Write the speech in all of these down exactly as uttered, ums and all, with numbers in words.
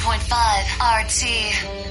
point five R T.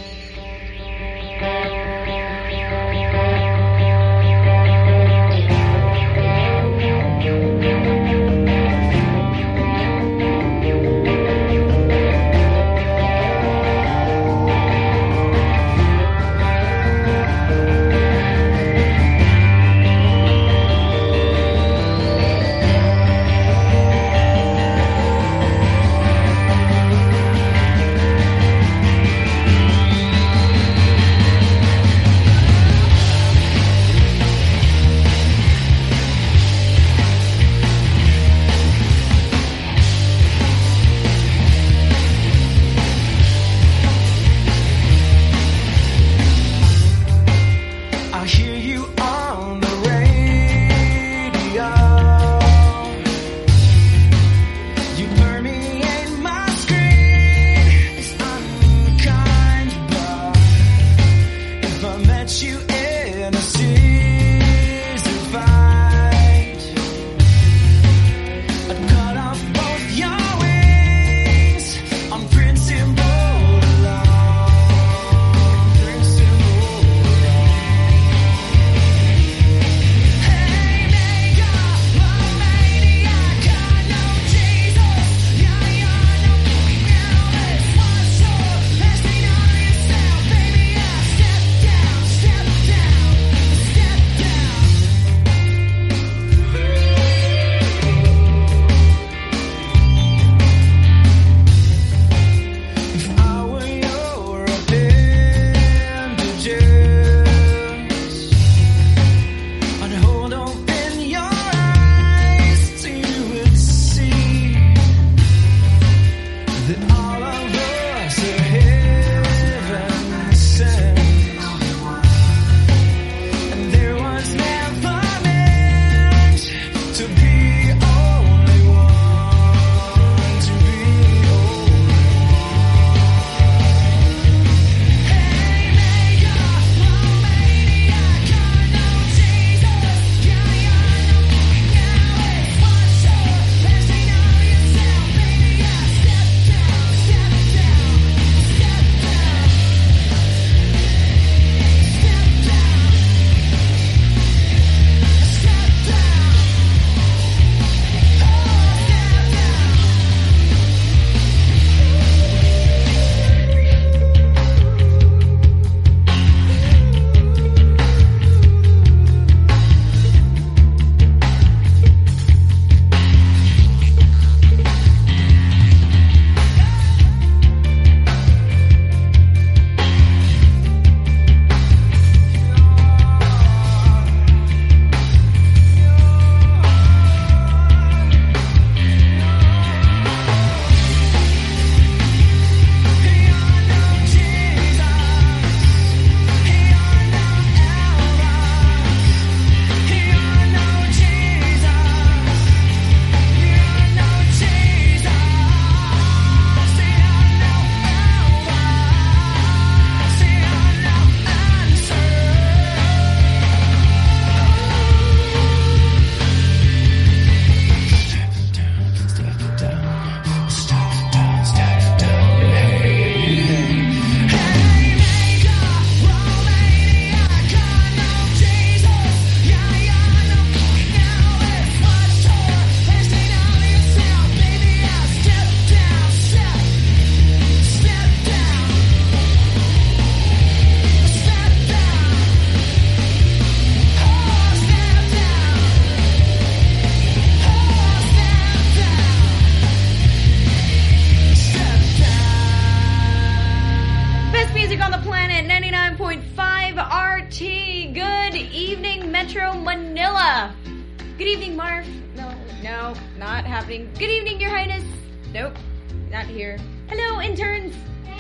Metro Manila. Good evening, Marv. No, no, not happening. Good evening, Your Highness. Nope, not here. Hello, interns.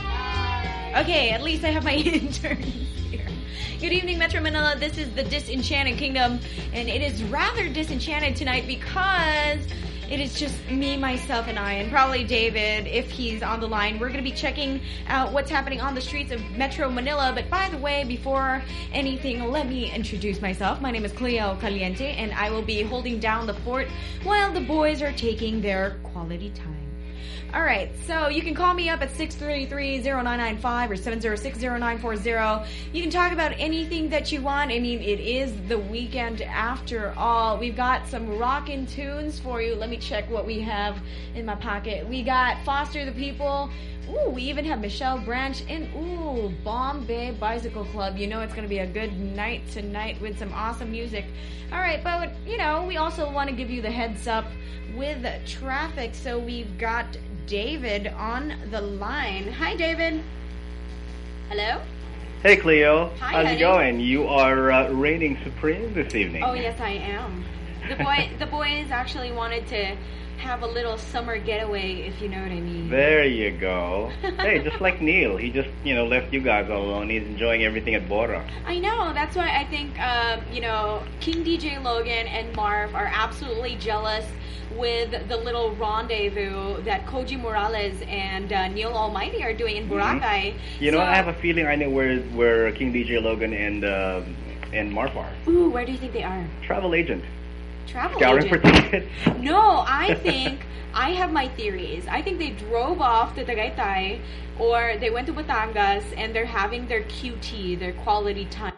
Okay, at least I have my interns here. Good evening, Metro Manila. This is the Disenchanted Kingdom, and it is rather disenchanted tonight because it is just me, myself, and I, and probably David, if he's on the line. We're going to be checking out what's happening on the streets of Metro Manila. But by the way, before anything, let me introduce myself. My name is Cleo Caliente, and I will be holding down the fort while the boys are taking their quality time. All right, so you can call me up at six three three, zero nine nine five or seven zero six, zero nine four zero. You can talk about anything that you want. I mean, it is the weekend after all. We've got some rockin' tunes for you. Let me check what we have in my pocket. We got Foster the People. Ooh, we even have Michelle Branch and ooh, Bombay Bicycle Club. You know it's going to be a good night tonight with some awesome music. All right, but, you know, we also want to give you the heads up with traffic. So we've got David on the line. Hi, David. Hello? Hey, Cleo. Hi, How's honey. it going? You are uh, reigning supreme this evening. Oh, yes, I am. The boy, the boys actually wanted to have a little summer getaway, if you know what I mean. There you go. Hey, just like Neil. He just, you know, left you guys all alone. He's enjoying everything at Bora. I know. That's why I think, um, you know, King D J Logan and Marv are absolutely jealous with the little rendezvous that Koji Morales and uh, Neil Almighty are doing in Boracay. You know, So- I have a feeling I know where where King D J Logan and uh, and Marf are. Ooh, where do you think they are? Travel agent. Travel Scouring for agent. tickets. No, I think, I have my theories. I think they drove off to Tagaytay or they went to Batangas and they're having their Q T, their quality time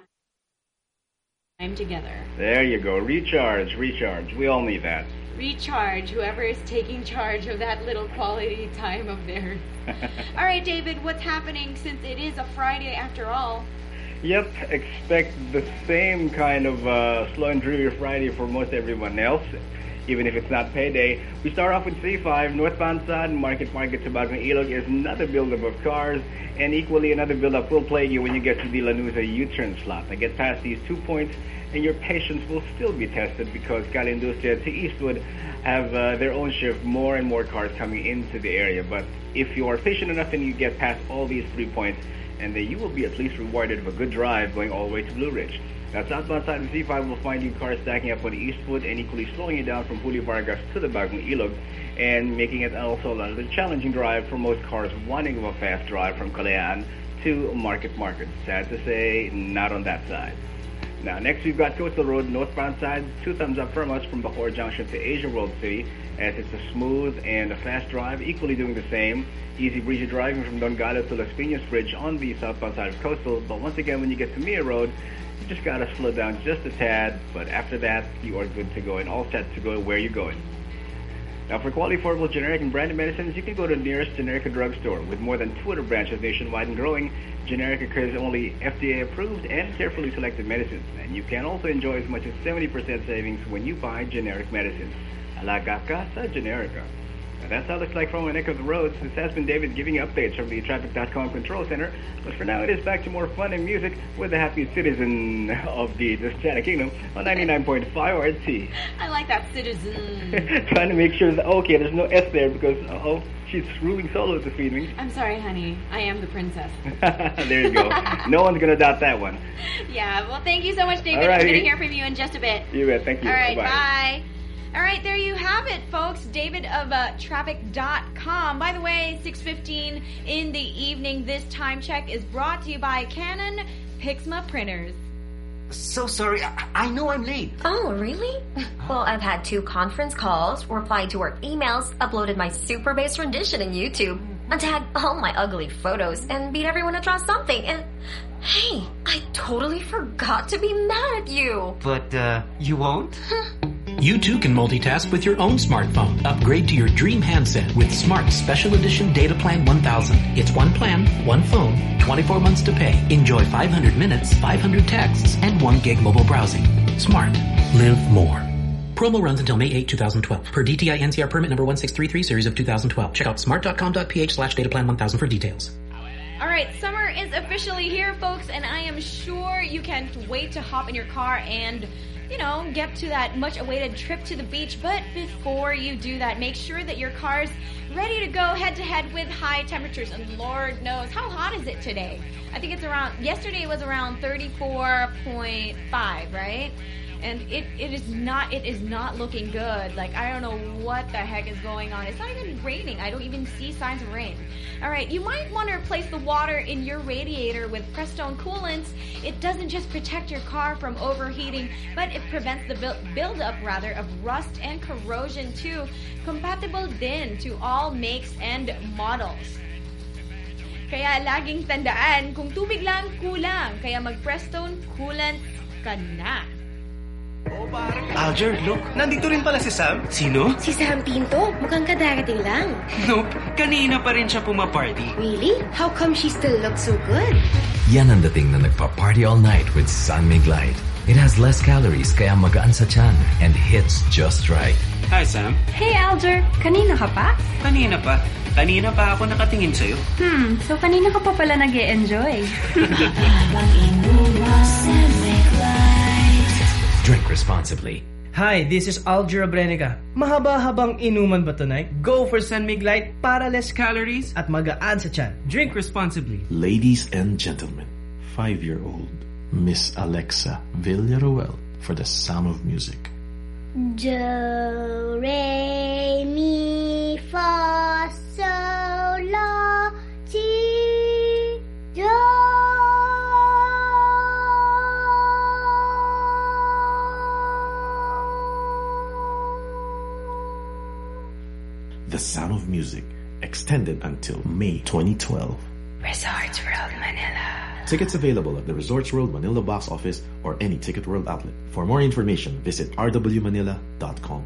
together. There you go. Recharge, recharge. We all need that. Recharge, whoever is taking charge of that little quality time of theirs. All right, David, what's happening since it is a Friday after all? Yep, expect the same kind of uh, slow and dreary Friday for most everyone else, even if it's not payday. We start off with C five, northbound side, Market Market to Bagong Ilog is another buildup of cars, and equally another buildup will plague you when you get to the Lanuza U-turn slot. Now get past these two points, and your patience will still be tested because Calindustria to Eastwood have uh, their own shift, more and more cars coming into the area. But if you are patient enough and you get past all these three points, and then you will be at least rewarded with a good drive going all the way to Blue Ridge. Now, southbound side of C five will find you cars stacking up on Eastwood and equally slowing you down from Julio Vargas to the Bagong Ilog and making it also a challenging drive for most cars wanting a fast drive from Kalayaan to Market Market. Sad to say, not on that side. Now, next we've got Coastal Road, northbound side, two thumbs up from us from Bacoor Junction to Asia World City, as it's a smooth and a fast drive, equally doing the same. Easy breezy driving from Don Galo to Las Piñas Bridge on the southbound side of Coastal, but once again, when you get to Mia Road, you just gotta slow down just a tad, but after that, you are good to go and all set to go where you're going. Now, for quality, affordable, generic, and branded medicines, you can go to the nearest Generica drugstore. With more than two hundred branches nationwide and growing, Generica carries only F D A-approved and carefully selected medicines. And you can also enjoy as much as seventy percent savings when you buy generic medicines. Alaga ka sa Generica. Now, that's how it looks like from my neck of the roads. This has been David giving you updates from the Traffic dot com Control Center. But for now, it is back to more fun and music with the happy citizen of the China Kingdom on ninety-nine point five R T. I like that citizen. Trying to make sure that, okay, there's no S there because, uh-oh, she's ruling solo this evening. I'm sorry, honey. I am the princess. There you go. No one's going to doubt that one. Yeah, well, thank you so much, David. All righty. I'm going to hear from you in just a bit. You bet. Thank you. All right, Bye-bye. bye. All right, there you have it, folks. David of uh, Traffic dot com. By the way, six fifteen in the evening. This time check is brought to you by Canon Pixma Printers. So sorry, I, I know I'm late. Oh, really? Well, I've had two conference calls, replied to work emails, uploaded my super bass rendition in YouTube, untagged all my ugly photos, and beat everyone to draw something. And hey, I totally forgot to be mad at you. But, uh, you won't? You too can multitask with your own smartphone. Upgrade to your dream handset with Smart Special Edition Data Plan one thousand. It's one plan, one phone, twenty-four months to pay. Enjoy five hundred minutes, five hundred texts, and one gig mobile browsing. Smart. Live more. Promo runs until May eighth, twenty twelve. Per D T I N C R permit number one six three three series of two thousand twelve. Check out smart dot com dot p h slash data plan one thousand for details. All right, summer is officially here, folks, and I am sure you can't wait to hop in your car and, you know, get to that much-awaited trip to the beach. But before you do that, make sure that your car's ready to go head-to-head with high temperatures. And Lord knows, how hot is it today? I think it's around, yesterday it was around thirty-four point five, right? and it, it is not it is not looking good. Like, I don't know what the heck is going on. It's not even raining. I don't even see signs of rain. All right, you might want to replace the water in your radiator with Prestone coolants. It doesn't just protect your car from overheating, but it prevents the build buildup rather of rust and corrosion too. Compatible din to all makes and models. Kaya laging tandaan, kung tubig lang, kulang. Kaya mag-Prestone coolant ka na. Alger, look, nandito rin pala si Sam. Sino? Si Sam Pinto, mukhang kadarating lang. Nope, kanina pa rin siya pumaparty. Really? How come she still looks so good? Yan ang dating na nagpa-party all night with San Mig Light. It has less calories kaya magaan sa tiyan and hits just right. Hi, Sam. Hey, Alger. Kanina ka pa? Kanina pa. Kanina pa ako nakatingin sa'yo. Hmm, so kanina ka pa pala nag-e-enjoy. Drink responsibly. Hi, this is Alger Abrenica. Mahaba-habang inuman ba tonight? Go for San Mig Light para less calories at magaan sa tiyan. Drink responsibly. Ladies and gentlemen, five-year-old Miss Alexa Villaruel for The Sound of Music. Do, re, mi, fa, sol, la, ti, do. The Sound of Music, extended until May twenty twelve. Resorts World Manila. Tickets available at the Resorts World Manila box office or any Ticket World outlet. For more information, visit r w manila dot com.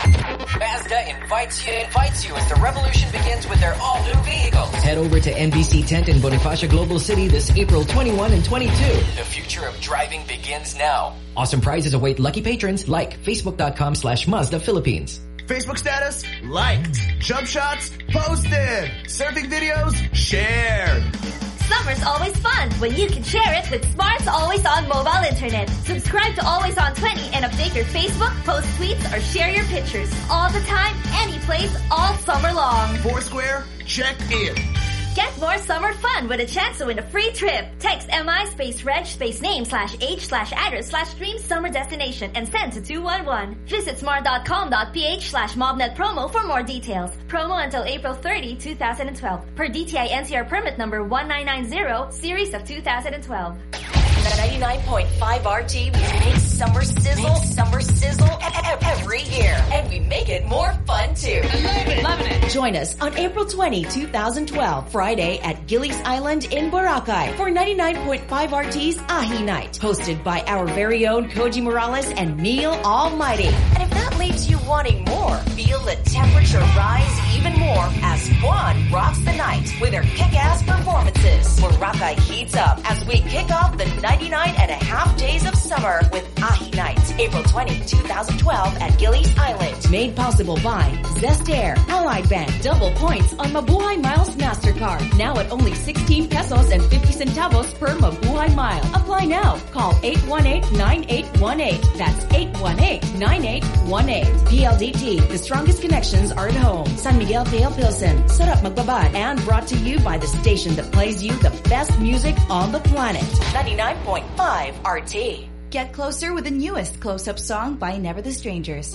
Mazda invites you invites you as the revolution begins with their all-new vehicles. Head over to N B C Tent in Bonifacio Global City this April twenty-first and twenty-second. The future of driving begins now. Awesome prizes await lucky patrons like facebook.com slash Mazda Philippines. Facebook status, liked. Jump shots, posted. Surfing videos, shared. Summer's always fun when you can share it with Smart's Always On mobile internet. Subscribe to Always On twenty and update your Facebook, post tweets, or share your pictures all the time, any place, all summer long. Foursquare, check in. Get more summer fun with a chance to win a free trip. Text M I space reg space name slash H slash address slash dream summer destination and send to two one one. Visit smart.com.ph slash mobnet promo for more details. Promo until April thirtieth, twenty twelve. Per D T I N C R permit number one nine nine zero, series of two thousand twelve. ninety-nine point five R T makes summer sizzle, summer sizzle every year. And we make it more fun too. Loving it. Join us on April twentieth, twenty twelve, Friday at Gillies Island in Boracay for ninety-nine point five R T's Ahi Night, hosted by our very own Koji Morales and Neil Almighty. And if that leaves you wanting more, feel the temperature rise even more as Juan rocks the night with her kick-ass performances. Boracay heats up as we kick off the ninety-nine and a half days of summer with Ahi Night, April twentieth, twenty twelve at Gillies Island. Made possible by Zest Air, Allied Bank, double points on Mabuhay Miles MasterCard. Now at only sixteen pesos and fifty centavos per Mabuhay Mile. Apply now. Call eight one eight, nine eight one eight. That's eight one eight, nine eight one eight. P L D T, the strongest connections are at home. San Miguel Pale Pilsen, Sarap Magbabad, and brought to you by the station that plays you the best music on the planet. ninety-nine point five R T. Get closer with the newest close-up song by Never the Strangers.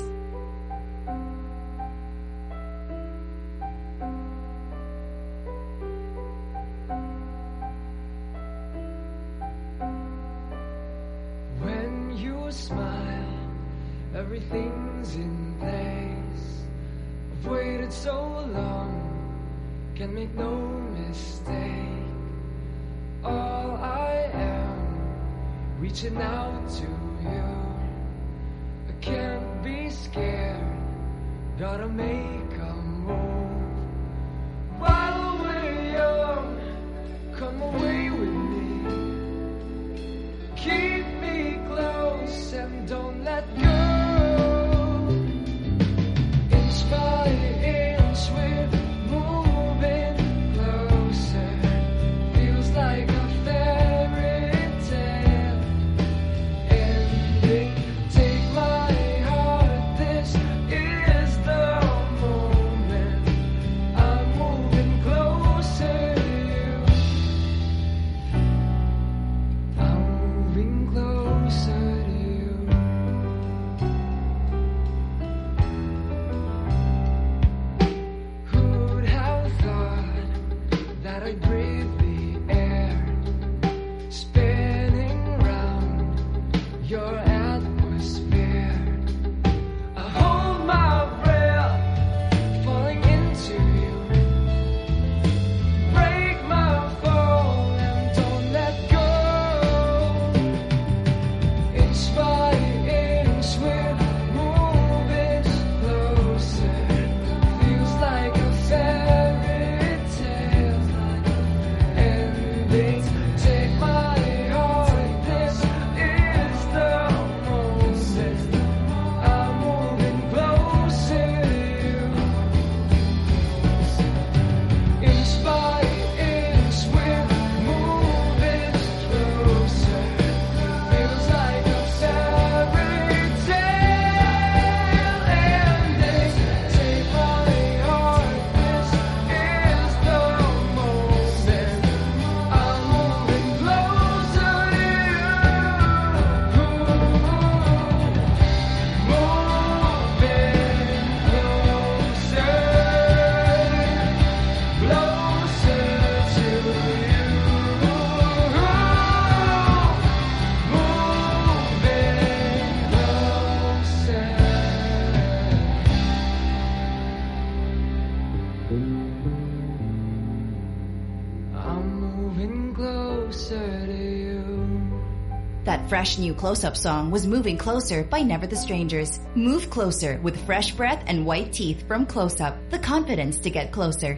When you smile, everything's in place. I've waited so long, can make no mistake. All I am, reaching out to you. I can't be scared, gotta make a move. While we're young, come away with me. Keep me close and don't let go. Inch by inch we're moving closer. Feels like a fairy tale ending. Take my heart, this is the moment. closer to you. That fresh new close-up song was Moving Closer by Never the Strangers. Move closer with fresh breath and white teeth from Close-Up. The confidence to get closer.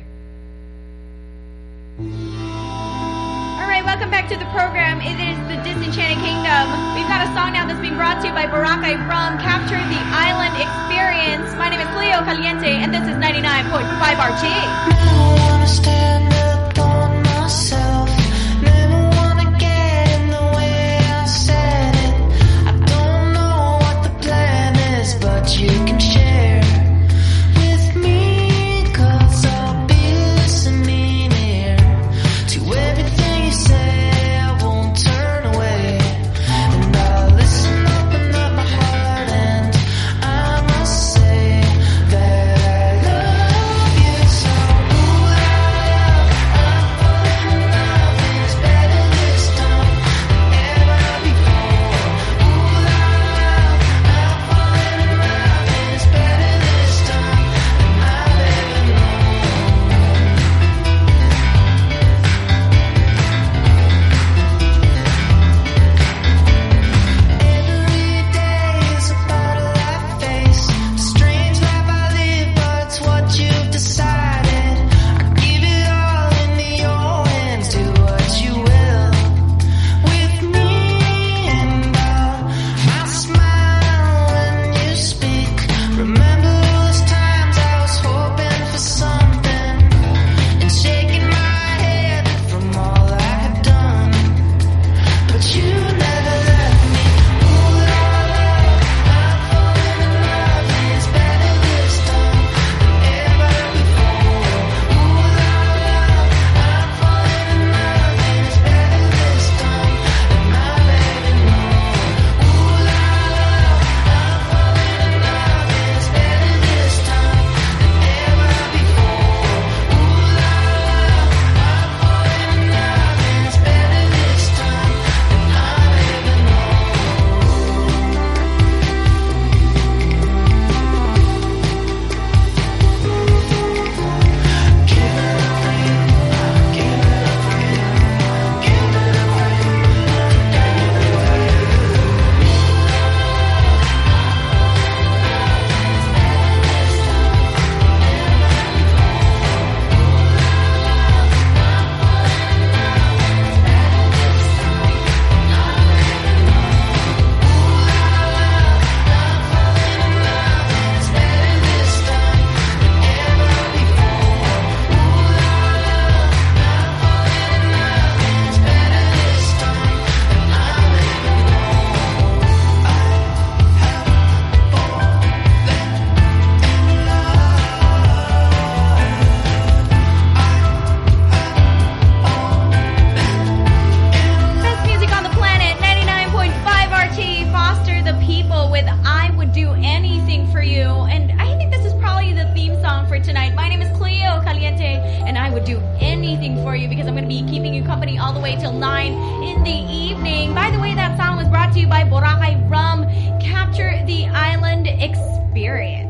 All right, welcome back to the program. It is the Disenchanted Kingdom. We've got a song now that's being brought to you by Boracay Rum, Capture the Island Experience. My name is Cleo Caliente, and this is ninety-nine point five R T. Never wanna stand up on myself. Never wanna get in the way. I said it. I don't know what the plan is, but you can share with me, 'cause I'll be listening here to everything you say. I won't turn away, and I'll listen, open up my heart, and I must say that I love you so. Ooh, I love, I'm falling in love, and it's better this time than ever before. Ooh, I love, I'm falling in love, and it's better this time than I've ever known. Every day is a bottle I face, a strange life I live, but it's what you've decided. I give it all into your hands, do what you will with me, and I'll smile when you speak. Remember those times I was hoping for something and shaking my head from all I had done, but you never left me. Ooh, I love, I'm falling in love, and it's better this time than ever before. Ooh, I love, I'm falling in love, and it's better this time than I've ever known. Ooh, I love, I'm falling in love, and it's better this time than ever before. Ooh, I love, I'm falling in love, and it's better this time than I've ever Best music on the planet, ninety-nine point five R T. Foster the People with I Would Do Anything for You. And I think this is probably the theme song for tonight. My name is Cleo Caliente, and I would do anything for you because I'm going to be keeping you company all the way till nine in the evening. By the way, that song was brought to you by Boracay Rum, Capture the Island Experience.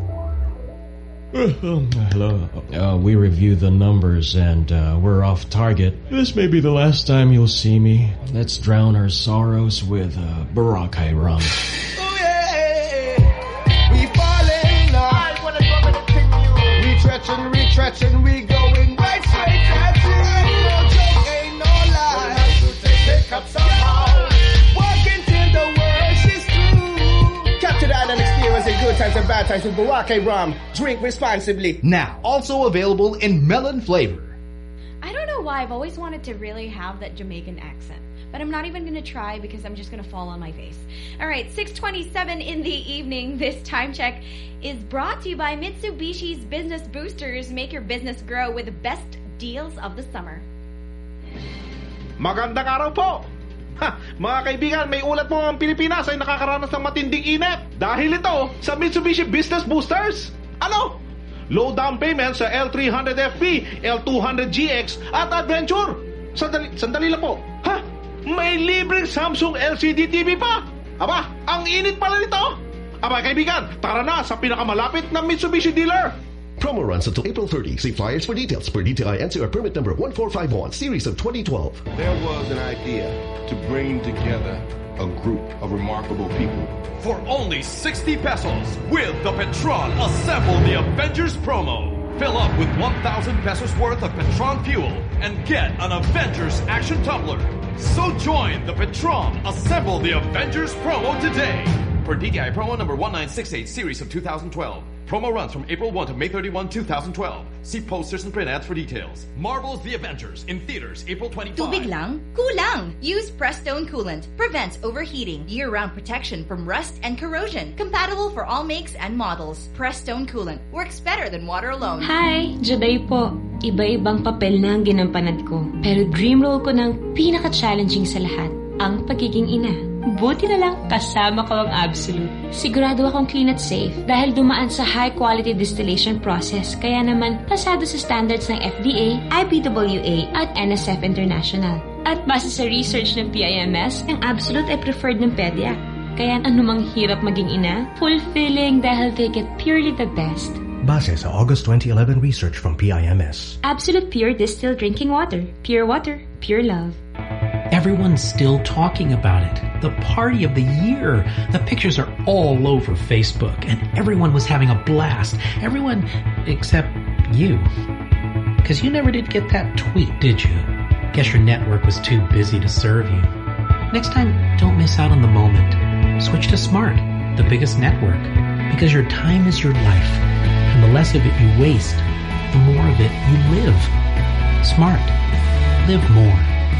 Hello. Uh, we review the numbers and uh, we're off target. This may be the last time you'll see me. Let's drown our sorrows with uh, Boracay Rum. We fall in love. We stretching, we stretching, we going right straight at you. Ain't no joke, ain't no lie. Pick up somehow. Walking till the worst is through. Capture the island experience in good times and bad times with Boracay Rum. Drink responsibly. Now, also available in melon flavor. I don't know why I've always wanted to really have that Jamaican accent, but I'm not even going to try because I'm just going to fall on my face. All right, six twenty-seven in the evening. This time check is brought to you by Mitsubishi's Business Boosters. Make your business grow with the best deals of the summer. Magandang araw po! Ha, mga kaibigan, may ulat po ang Pilipinas ay nakakaranas ng matinding init. Dahil ito sa Mitsubishi Business Boosters. Ano? Low down payment sa L three hundred F P, L two hundred G X at Adventure. Sandali, sandali lang po. Ha? May libreng Samsung L C D T V pa. Aba, ang init pala nito. Aba kaibigan, tara na sa pinakamalapit na Mitsubishi dealer. Promo runs until April thirtieth. See flyers for details. Per D T I N C R permit number one four five one, series of twenty twelve. There was an idea to bring together a group of remarkable people. For only sixty pesos, with the Petron Assemble the Avengers promo. Fill up with one thousand pesos worth of Petron fuel and get an Avengers action tumbler. So join the Petron Assemble the Avengers promo today. Per D T I promo number one nine six eight, series of two thousand twelve. Promo runs from April first to May thirty-first, two thousand twelve. See posters and print ads for details. Marvel's The Avengers in theaters April twenty-fifth. Tubig lang? Kulang! Use Prestone Coolant. Prevents overheating. Year-round protection from rust and corrosion. Compatible for all makes and models. Prestone Coolant. Works better than water alone. Hi! Juday po. Iba-ibang papel na ang ginampanan ko. Pero dream role ko ng pinaka-challenging sa lahat, ang pagiging ina. Buti na lang kasama ko ang Absolute. Sigurado akong clean at safe dahil dumaan sa high-quality distillation process, kaya naman pasado sa standards ng F D A, I B W A at N S F International. At base sa research ng P I M S, ang Absolute ay preferred ng pedya. Kaya anumang hirap maging ina, fulfilling dahil they get purely the best. Base sa August twenty eleven research from P I M S. Absolute Pure Distilled Drinking Water. Pure water, pure love. Everyone's still talking about it. The party of the year. The pictures are all over Facebook, and everyone was having a blast. Everyone except you. Because you never did get that tweet, did you? Guess your network was too busy to serve you. Next time, don't miss out on the moment. Switch to Smart, the biggest network. Because your time is your life. And the less of it you waste, the more of it you live. Smart. Live more.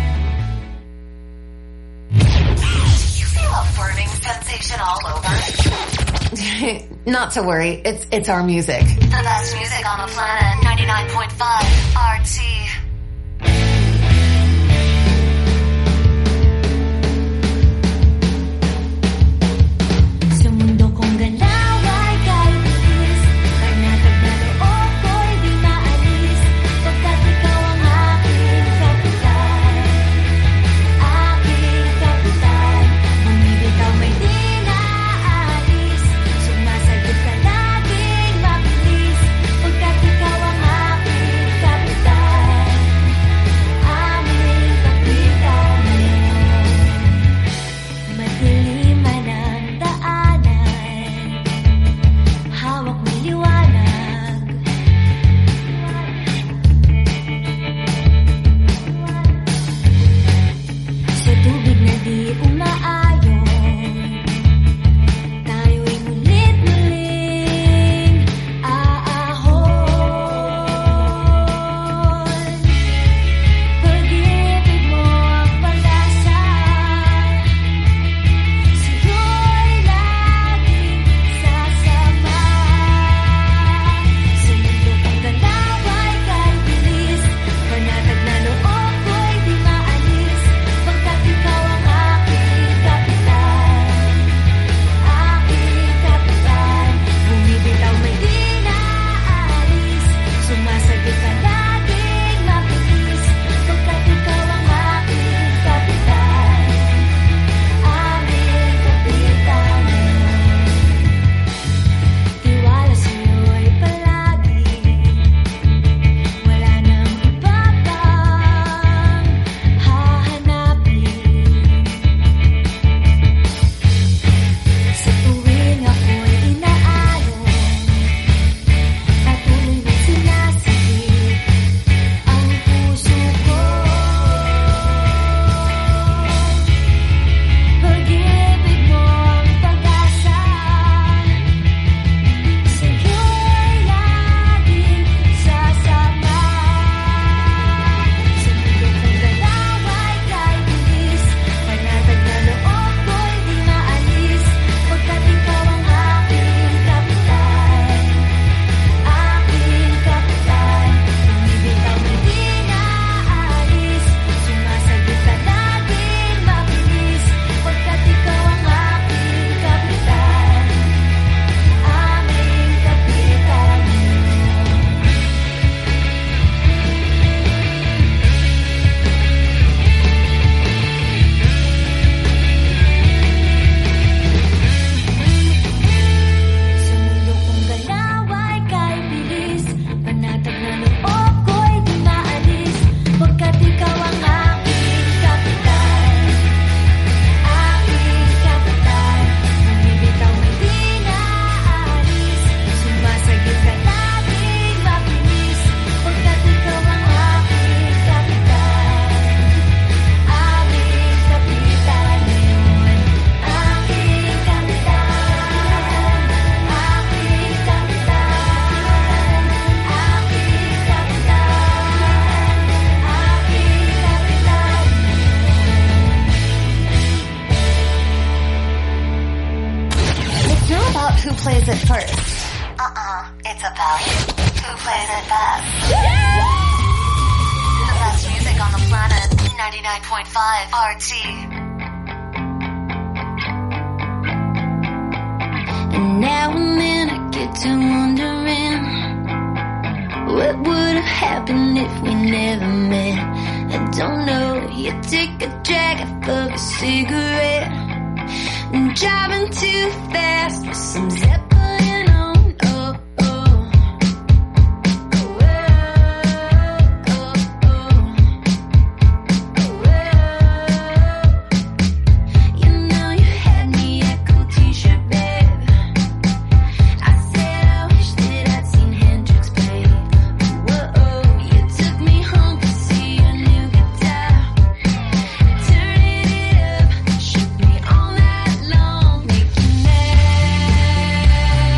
Burning sensation all over? Not to worry. It's it's our music. The best music on the planet. ninety-nine point five R T. Sa mundo kong galaw ay kahit bilis, panatag na loob ko'y di maalis, pagkat ikaw ang aking kapitan, aking kapitan. Bumibitaw may di naalis, sumasagot ka laging mabilis, pagkat ikaw ang aking kapitan. plays it first? Uh-uh. It's about who plays it best. The best music on the planet. ninety-nine point five R T. And now and then I get to wondering what would have happened if we never met. I don't know. You take a drag of a cigarette and driving too fast with some Zeppelin on. Oh, oh. Shook me all night long, make you mad.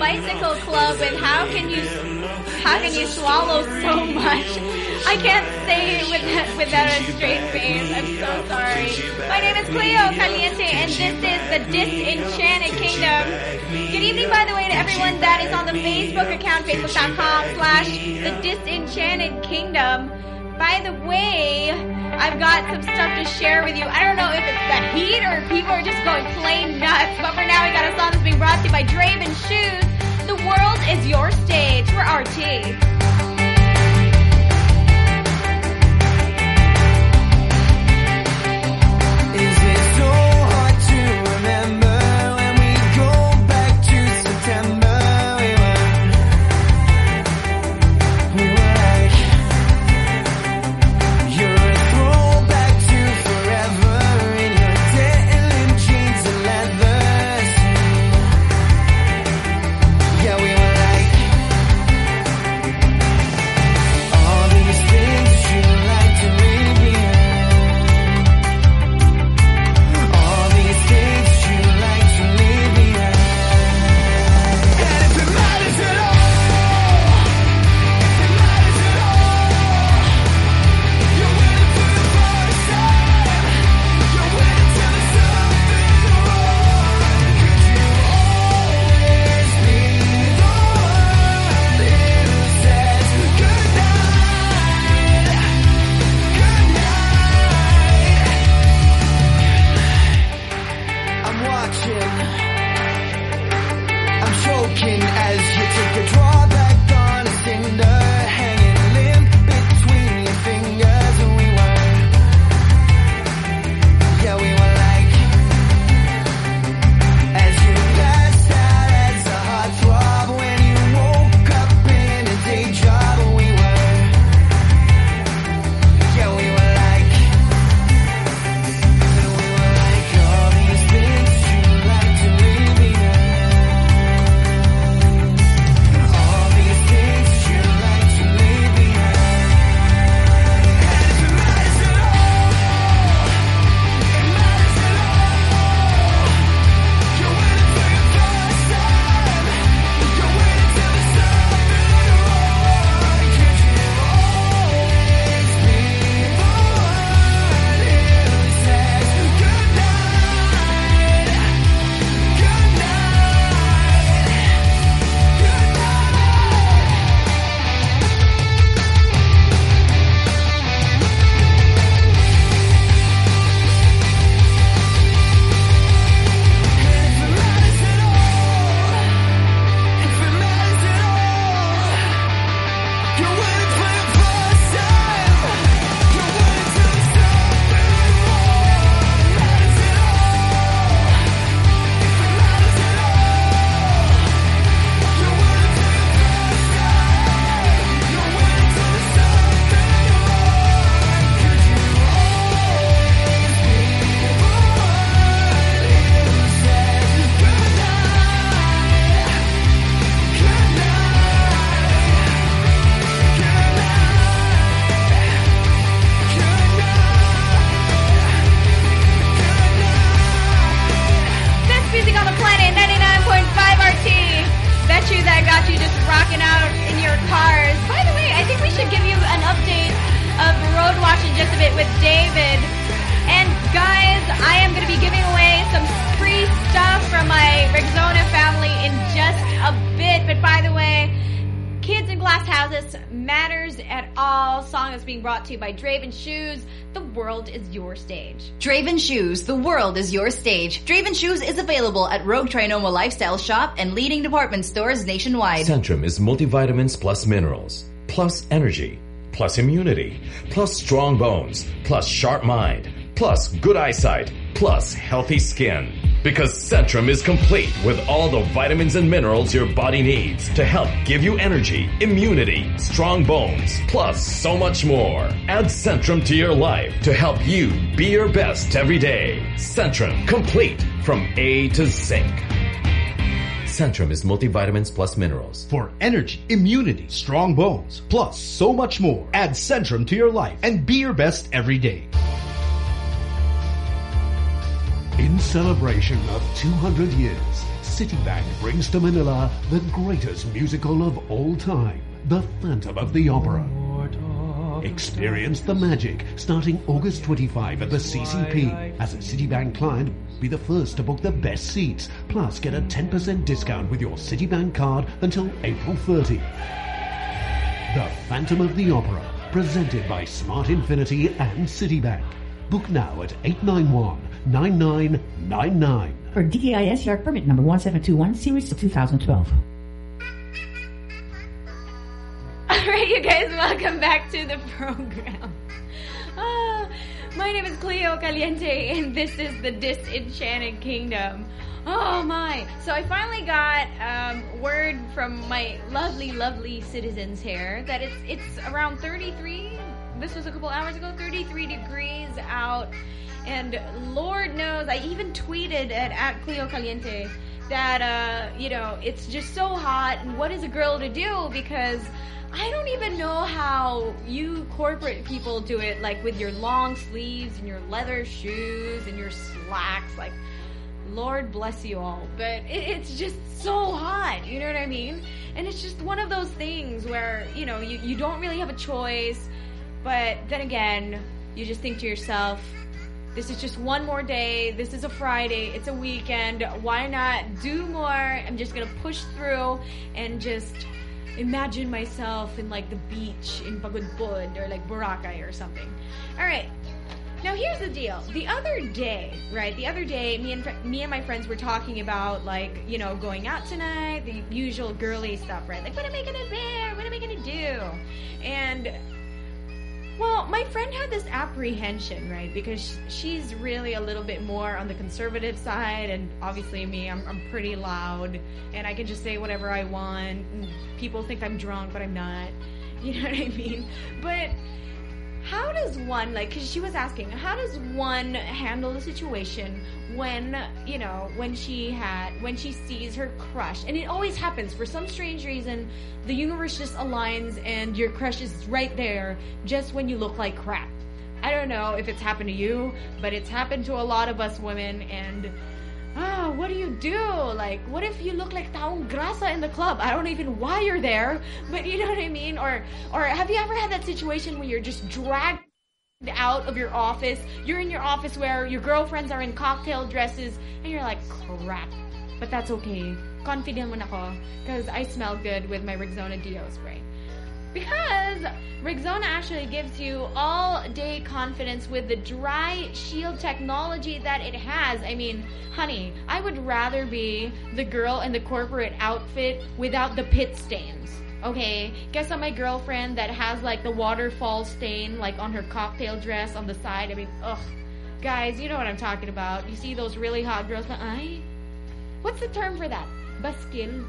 Bicycle Club with How Can You How Can You Swallow So Much? I can't say it with, without a straight face. I'm so sorry. My name is Cleo Caliente, and this is the Disenchanted Kingdom. Good evening, by the way, to everyone that is on the Facebook account, facebook.com slash the Disenchanted Kingdom. By the way, I've got some stuff to share with you. I don't know if it's the heat or if people are just going plain nuts, but for now we got a song that's being brought to you by Draven Shoes. The world is your stage. We're R T. To you by Draven Shoes. The world is your stage. Draven Shoes. The world is your stage. Draven Shoes is available at Rogue Trinoma Lifestyle Shop and leading department stores nationwide. Centrum is multivitamins plus minerals, plus energy, plus immunity, plus strong bones, plus sharp mind, plus good eyesight, plus healthy skin. Because Centrum is complete with all the vitamins and minerals your body needs to help give you energy, immunity, strong bones, plus so much more. Add Centrum to your life to help you be your best every day. Centrum, complete from A to Zinc. Centrum is multivitamins plus minerals. For energy, immunity, strong bones, plus so much more. Add Centrum to your life and be your best every day. In celebration of two hundred years, Citibank brings to Manila the greatest musical of all time, The Phantom of the Opera. Experience the magic starting August twenty-fifth at the C C P. As a Citibank client, be the first to book the best seats. Plus, get a ten percent discount with your Citibank card until April thirtieth. The Phantom of the Opera, presented by Smart Infinity and Citibank. Book now at eight nine one, nine nine nine nine. For D T I S yard permit number one seven two one, series of two thousand twelve. Alright, you guys, welcome back to the program. Ah, my name is Cleo Caliente, and this is the Disenchanted Kingdom. Oh my. So I finally got um, word from my lovely, lovely citizens here that it's it's around thirty-three. This was a couple hours ago, thirty-three degrees out. And Lord knows, I even tweeted at, at Cleo Caliente that, uh, you know, it's just so hot. And what is a girl to do? Because I don't even know how you corporate people do it, like with your long sleeves and your leather shoes and your slacks. Like, Lord bless you all. But it, it's just so hot, you know what I mean? And it's just one of those things where, you know, you, you don't really have a choice. But then again, you just think to yourself, this is just one more day. This is a Friday. It's a weekend. Why not do more? I'm just going to push through and just imagine myself in like the beach in Pagudpud or like Boracay or something. All right. Now here's the deal. The other day, right? The other day, me and fr- me and my friends were talking about like, you know, going out tonight, the usual girly stuff, right? Like, what am I going to wear? What am I going to do? And well, my friend had this apprehension, right? Because she's really a little bit more on the conservative side, and obviously me, I'm, I'm pretty loud, and I can just say whatever I want. And people think I'm drunk, but I'm not. You know what I mean? But how does one, like, because she was asking, how does one handle the situation when, you know, when she had, when she sees her crush? And it always happens. For some strange reason, the universe just aligns and your crush is right there just when you look like crap. I don't know if it's happened to you, but it's happened to a lot of us women. And ah, what do you do? Like, what if you look like taong grasa in the club? I don't even know why you're there, but you know what I mean? Or, or have you ever had that situation where you're just dragged out of your office? You're in your office where your girlfriends are in cocktail dresses, and you're like, crap. But that's okay. Confident man ako, because I smell good with my Rexona Deo spray. Because Rexona actually gives you all-day confidence with the dry shield technology that it has. I mean, honey, I would rather be the girl in the corporate outfit without the pit stains. Okay? Guess I'm my girlfriend that has like the waterfall stain like on her cocktail dress on the side. I mean, ugh. Guys, you know what I'm talking about. You see those really hot girls na, ay, what's the term for that? Baskil?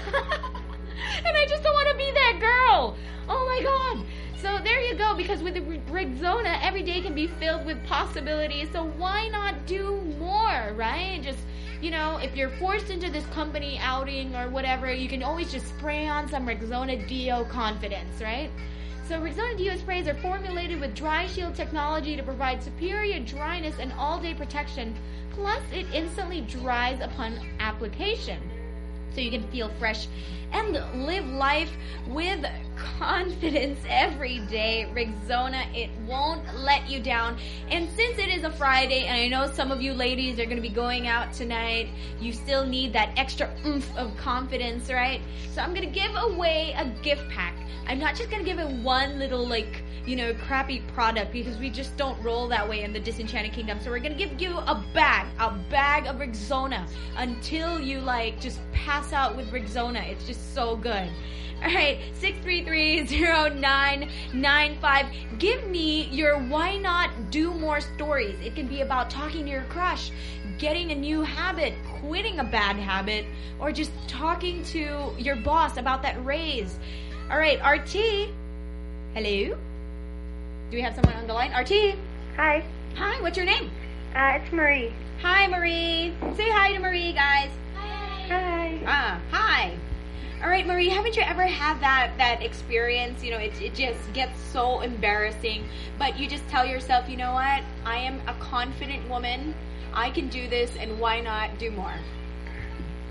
And I just don't want to be that girl. Oh my god. So there you go, because with the Rexona, every day can be filled with possibilities. So why not do more, right? Just, you know, if you're forced into this company outing or whatever, you can always just spray on some Rexona Deo confidence, right? So Rexona Deo sprays are formulated with dry shield technology to provide superior dryness and all-day protection. Plus, it instantly dries upon application. So you can feel fresh and live life with confidence every day. Rexona, it won't let you down. And since it is a Friday, and I know some of you ladies are going to be going out tonight, you still need that extra oomph of confidence, right? So I'm going to give away a gift pack. I'm not just going to give it one little, like, you know, crappy product, because we just don't roll that way in the Disenchanted Kingdom. So we're going to give you a bag, a bag of Rexona until you, like, just pass out with Rexona. It's just so good. All right, six three three, zero nine nine five. Give me your why not do more stories. It can be about talking to your crush, getting a new habit, quitting a bad habit, or just talking to your boss about that raise. All right, R T. Hello? Do we have someone on the line? R T? Hi. Hi, what's your name? Uh, it's Marie. Hi, Marie. Say hi to Marie, guys. Hi. Ah, hi. All right, Marie, haven't you ever had that that experience? You know, it, it just gets so embarrassing, but you just tell yourself, you know what? I am a confident woman. I can do this, and why not do more?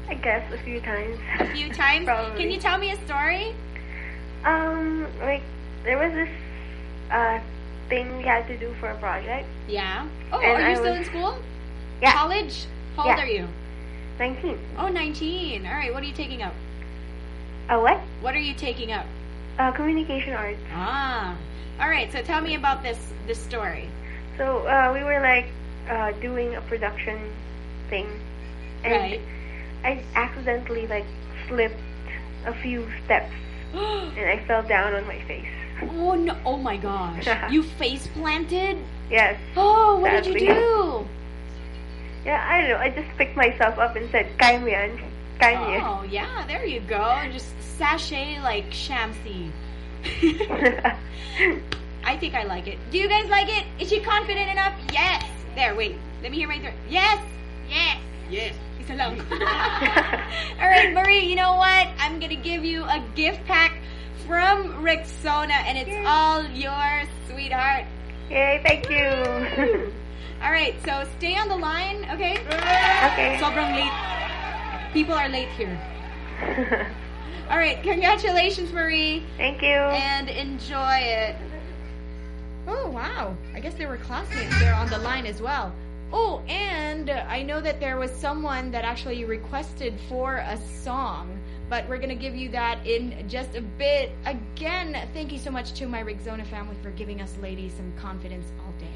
I guess a few times. A few times? Probably. Can you tell me a story? Um, like, there was this uh, thing we had to do for a project. Yeah. Oh, And are you I still was- in school? Yeah. College? How old Yeah. are you? nineteen. Oh, nineteen. All right, what are you taking up? Uh, what? What are you taking up? Uh, communication arts. Ah. All right, so tell me about this this story. So, uh, we were, like, uh, doing a production thing. And Right. I accidentally, like, slipped a few steps. And I fell down on my face. Oh, no. Oh, my gosh. You face planted? Yes. Oh, what did sadly. you do? Yeah, I don't know. I just picked myself up and said, kaya mo yan. Kaya mo yan. Oh, yeah, there you go. Just sashay like Shamsi. I think I like it. Do you guys like it? Is she confident enough? Yes. There, wait. Let me hear my throat. Yes. Yes. Yes. Isa lang. All right, Marie, you know what? I'm going to give you a gift pack from Rexona, and it's Yay. all yours, sweetheart. Yay, thank you. All right, so stay on the line, okay? Okay. Sobrang late. People are late here. All right, congratulations, Marie. Thank you. And enjoy it. Oh, wow. I guess there were classmates there on the line as well. Oh, and I know that there was someone that actually requested for a song, but we're going to give you that in just a bit. Again, thank you so much to my Rexona family for giving us ladies some confidence all day.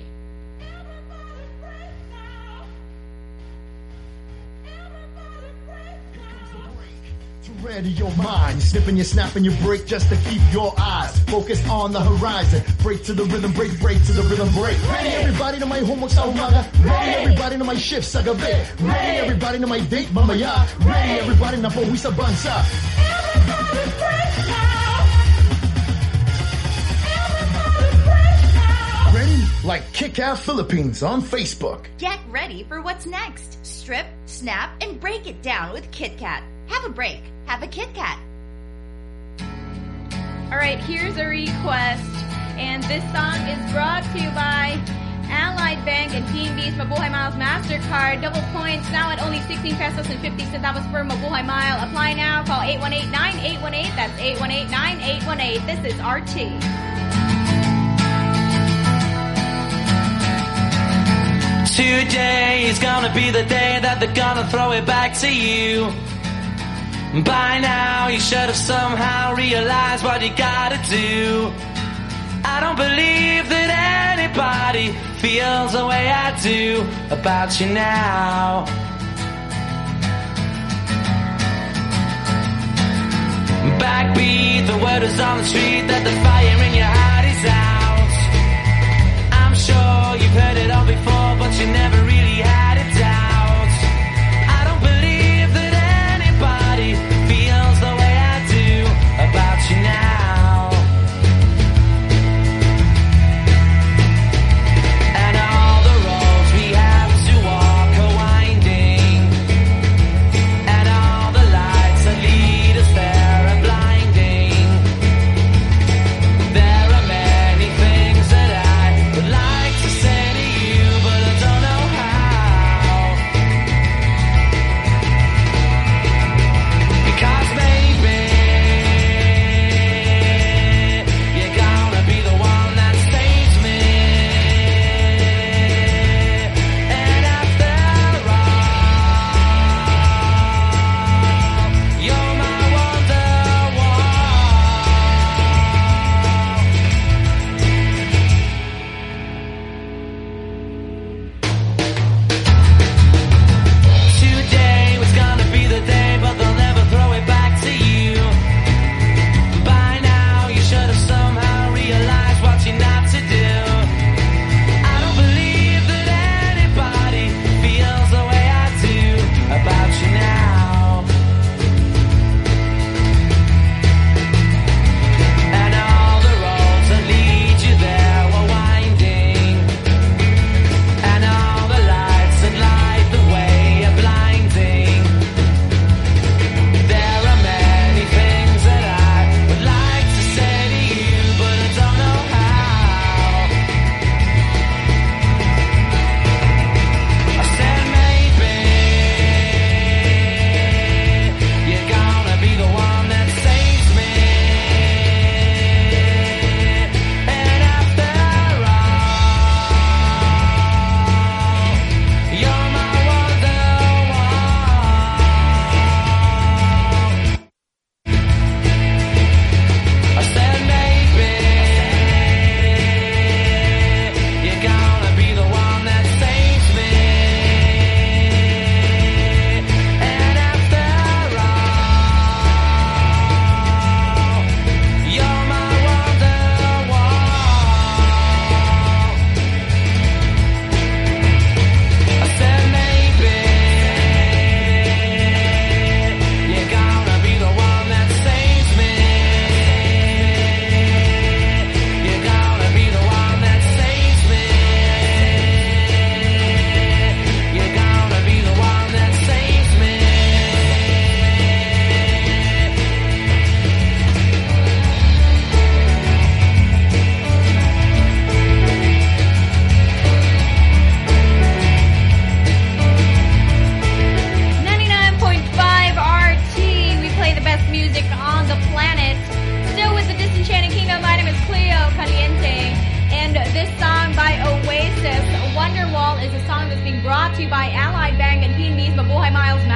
Ready your mind, you're snipping, you're snapping, you break just to keep your eyes focused on the horizon. Break to the rhythm, break, break to the rhythm, break. Ready everybody to my homework sa umaga. Ready everybody to my shift sa gabi. Ready everybody to my date mamaya. Ready everybody na pauwi sa bansa. Everybody break now. Everybody break now. Ready? Like Kick-Ass Philippines on Facebook. Get ready for what's next. Strip, snap, and break it down with Kit Kat. Have a break. Have a Kit Kat. All right, here's a request. And this song is brought to you by Allied Bank and P N B's Mabuhay Miles MasterCard. Double points now at only sixteen pesos and fifty centavos per Mabuhay Mile. Apply now. Call eight one eight, nine eight one eight. That's eight one eight, nine eight one eight. This is R T. Today is gonna be the day that they're gonna throw it back to you. By now you should have somehow realized what you gotta do. I don't believe that anybody feels the way I do about you now. Backbeat, the word is on the street that the fire in your heart is out. I'm sure you've heard it all before, but you never really had a doubt. I don't believe that anybody feels the way I do about you now. And all the roads we have to walk are winding, and all the lights that lead us there are blinding. There are many things that I would like to say to you, but I don't know how.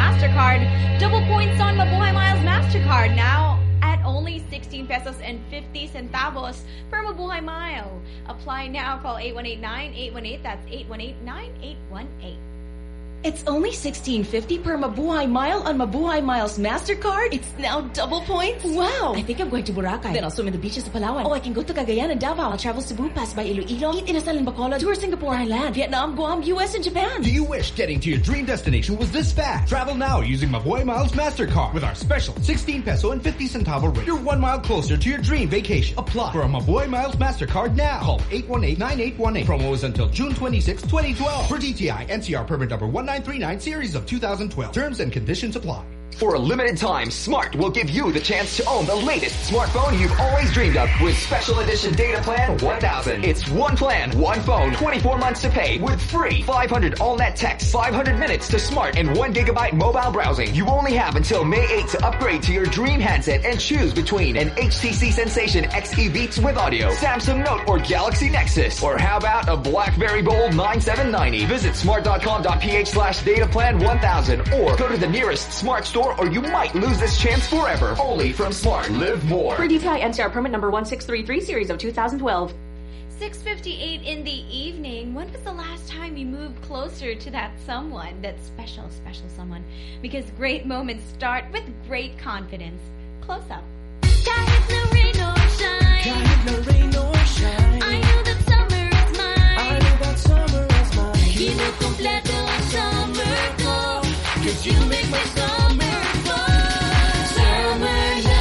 MasterCard. Double points on Mabuhay Miles MasterCard now at only sixteen pesos and fifty centavos per Mabuhay Mile. Apply now. Call eight one eight nine eight one eight. That's eight one eight nine eight one eight. It's only sixteen fifty per Mabuhay Mile on Mabuhay Miles MasterCard. It's now double points. Wow. I think I'm going to Boracay. Then I'll swim in the beaches of Palawan. Oh, I can go to Cagayan and Davao. I'll travel Cebu, pass by Iloilo, eat inasal in Bacolod, tour Singapore, Thailand, Vietnam, Guam, U S, and Japan. Do you wish getting to your dream destination was this fast? Travel now using Mabuhay Miles MasterCard with our special sixteen peso and fifty centavo rate. You're one mile closer to your dream vacation. Apply for a Mabuhay Miles MasterCard now. Call eight one eight nine eight one eight. Promo is until June twenty-sixth, twenty twelve. For D T I N C R permit number one nine three nine series of two thousand twelve. Terms and conditions apply. For a limited time, Smart will give you the chance to own the latest smartphone you've always dreamed of with Special Edition Data Plan one thousand. It's one plan, one phone, twenty-four months to pay with free five hundred all-net text, five hundred minutes to Smart, and one gigabyte mobile browsing. You only have until May eighth to upgrade to your dream handset and choose between an H T C Sensation X E Beats with audio, Samsung Note, or Galaxy Nexus. Or how about a BlackBerry Bold ninety-seven ninety? Visit smart.com.ph slash dataplan one thousand or go to the nearest Smart store, or you might lose this chance forever. Only from Smart. Live more. For D T I N C R permit number one six three three series of two thousand twelve. six fifty-eight in the evening. When was the last time you moved closer to that someone, that special, special someone? Because great moments start with great confidence. Close up. Kahit na rain or shine, kahit na rain or shine, I know that summer is mine. I know that summer is mine. Kinukumpleto ang summer ko, 'cause you make my summer fun. Summer na,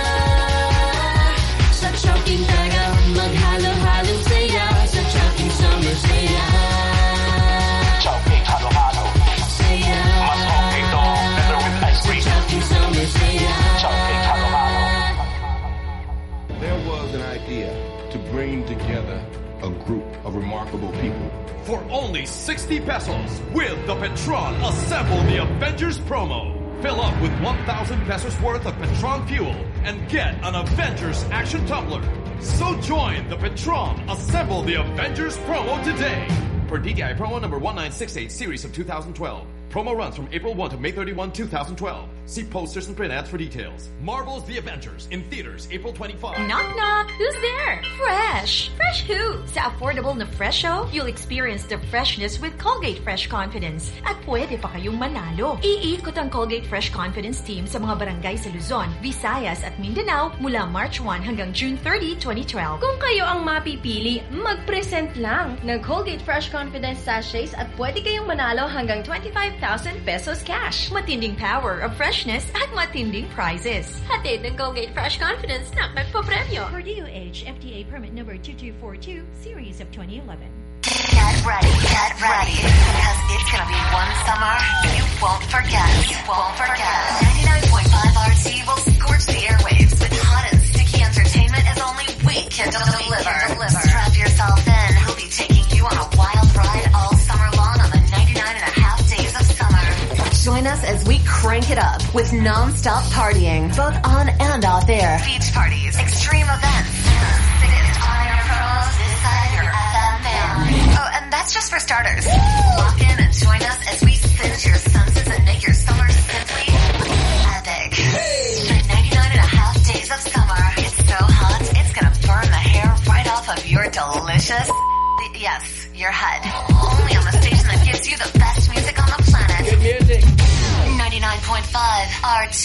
sa Chowking taga maghalo-halong saya, sa Chowking summer saya. Chowking halo-halo saya. Mas okay to, better with ice cream. Sa Chowking summer saya. Chowking halo-halo. There was an idea to bring together a group of remarkable people. For only sixty pesos, with the Petron Assemble the Avengers promo. Fill up with one thousand pesos worth of Petron fuel and get an Avengers action tumbler. So join the Petron Assemble the Avengers promo today. Per D T I promo number one nine six eight series of two thousand twelve. Promo runs from April first to May thirty-first, two thousand twelve. See posters and print ads for details. Marvel's The Avengers in theaters April twenty-fifth. Knock knock! Who's there? Fresh! Fresh who? Sa affordable na Fresho, you'll experience the freshness with Colgate Fresh Confidence. At pwede pa kayong manalo. Iikot ang Colgate Fresh Confidence team sa mga barangay sa Luzon, Visayas at Mindanao mula March first hanggang June thirtieth, twenty twelve. Kung kayo ang mapipili, mag-present lang ng Colgate Fresh Confidence sachets at pwede kayong manalo hanggang twenty-five thousand pesos cash. Matinding power of freshness at matinding prizes. Hatid ng Colgate Fresh Confidence na magpapremyo. For D O H F D A permit number two two four two, series of twenty eleven. Get ready, get ready, because it's gonna be one summer you won't forget. You won't forget. ninety-nine point five R T will scorch the airwaves with hot and sticky entertainment as only we can deliver. Strap yourself in. He'll be taking you on a wild ride all summer long on the ninety-nine and a half days of summer. Join us as we crank it up with non-stop partying, both on and off air. Beach parties, extreme events, sickest on-air pros this side of your F M fan. Oh, and that's just for starters. Lock in and join us as we singe your senses and make your summer simply epic. Straight ninety-nine and a half days of summer. It's so hot, it's gonna burn the hair right off of your delicious, yes, your head. Only on the station that gives you the best music on the planet. Good music. ninety-nine point five R T.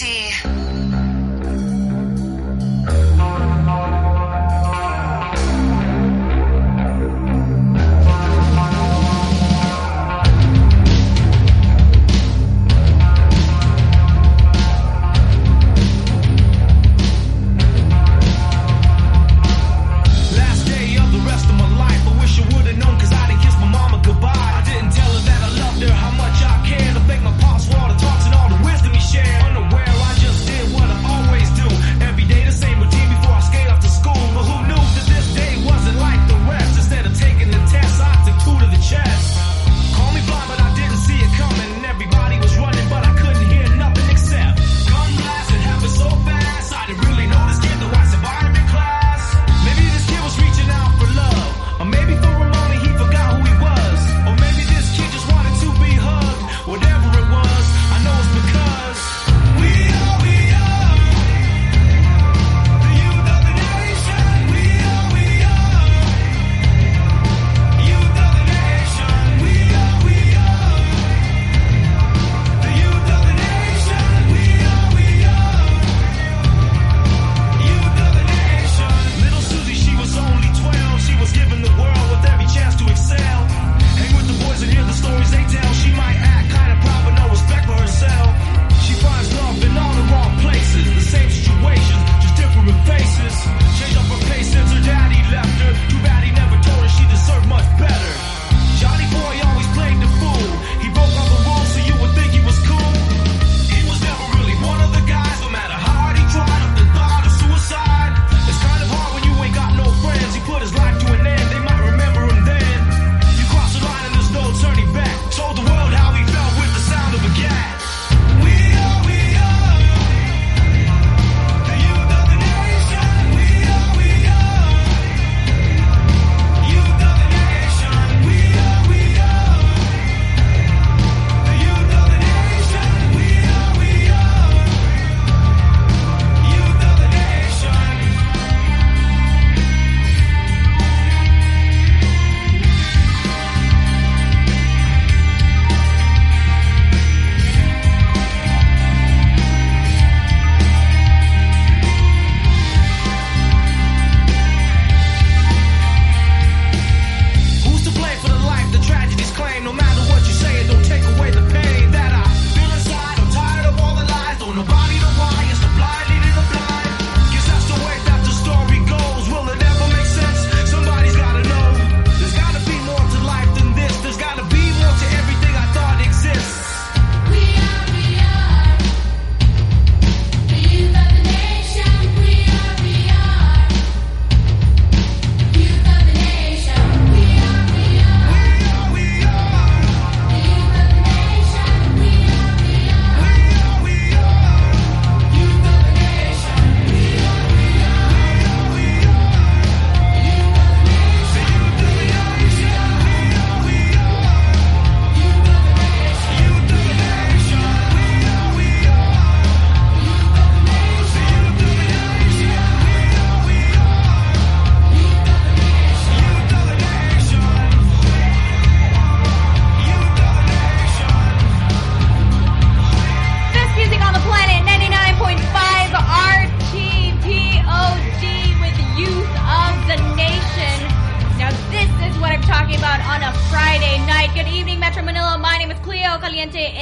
How much I care to make my pulse water talks and all the wisdom he shared. Unaware, I just did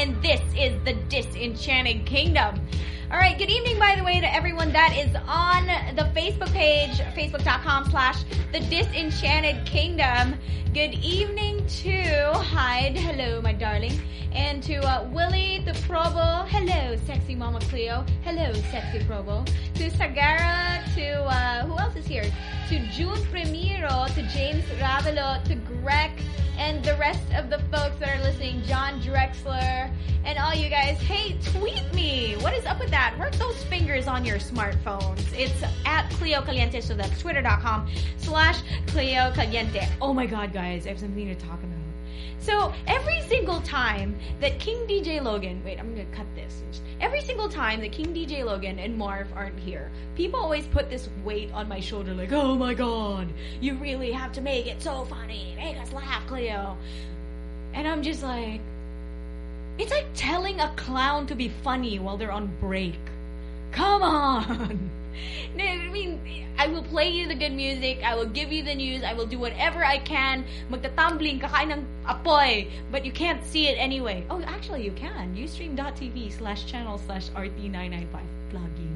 and this is the Disenchanted Kingdom. Alright, good evening, by the way, to everyone that is on the Facebook page, facebook.com slash the Disenchanted Kingdom. Good evening to Hyde, hello, my darling. And to uh, Willie the Probo, hello, sexy Mama Cleo. Hello, sexy Probo. To Sagara, to, uh, who else is here? To June Primero, to James Ravelo, to Greg, and the rest of the folks that are listening, John Drexler, and all you guys. Hey, tweet me. What is up with that? Work those fingers on your smartphones. It's at Cleo Caliente, so that's twitter.com slash Cleo Caliente. Oh my god, guys, I have something to talk about. So, every single time that King D J Logan, wait, I'm gonna cut this. Every single time that King D J Logan and Marv aren't here, people always put this weight on my shoulder like, oh my god, you really have to make it so funny. Make us laugh, Cleo. And I'm just like, it's like telling a clown to be funny while they're on break. Come on. I mean, I will play you the good music, I will give you the news, I will do whatever I can, magtatumbling, kakain ng apoy, but you can't see it anyway. Oh, actually, you can. Ustream.tv slash channel slash RT995 plugin.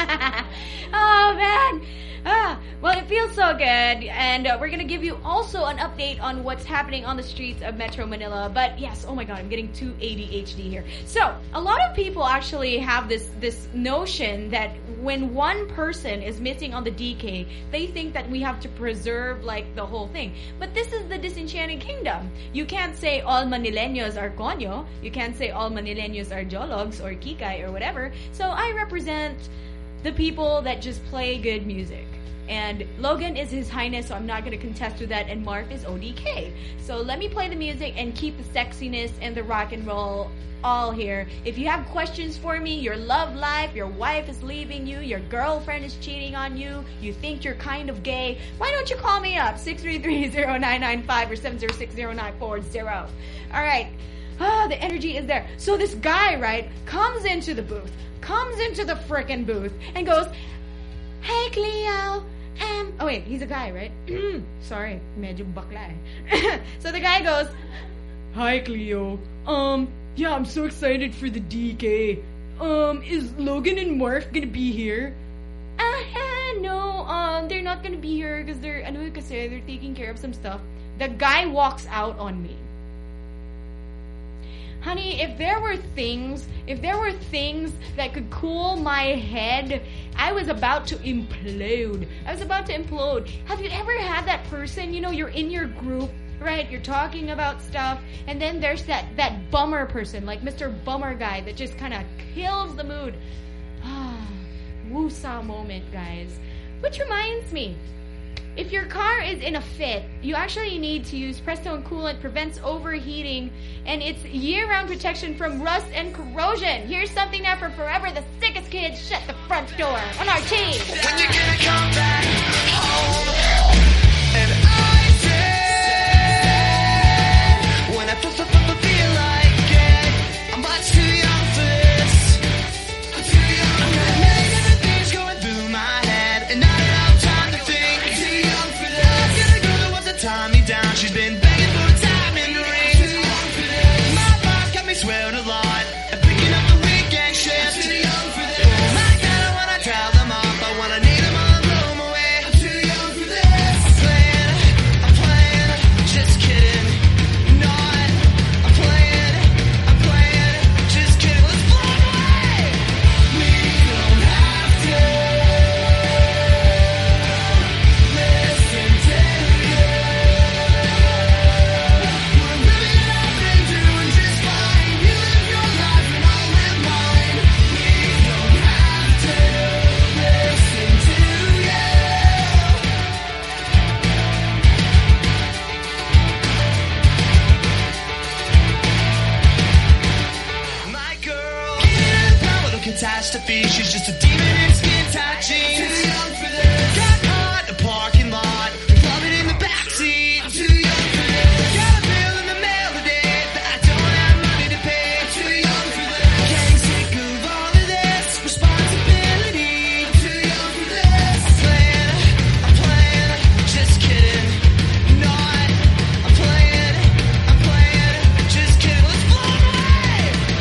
Oh, man. Ah, well, it feels so good, and uh, we're gonna give you also an update on what's happening on the streets of Metro Manila. But yes, oh my god, I'm getting too A D H D here. So, a lot of people actually have this this notion that when one person is missing on the D K, they think that we have to preserve like the whole thing. But this is the Disenchanted Kingdom. You can't say all Manileños are Konyo. You can't say all Manileños are Jologs or Kikay or whatever. So I represent the people that just play good music. And Logan is His Highness, so I'm not going to contest with that, and Mark is O D K. So let me play the music and keep the sexiness and the rock and roll all here. If you have questions for me, your love life, your wife is leaving you, your girlfriend is cheating on you, you think you're kind of gay, why don't you call me up? six three three, zero nine nine five or seven zero six, zero nine four zero. Alright. Ah, the energy is there. So this guy, right, comes into the booth, comes into the frickin' booth, and goes, hey, Cleo, um, oh wait, he's a guy, right? Sorry, medyo bakla eh. So the guy goes, hi, Cleo, um, yeah, I'm so excited for the D K. Um, is Logan and Marf gonna be here? Uh, no, um, they're not gonna be here because they're, ano kasi, they're taking care of some stuff. The guy walks out on me. Honey, if there were things, if there were things that could cool my head, I was about to implode. I was about to implode. Have you ever had that person, you know, you're in your group, right? You're talking about stuff, and then there's that, that bummer person, like Mister Bummer guy that just kind of kills the mood. Ah, woosah moment, guys. Which reminds me, if your car is in a fit, you actually need to use Prestone Coolant. Prevents overheating, and it's year-round protection from rust and corrosion. Here's something now for forever. The sickest kids shut the front door on our team. When you gonna come back home? And I said, when I first felt the feel like it, I'm much too young for this. I'm too young for this. Many different things going through my head, and not enough time to think. I'm too young for this. I'm gonna go to what's to tie me down. She's been begging for a time in the ring. Too young for this. My boss got me swearing a lot and picking up the weekend shift. I'm too young for this. Oh my God, when I tell them off, I wanna need them all and blow them away. I'm too young for this. I'm playing, I'm playing, just kidding. Not, I'm playing, I'm playing, just kidding. Let's blow them away. We don't have to listen to you. We're living it up and doing just fine. You live your life and I'll live mine. We don't have to listen to you. My girl, in power of catastrophe. She's just a demon in skin tight jeans. Too young for this. Got caught in a parking lot, love it in the backseat. I'm too young for this. Got a bill in the mail today that I don't have money to pay. I'm too young for this. Getting sick of all of this responsibility. I'm too young for this. I'm playing, I'm playing, just kidding. Not, I'm playing, I'm playing, just kidding. Let's blow it away.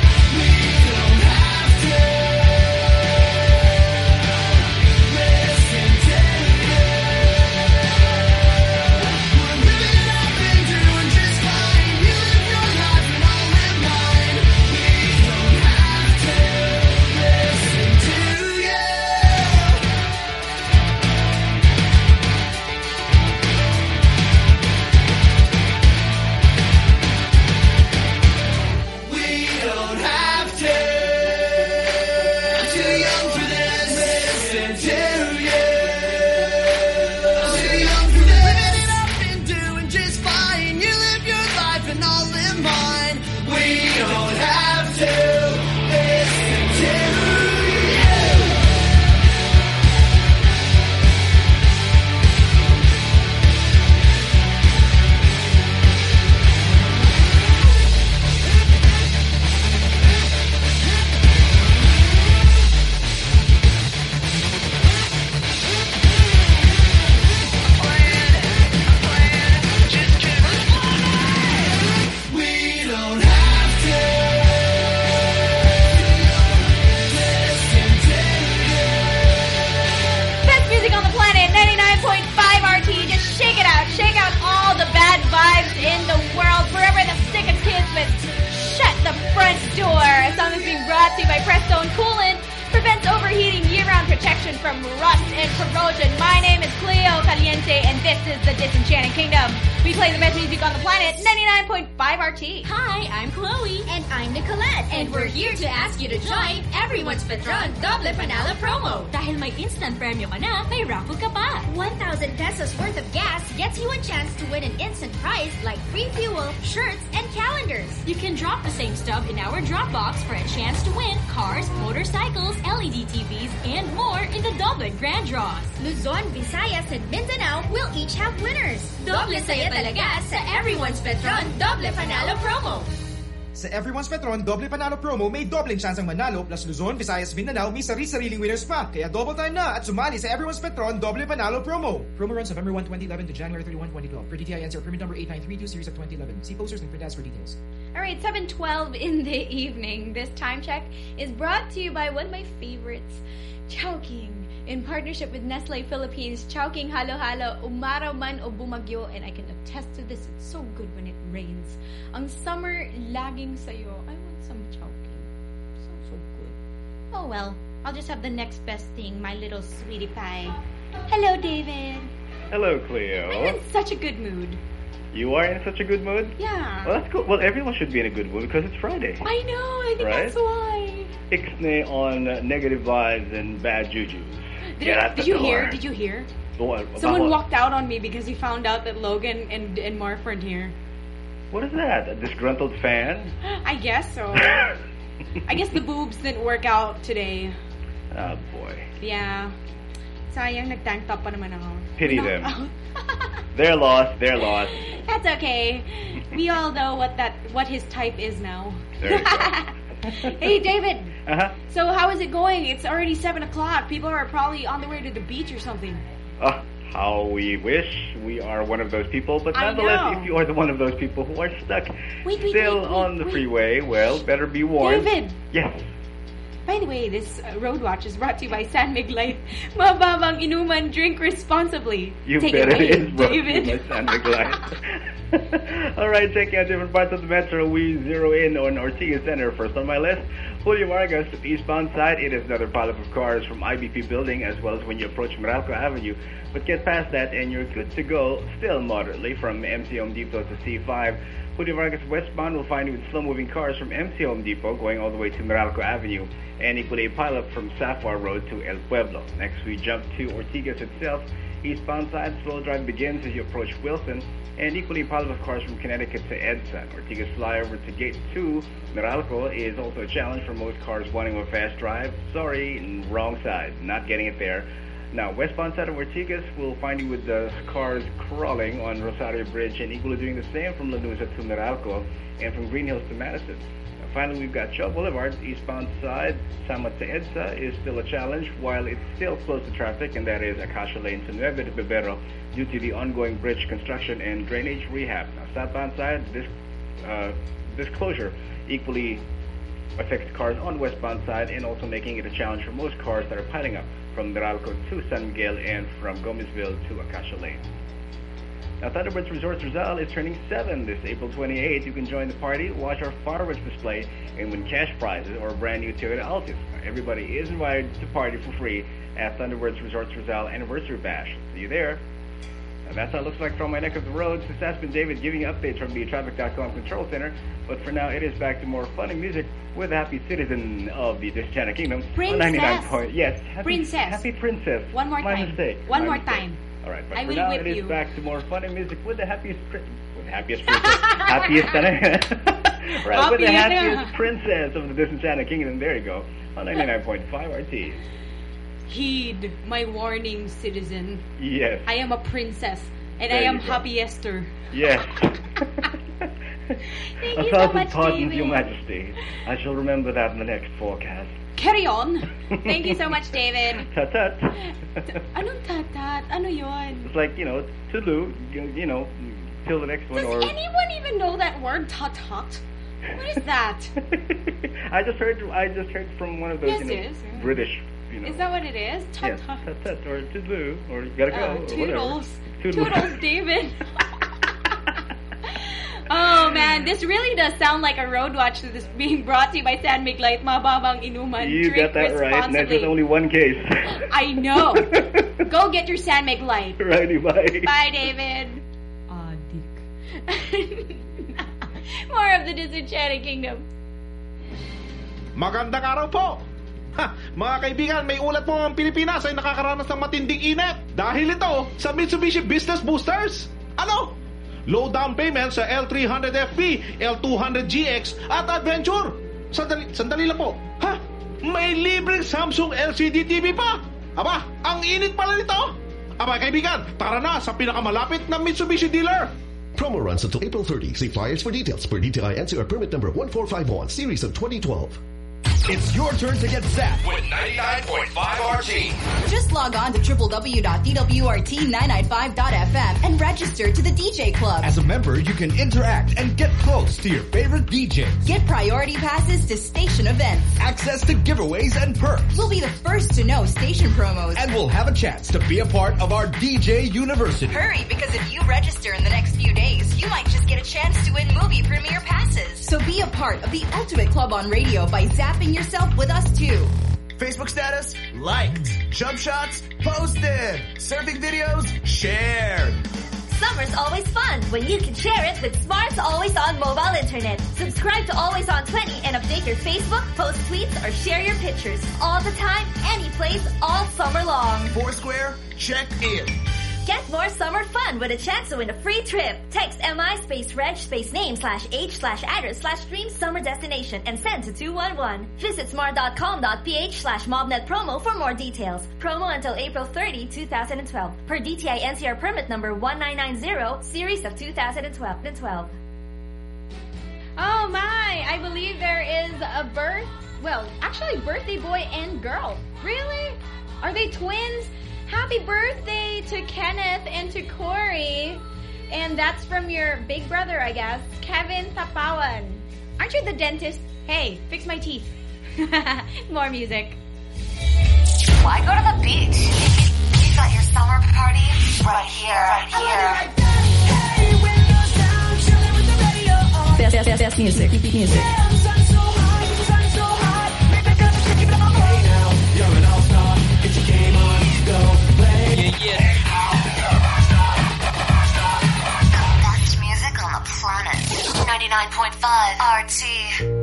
protection from rust and corrosion. My name is Cleo Caliente, and this is the Disenchanted Kingdom. We play the best music on the planet, ninety-nine point five R T. Hi, I'm Chloe. And I'm Nicolette. And we're here to ask you to join Everyone's Petron Doble Panalo promo. Dahil may instant premyo ka na, may raffle ka pa. one thousand pesos worth of gas gets you a chance to win an instant prize like free fuel, shirts, and calendars. You can drop the same stuff in our drop box for a chance to win cars, motorcycles, L E D T Vs, and more in the Doble Grand Draws. Luzon, Visayas, and Mindanao will each have winners. Doble saya talaga sa Everyone's Petron Doble Panalo promo. Sa Everyone's Petron Doble Panalo promo, may dobleng tsansang manalo plus Luzon, Visayas, Mindanao may sari-sariling winners pa. Kaya double time na at sumali sa Everyone's Petron Doble Panalo promo. Promo runs November first, twenty eleven to January thirty-first, twenty twelve. For D T I N, sir, permit number eight nine three two series of twenty eleven. See posters and print ads for details. All right, seven twelve in the evening. This time check is brought to you by one of my favorites, Chowking. In partnership with Nestle Philippines, Chowking Halo Halo, umaraw man o bumagyo, and I can attest to this, it's so good when it rains. Ang summer laging sayo. I want some Chowking. So, so good. Oh well, I'll just have the next best thing, my little sweetie pie. Hello, David. Hello, Cleo. I'm in such a good mood. You are in such a good mood? Yeah. Well, that's cool. Well, everyone should be in a good mood because it's Friday. I know, I think right? that's why. Ixnay on uh, negative vibes and bad jujus. Did, Get I, out did the you door. hear? Did you hear? What, Someone what? walked out on me because he found out that Logan and, and Marf weren't here. What is that? A disgruntled fan? I guess so. I guess the boobs didn't work out today. Oh, boy. Yeah. Sayang, nag-tank top pa naman ako. Pity Knocked them. out. They're lost. They're lost. That's okay. We all know what that what his type is now. There you go. Hey, David. Uh-huh. So how is it going? It's already seven o'clock. People are probably on their way to the beach or something. Uh, how we wish we are one of those people, but I nonetheless, know. if you are the one of those people who are stuck Wait, wait, still wait, wait, on the wait. freeway, well, better be warned. David. Yes. By the way, this uh, Road Watch is brought to you by San Mig Light. Mababang inuman, drink responsibly. You Take bet it away, it is brought to you David. by San Miguel. All right, checking out different parts of the metro. We zero in on Ortigas Center. First on my list, Julio Vargas, eastbound side. It is another pile of cars from I B P building, as well as when you approach Meralco Avenue. But get past that and you're good to go, still moderately, from M C Home Depot to C five. Julio Vargas westbound will find you with slow-moving cars from M C Home Depot going all the way to Meralco Avenue, and equally a pileup from Safar Road to El Pueblo. Next, we jump to Ortigas itself. Eastbound side, slow drive begins as you approach Wilson, and equally a pileup of cars from Connecticut to Edson. Ortigas flyover to Gate two. Meralco is also a challenge for most cars wanting a fast drive. Sorry, wrong side, not getting it there. Now, westbound side of Ortigas will find you with the cars crawling on Rosario Bridge, and equally doing the same from Lanuza to Meralco and from Green Hills to Madison. Now, finally, we've got Shaw Boulevard, eastbound side. Sama to EDSA is still a challenge, while it's still close to traffic, and that is Acacia Lane to Nueve de Bebero due to the ongoing bridge construction and drainage rehab. Now, southbound side, this, uh, this closure equally affects cars on westbound side and also making it a challenge for most cars that are piling up from Meralco to San Miguel and from Gomezville to Acacia Lane. Now, Thunderbirds Resorts Rizal is turning seven this April twenty-eighth. You can join the party, watch our fireworks display, and win cash prizes or a brand new Toyota Altis. Now, everybody is invited to party for free at Thunderbirds Resorts Rizal Anniversary Bash. See you there. Now, that's how it looks like from my neck of the road. This has been David giving you updates from the Traffic dot com Control Center. But for now, it is back to more fun and music with a happy citizen of the Disenchanted Kingdom. Princess. ninety-nine point, yes, happy, Princess. Happy princess. One more My time. mistake. One My more mistake. time. All right, but I for will now, whip it is you. back to more fun and music with the happiest, pri- with the happiest princess, happiest, right, with the happiest princess of the Disenchanted Kingdom. There you go, on ninety-nine point five R T. Heed my warning, citizen. Yes. I am a princess, and There I am you go. Happy Esther. Yes. Thank A you so thousand much, pardons, David. Your Majesty. I shall remember that in the next forecast. Carry on. Thank you so much, David. Tut tut. Anong tatat? Ano yon? It's like, you know, toodaloo, you, you know, till the next one. Does or anyone even know that word, tut-tut? What is that? I just heard. I just heard from one of those, Yes, you know, yes. British. You know. Is that what it is? Yes, Tut-tut. tut tut or toodaloo or you gotta go Uh, or toodles. whatever. Toodles, David. Oh man, this really does sound like a road watch that is being brought to you by San Mig Light. Mababang inuman. You Drink got that right. That's just only one case. I know. Go get your San Mig Light. Righty, bye. Bye, David. Ah, dick. More of the Disenchanted Kingdom. Magandang araw po. Ha, mga kaibigan, may ulat po ang Pilipinas ay nakakaranas ng matinding init. Dahil ito sa Mitsubishi Business Boosters. Ano? Low down payment sa L three hundred F B, L two hundred G X at Adventure. Sandali, sandali lang po. Ha? May libreng Samsung L C D T V pa. Aba, ang init pala nito. Aba kaibigan, tara na sa pinakamalapit na Mitsubishi dealer. Promo runs until April thirtieth. See flyers for details. Per D T I N C R permit number one four five one, series of twenty twelve. It's your turn to get zapped with ninety-nine point five R T. Just log on to w w w dot d w r t nine ninety-five dot f m and register to the D J Club. As a member, you can interact and get close to your favorite D Js. Get priority passes to station events. Access to giveaways and perks. We'll be the first to know station promos. And we'll have a chance to be a part of our D J University. Hurry, because if you register in the next few days, you might just get a chance to win movie premiere passes. So be a part of the ultimate club on radio by zapping yourself with us too. Facebook status, liked. Jump shots, posted. Surfing videos, shared. Summer's always fun when you can share it with Smart's Always On mobile internet. Subscribe to Always On twenty and update your Facebook, post tweets, or share your pictures all the time, any place, all summer long. Foursquare, check in. Get more summer fun with a chance to win a free trip. Text M I space reg space name slash age slash address slash dream summer destination and send to two one one. Visit smart dot com dot p h slash mobnet promo for more details. Promo until April thirtieth, twenty twelve. Per D T I N C R permit number one nine nine zero, series of two thousand twelve. Oh my, I believe there is a birth, well, actually birthday boy and girl. Really? Are they twins? Happy birthday to Kenneth and to Corey. And that's from your big brother, I guess, Kevin Tapawan. Aren't you the dentist? Hey, fix my teeth. More music. Why go to the beach? You got your summer party right here, right here. Best, best, best music, music. Best music on the planet. ninety-nine point five R T.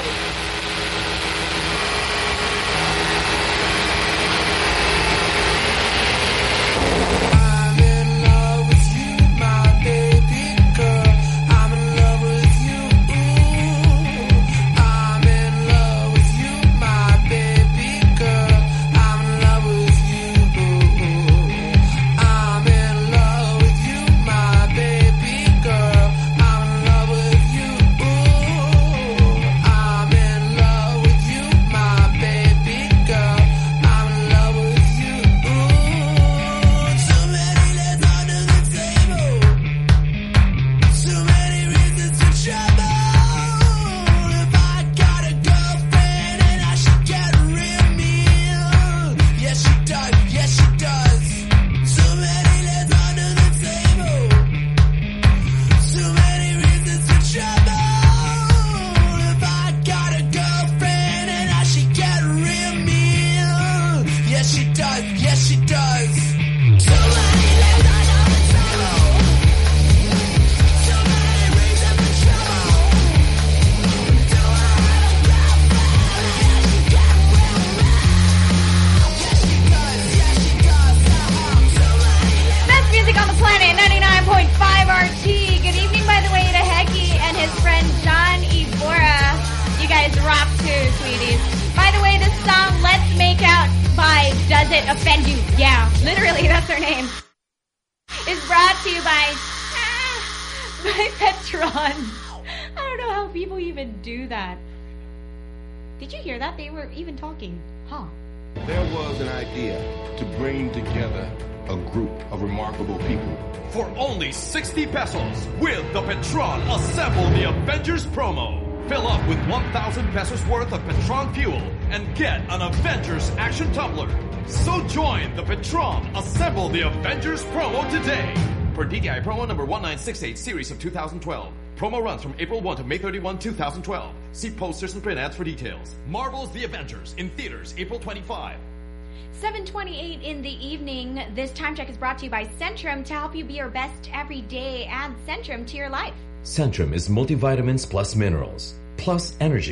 Did you hear that? They were even talking. Huh. There was an idea to bring together a group of remarkable people. For only sixty pesos, with the Petron Assemble the Avengers promo. Fill up with one thousand pesos worth of Petron fuel and get an Avengers action tumbler. So join the Petron Assemble the Avengers promo today. Per D T I promo number one nine six eight series of two thousand twelve. Promo runs from April first to May thirty-first, two thousand twelve. See posters and print ads for details. Marvel's The Avengers in theaters April twenty-fifth. seven twenty-eight in the evening. This time check is brought to you by Centrum to help you be your best every day. Add Centrum to your life. Centrum is multivitamins plus minerals, plus energy,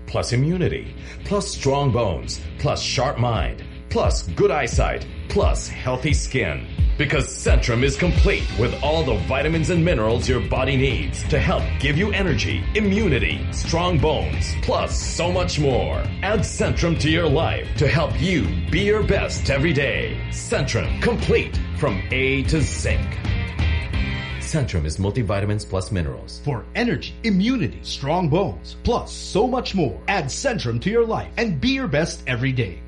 plus immunity, plus strong bones, plus sharp mind, plus good eyesight, plus healthy skin. Because Centrum is complete with all the vitamins and minerals your body needs to help give you energy, immunity, strong bones, plus so much more. Add Centrum to your life to help you be your best every day. Centrum, complete from A to Zinc. Centrum is multivitamins plus minerals. For energy, immunity, strong bones, plus so much more. Add Centrum to your life and be your best every day.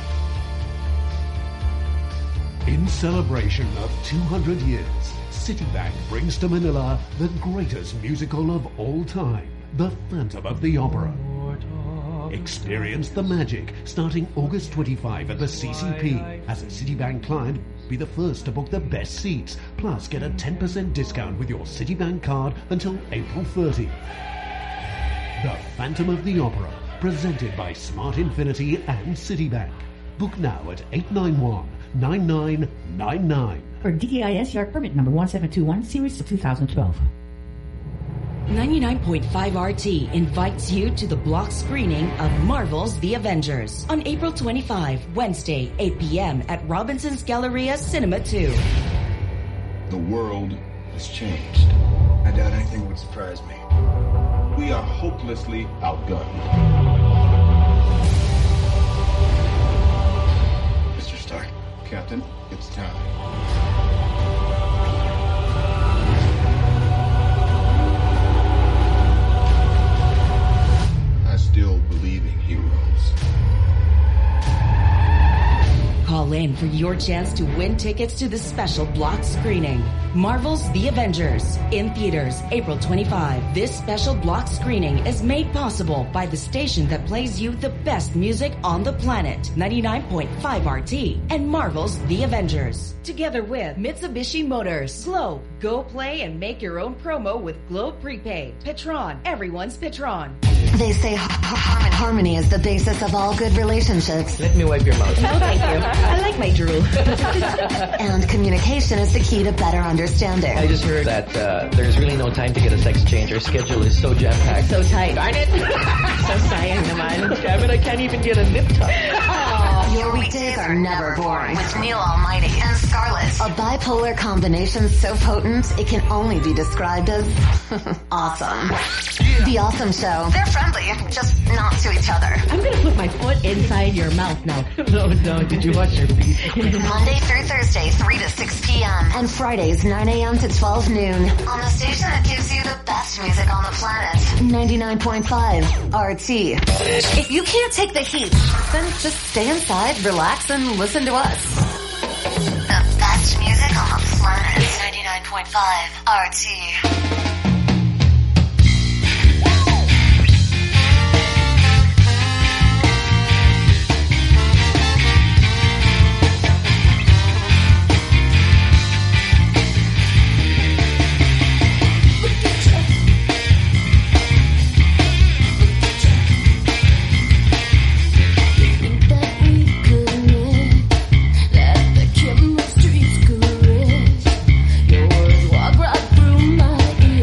In celebration of two hundred years, Citibank brings to Manila the greatest musical of all time, The Phantom of the Opera. Experience the magic starting August twenty-fifth at the C C P. As a Citibank client, be the first to book the best seats. Plus, get a ten percent discount with your Citibank card until April thirtieth. The Phantom of the Opera, presented by Smart Infinity and Citibank. Book now at eight nine one, nine nine nine nine. For D T I S yard permit number one seven two one, series of two thousand twelve. ninety-nine point five R T invites you to the block screening of Marvel's The Avengers on April twenty-fifth, Wednesday, eight p.m. at Robinson's Galleria Cinema two. The world has changed. I doubt anything would surprise me. We are hopelessly outgunned. Mister Stark, Captain, it's time. Still believing heroes. Call in for your chance to win tickets to the special block screening. Marvel's The Avengers, in theaters April twenty-fifth. This special block screening is made possible by the station that plays you the best music on the planet, ninety-nine point five R T, and Marvel's The Avengers. Together with Mitsubishi Motors, Globe, go play and make your own promo with Globe Prepaid. Petron, everyone's Petron. They say har- harmony is the basis of all good relationships. Let me wipe your mouth. No, thank you. I like my drool. And communication is the key to better understanding. I just heard that uh, there's really no time to get a sex change. Our schedule is so jam-packed. So tight. Darn it! So sayang naman. Damn it, I can't even get a nip tuck. Your weekdays are never boring. With Neil Almighty and Scarlett. A bipolar combination so potent, it can only be described as awesome. The Awesome Show. They're friendly, just not to each other. I'm gonna put my foot inside your mouth now. No, no, did you watch your piece? Monday through Thursday, three to six p.m. And Fridays, nine a.m. to twelve noon. On the station that gives you the best music on the planet. ninety-nine point five R T. If you can't take the heat, then just stay inside, relax, and listen to us. The best music on the planet. ninety-nine point five R T. Chemistry's correct. Your words walk right through my ears.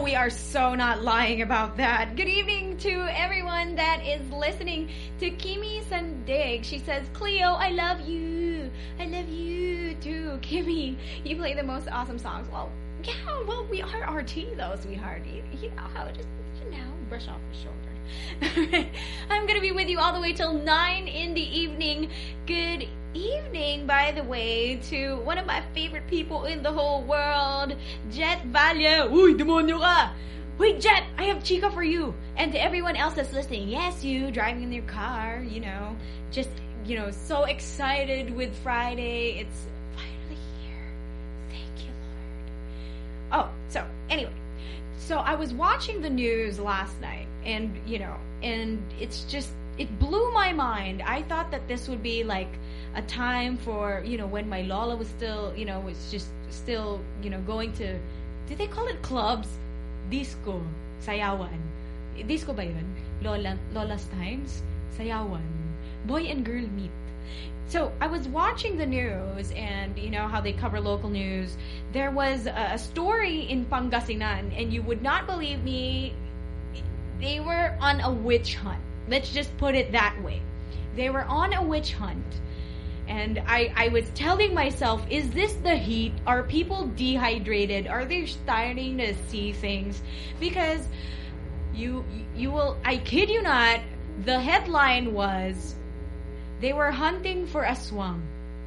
we are so not lying about that. Good evening to everyone that is listening. To Kimi Sandig, she says, Cleo, I love you. I love you too. Kimmy, you play the most awesome songs. Well, yeah, well, we are R T though, sweetheart. You, you know how, just, you know, brush off the shoulder. I'm going to be with you all the way till nine in the evening. Good evening, by the way, to one of my favorite people in the whole world, Jet Valle. Uy, demonyo ka! Wait, Jet, I have chica for you. And to everyone else that's listening, yes, you driving in your car, you know, just, you know, so excited with Friday. It's finally here. Thank you, Lord. Oh, so anyway, so I was watching the news last night, and, you know, and it's just, it blew my mind. I thought that this would be like a time for, you know, when my Lola was still, you know, was just still, you know, going to, did they call it clubs? Disco, sayawan. Disco ba yun? Lola, Lola's times? Sayawan. Boy and girl meet. So I was watching the news, and you know how they cover local news. There was a, a story in Pangasinan, and you would not believe me, they were on a witch hunt. Let's just put it that way. They were on a witch hunt. And I, I was telling myself, is this the heat? Are people dehydrated? Are they starting to see things? Because you you will, I kid you not, the headline was, they were hunting for aswang.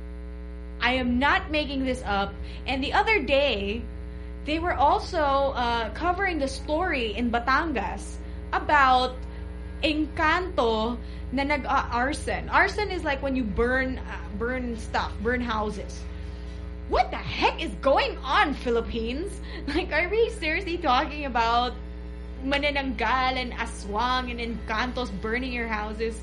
I am not making this up. And the other day, they were also uh, covering the story in Batangas about Encanto na nag-arson. Arson is like when you burn uh, burn stuff, burn houses. What the heck is going on, Philippines? Like, are we seriously talking about manananggal and aswang and Encantos burning your houses?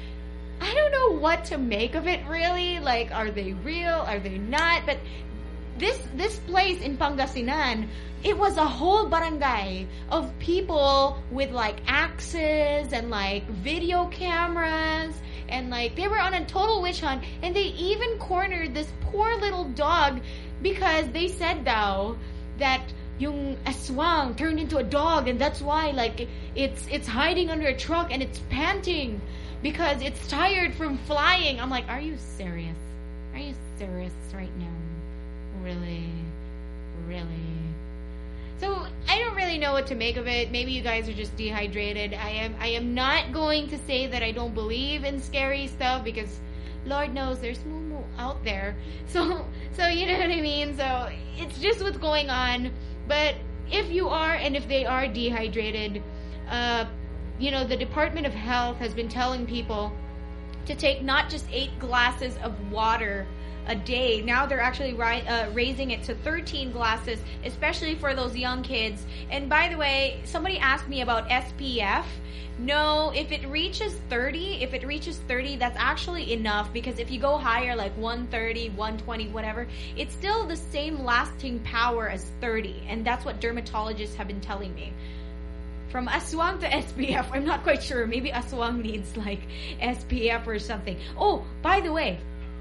I don't know what to make of it, really. Like, are they real? Are they not? But this this place in Pangasinan, it was a whole barangay of people with like axes and like video cameras, and like they were on a total witch hunt, and they even cornered this poor little dog because they said daw that yung aswang turned into a dog, and that's why like it's it's hiding under a truck and it's panting because it's tired from flying. I'm like, are you serious? Are you serious right now? Really? Really? So I don't really know what to make of it. Maybe you guys are just dehydrated. I am I am not going to say that I don't believe in scary stuff, because Lord knows there's moo out there. So so you know what I mean? So it's just what's going on. But if you are, and if they are dehydrated, uh, you know, the Department of Health has been telling people to take not just eight glasses of water a day. Now they're actually ri- uh, raising it to thirteen glasses, especially for those young kids. And by the way, somebody asked me about S P F. No, if it reaches thirty, if it reaches thirty, that's actually enough, because if you go higher, like one thirty, one twenty, whatever, it's still the same lasting power as thirty. And that's what dermatologists have been telling me. From aswang to S P F, I'm not quite sure. Maybe aswang needs like S P F or something. Oh, by the way,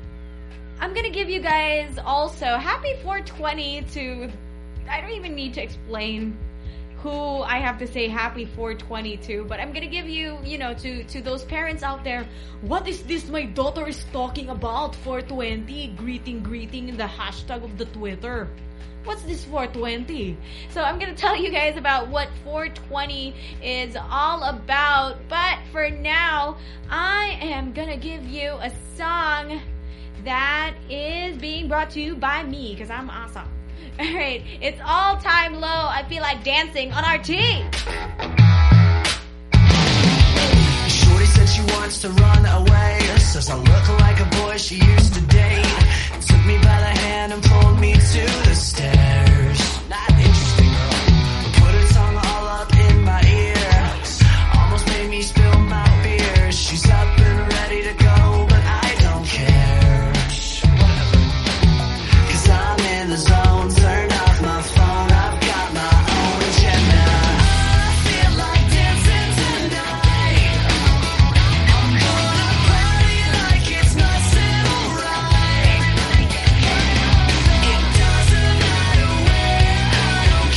I'm gonna give you guys also happy four twenty to, I don't even need to explain who I have to say happy four twenty to, but I'm gonna give you, you know, to, to those parents out there, what is this my daughter is talking about, four twenty, greeting, greeting in the hashtag of the Twitter. What's this four twenty? So I'm gonna tell you guys about what four twenty is all about, but for now, I am gonna give you a song that is being brought to you by me, because I'm awesome. Alright, it's All Time Low. I feel like dancing on R T. Shorty said she wants to run away, says I look like a boy she used to date. Took me by the hand and pulled me to the stairs. Not interesting, girl. Put her tongue all up in my ear, almost made me spill my beer. She's up and ready to go, but I don't care. I'm in the zone, turn off my phone, I've got my own agenda. I feel like dancing tonight. I'm gonna party like it's nothing alright. It doesn't matter where, I don't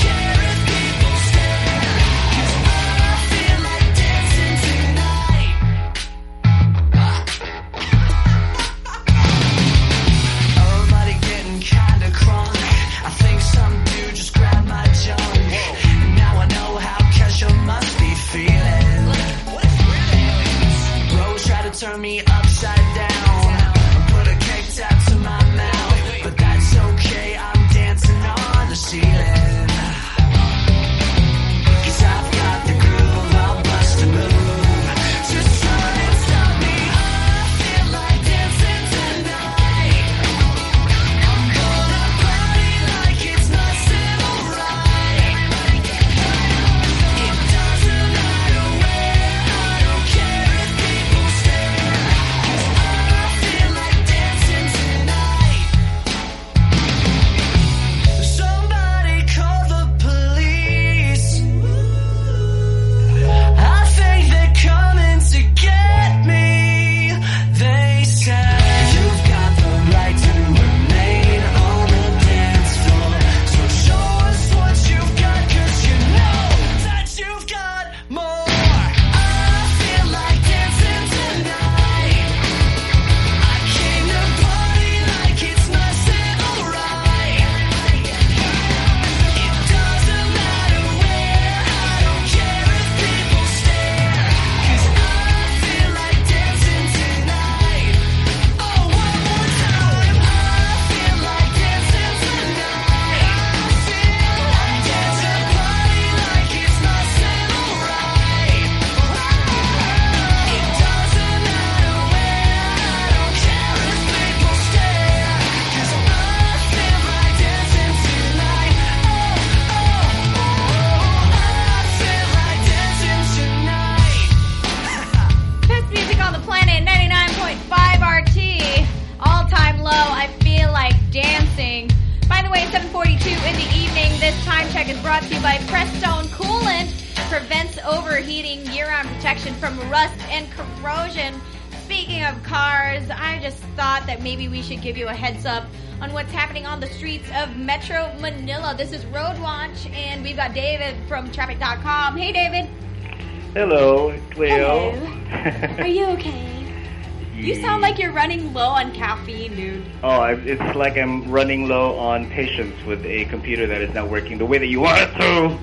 heating, year-round protection from rust and corrosion. Speaking of cars, I just thought that maybe we should give you a heads up on what's happening on the streets of Metro Manila. This is Road Watch, and we've got David from traffic dot com. Hey, David. Hello, Cleo. Hello. Are you okay? You sound like you're running low on caffeine, dude. Oh, I- it's like I'm running low on patience with a computer that is not working the way that you want it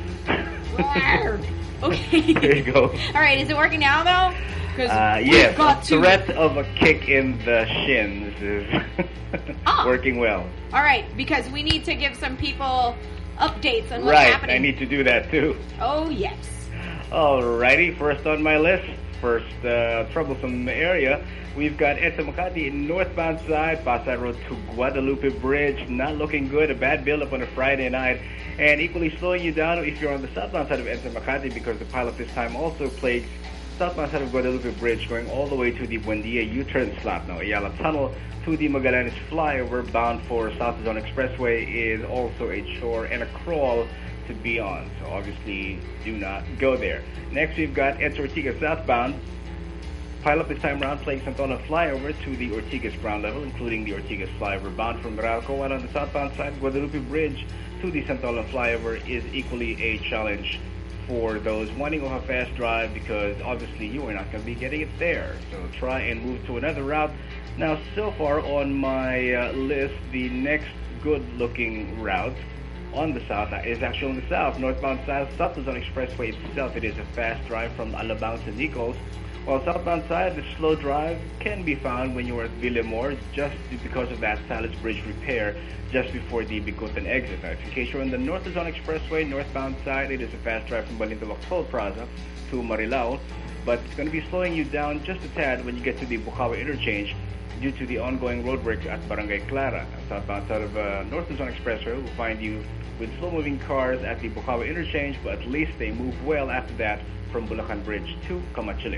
to. Okay. There you go. All right, is it working now, though? Because Uh, we've yes, got a to... threat of a kick in the shins is Ah. working well. All right, because we need to give some people updates on what's Right, happening. I need to do that too. Oh, yes. Alrighty, first on my list, first uh, troublesome area, we've got Edsa Makati northbound side, Pasay Road to Guadalupe Bridge, not looking good, a bad build-up on a Friday night, and equally slowing you down if you're on the southbound side of Edsa Makati because the pileup this time also plagues southbound side of Guadalupe Bridge going all the way to the Buendia U-turn slot. Now, Ayala Tunnel to the Magallanes flyover bound for South Luzon Expressway is also a chore and a crawl to be on. So obviously, do not go there. Next, we've got Edsa Ortigas southbound. Pileup this time around plagues Santolan flyover to the Ortigas ground level, including the Ortigas flyover bound from Meralco. While on the southbound side, Guadalupe Bridge to the Santolan flyover is equally a challenge for those wanting to have a fast drive because obviously you are not going to be getting it there. So try and move to another route. Now, so far on my uh, list, the next good-looking route on the south is actually on the south. Northbound south, South Luzon Expressway itself, it is a fast drive from Alabang to Nicols. While southbound side, the slow drive can be found when you are at Villamor just because of that Salas Bridge repair just before the Bicutan exit. Now, in case you're on the North Luzon Expressway, northbound side, it is a fast drive from Balintawak Toll Plaza to Marilao, but it's going to be slowing you down just a tad when you get to the Bukawi interchange due to the ongoing roadwork at Barangay Clara. Now, southbound side of uh, North Luzon Expressway will find you with slow-moving cars at the Bukawi interchange, but at least they move well after that from Bulacan Bridge to Kamachilik.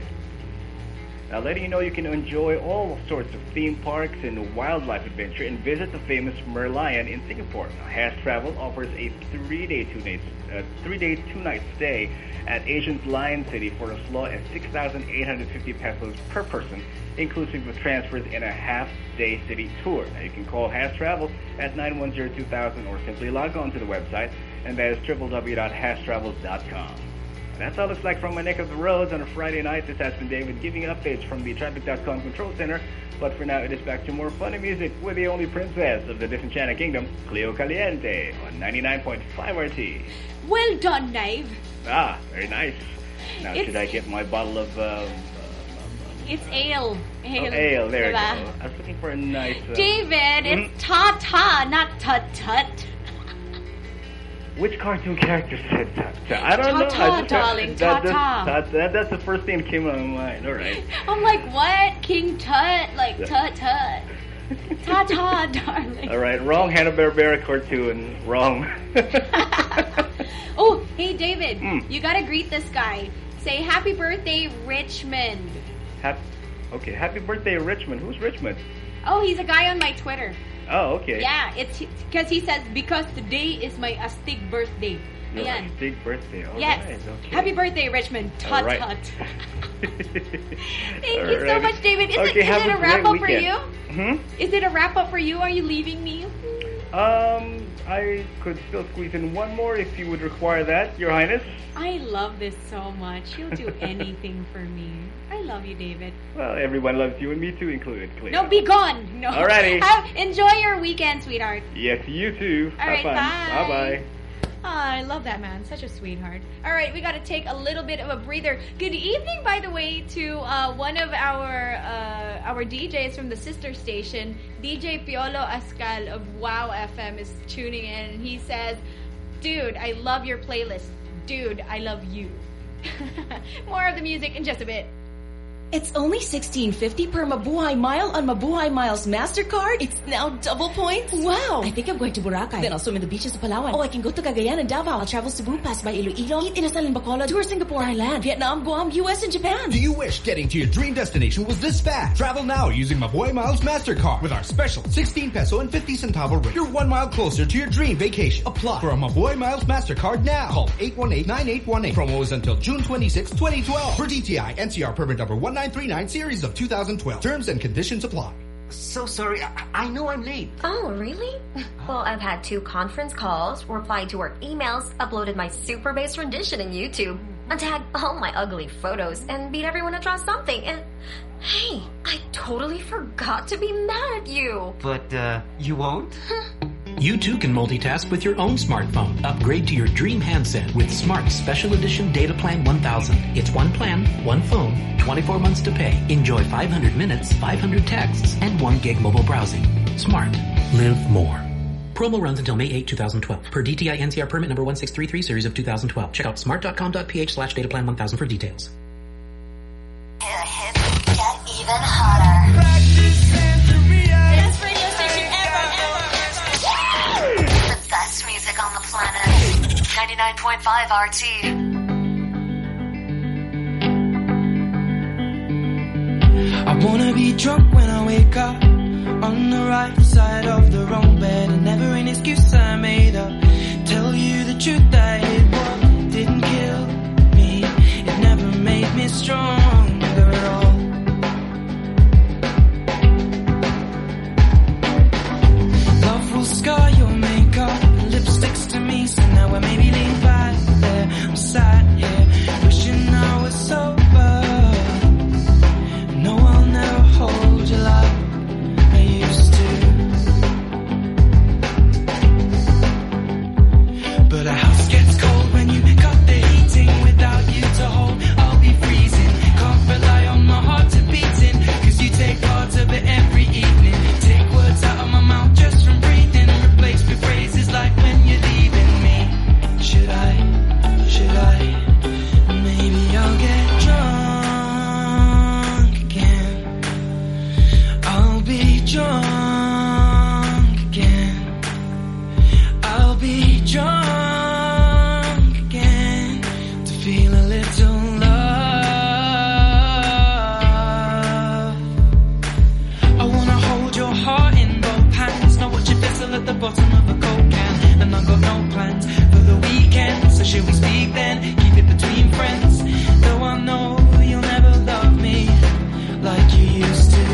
Now, letting you know you can enjoy all sorts of theme parks and wildlife adventure and visit the famous Merlion in Singapore. Now, Has Travel offers a three-day, two-night, uh, three-day, two-night stay at Asian's Lion City for as low as six thousand eight hundred fifty pesos per person, inclusive of transfers and a half-day city tour. Now, you can call Has Travel at nine one zero two thousand or simply log on to the website, and that is w w w dot has travels dot com. That's all it's like from my neck of the roads on a Friday night. This has been David giving you updates from the traffic dot com control center. But for now, it is back to more funny music with the only princess of the Disenchanted Kingdom, Cleo Caliente, on ninety-nine point five R T. Well done, Dave. Ah, very nice. Now, It's- should I get my bottle of... Um, It's ale. Ale. oh, ale, there you Diba? go. I was looking for a nice... Uh, David, mhm. it's ta-ta, not tut-tut. Which cartoon character said ta-ta? I don't know. Ta-ta, I just- darling, that- that's- ta-ta. That, that, that's the first thing that came to my mind. All right. I'm like, what? King Tut? Like, tut-tut. Ta-ta, darling. All right, wrong Hanna-Barbera cartoon. Wrong. Oh, hey, David, Mm. you gotta greet this guy. Say, happy birthday, Richmond. Hap- okay, happy birthday, Richmond. Who's Richmond? Oh, he's a guy on my Twitter. Oh, okay. Yeah, it's because he says, because today is my astig birthday. Your Ayan. big birthday. All Yes. right, okay. Happy birthday, Richmond. All Tut right. tut. Thank All you so right. much, David. Is, Okay, it, is have it a a wrap great up for weekend. you? Hmm? Is it a wrap up for you? Are you leaving me? Um, I could still squeeze in one more if you would require that, Your Highness. I love this so much. You'll do anything for me. I love you, David. Well, everyone loves you and me too included, Cleo. No, be gone. No. Alrighty. Have, enjoy your weekend, sweetheart. Yes, you too. All Have right, fun. bye. Bye-bye. Oh, I love that man. Such a sweetheart. All right, we got to take a little bit of a breather. Good evening, by the way, to uh, one of our uh, our D Js from the sister station, D J Piolo Ascal of Wow F M is tuning in, and he says, "Dude, I love your playlist. Dude, I love you." More of the music in just a bit. It's only sixteen fifty per Mabuhay Mile on Mabuhay Miles MasterCard. It's now double points. Wow. I think I'm going to Boracay. Then I'll swim in the beaches of Palawan. Oh, I can go to Cagayan and Davao. I'll travel Cebu, pass by Iloilo, eat Inasal and Bacolod, tour Singapore, Thailand, Vietnam, Guam, U S, and Japan. Do you wish getting to your dream destination was this fast? Travel now using Mabuhay Miles MasterCard with our special sixteen peso and fifty centavo rate. You're one mile closer to your dream vacation. Apply for a Mabuhay Miles MasterCard now. Call eight one eight, nine eight one eight. Promo is until June twenty-sixth, twenty twelve. For D T I N C R permit number one nine three nine series of two thousand twelve. Terms and conditions apply. So sorry, I, I know I'm late. Oh, really? Well, I've had two conference calls, replied to work emails, uploaded my super bass rendition in YouTube, untagged all my ugly photos, and beat everyone to draw something. And hey, I totally forgot to be mad at you. But, uh, you won't? You too can multitask with your own smartphone. Upgrade to your dream handset with Smart Special Edition Data Plan one thousand. It's one plan, one phone, twenty-four months to pay. Enjoy five hundred minutes, five hundred texts, and one gig mobile browsing. Smart. Live more. Promo runs until May eighth, twenty twelve. Per D T I N C R permit number one six three three series of two thousand twelve. Check out smart.com.ph slash dataplan one thousand for details. The hits get even hotter. Best radio station ever, ever. The best music on the planet. ninety-nine point five R T. I wanna be drunk when I wake up, on the right side of the wrong bed, and never an excuse I made up. Tell you the truth, I hid what didn't kill me. It never made me stronger at all. Love will scar your makeup, lipsticks to me, so now I maybe lean back there. I'm sat here, wishing I was sober. No, I'll never hold you like I used to. But a house gets cold when you cut the heating. Without you to hold, I'll be freezing. Can't rely on my heart to beating, cause you take part of it every evening. Take words out of my mouth just from breathing, replace with phrases like when you're leaving me. Should I, should I, maybe I'll get drunk. I'll be drunk again. I'll be drunk again to feel a little love. I wanna hold your heart in both hands, not watch it fizzle at the bottom of a Coke can. And I've got no plans for the weekend, so should we speak then? Keep it between friends, though I know you'll never love me like you used to.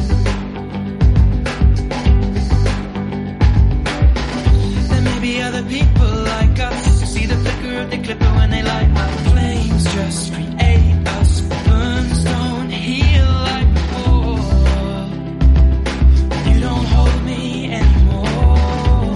Other people like us who see the flicker of the clipper when they light up. Flames just create us, burns don't heal like before. You don't hold me anymore.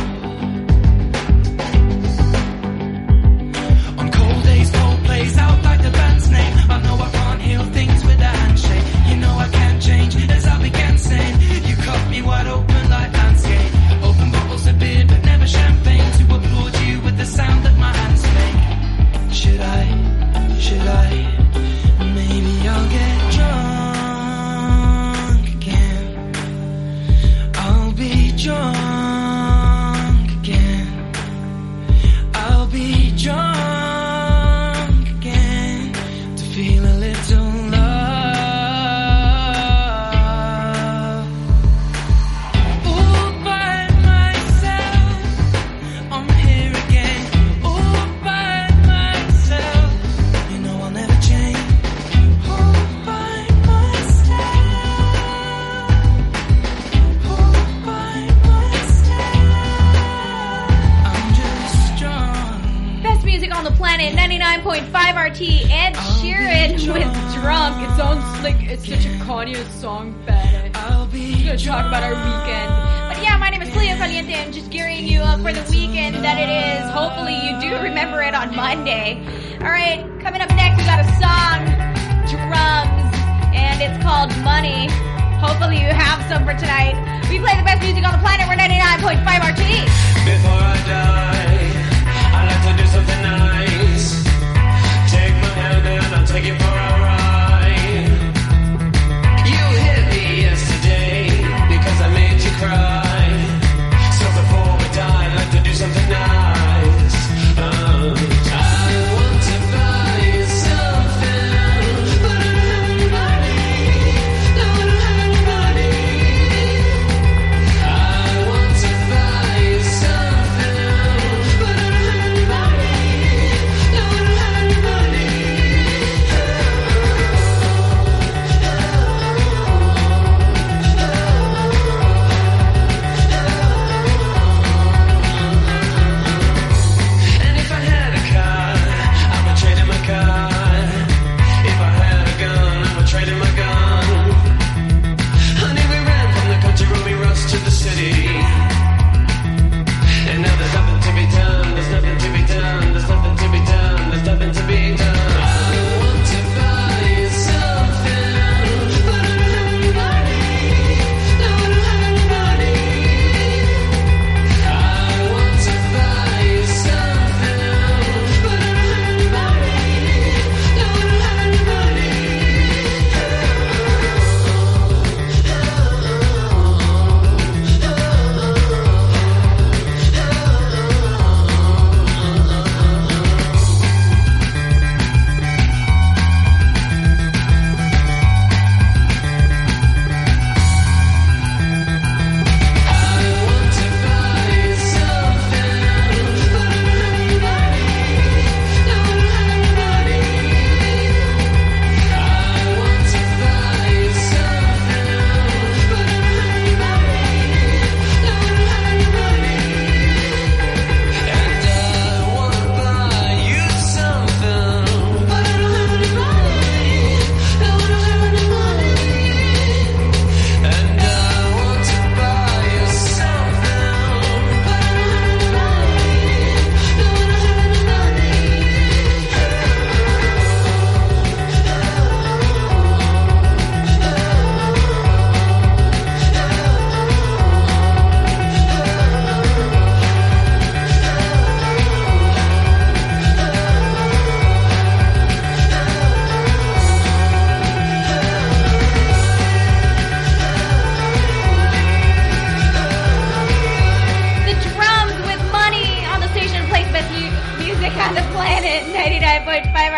On cold days, cold plays out like the band's name. I know I can't heal things with a handshake. You know I can't change as I began saying. You cut me wide open like landscape. Open bottles of beer but never champagne to applaud you with the sound that my hands make. Should I, should I, maybe I'll get drunk again. I'll be drunk again. I'll be drunk again to feel a little love. ninety-nine point five R T, Ed Sheeran with Drunk. It sounds like it's such a Kanye song, but I'm gonna talk about our weekend. But yeah, my name is Cleo Caliente. I'm just gearing you up for the weekend that it is. Hopefully you do remember it on Monday. Alright, coming up next we got a song, Drums, and it's called Money. Hopefully you have some for tonight. We play the best music on the planet. We're ninety-nine point five R T. Before I die, I'd like to do something nice. Take my hand and I'll take you for a ride.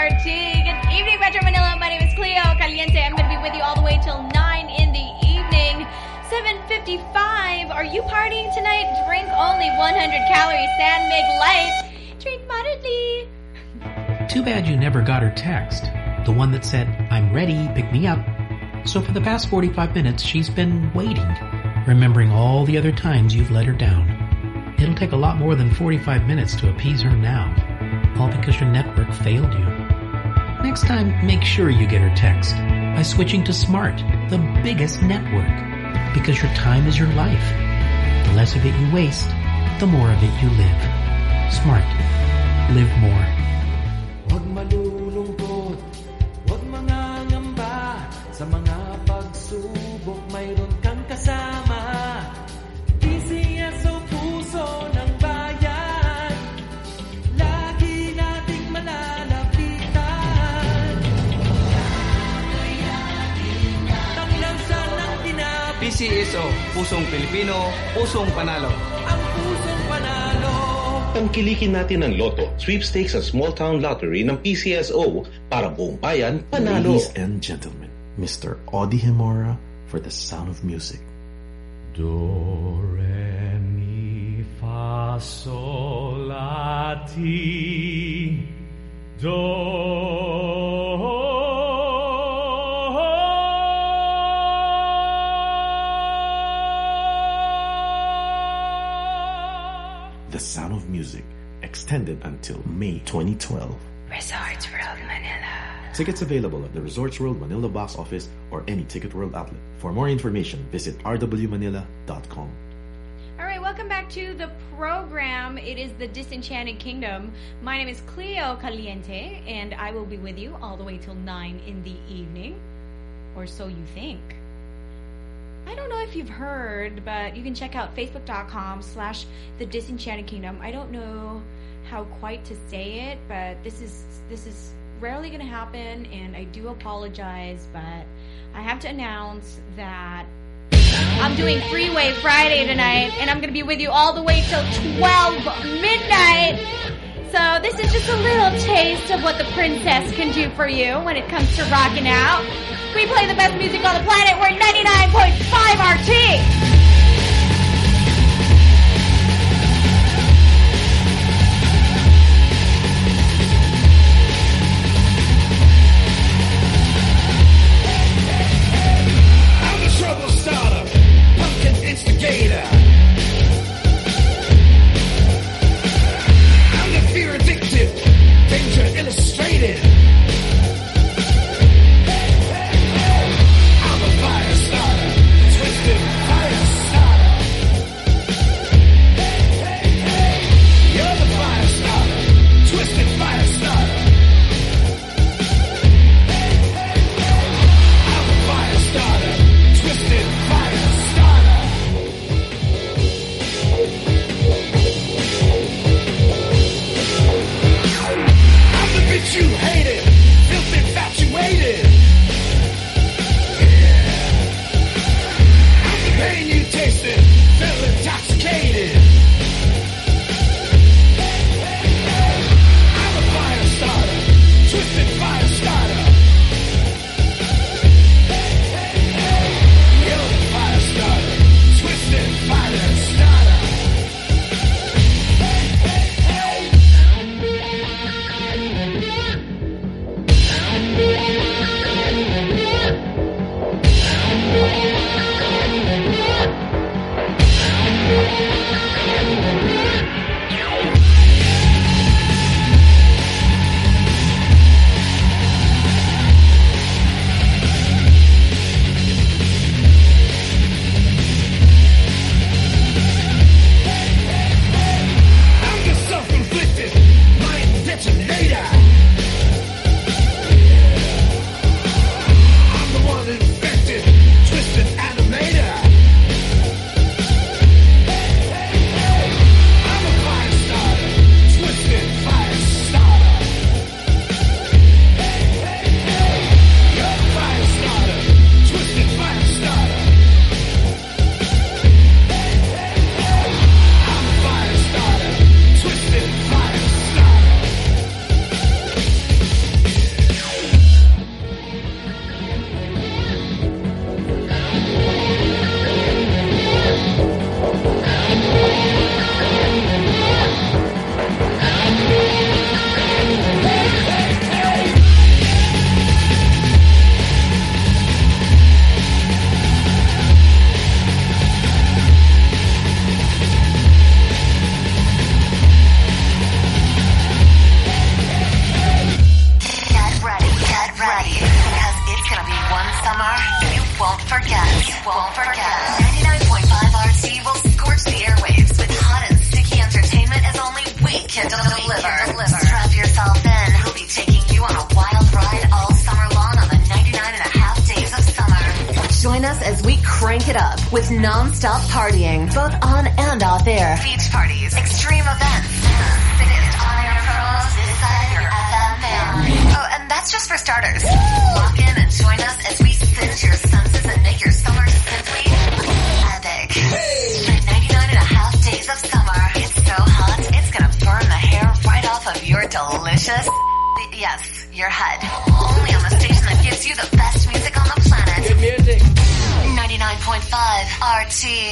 R T. Good evening, Metro Manila. My name is Cleo Caliente. I'm going to be with you all the way till nine in the evening. seven fifty-five. Are you partying tonight? Drink only one hundred calories. San Mig Light. Drink moderately. Too bad you never got her text. The one that said, I'm ready, pick me up. So for the past forty-five minutes, she's been waiting, remembering all the other times you've let her down. It'll take a lot more than forty-five minutes to appease her now, all because your network failed you. Next time, make sure you get her text by switching to Smart, the biggest network, because your time is your life. The less of it you waste, the more of it you live. Smart. Live more. Huwag malulungkot, huwag mangangamba. Sa mga pagsubok, mayroon kang kasama. P C S O, puso ng bayan. Lagi nating malalapitan. Ang lansan ng tinapos. P C S O, pusong Pilipino, pusong panalo. Ang pusong panalo. Tangkilikin natin ang Lotto, Sweepstakes at Small Town Lottery ng P C S O para buong bayan panalo. Ladies and gentlemen, Mister Audie Himora for The Sound of Music. Do, re, mi, fa, sol, la, ti, do. The Sound of Music, extended until May twenty twelve. Resorts World Manila. Tickets available at the Resorts World Manila box office or any Ticket World outlet. For more information, visit r w manila dot com. All right, welcome back to the program. It is the Disenchanted Kingdom. My name is Cleo Caliente, and I will be with you all the way till nine in the evening, or so you think. I don't know if you've heard, but you can check out facebook.com slash the Disenchanted Kingdom. I don't know how quite to say it, but this is this is rarely going to happen, and I do apologize, but I have to announce that I'm doing Freeway Friday tonight, and I'm going to be with you all the way till twelve midnight. So this is just a little taste of what the princess can do for you when it comes to rocking out. We play the best music on the planet. We're ninety-nine point five R T. I'm the trouble starter, pumpkin instigator. I'm the fear addicted, danger illustrated. I'm a fire starter, twisted fire crank it up with non-stop partying, both on and off air. Beach parties, extreme events, biggest on-air promos this side of your F M fan. Oh, and that's just for starters. Walk in and join us as we singe your senses and make your summer simply epic. For ninety-nine and a half days of summer, it's so hot, it's gonna burn the hair right off of your delicious, yes, your head. Only on the station that gives you the best music on the planet. Good music. ninety-nine point five R T.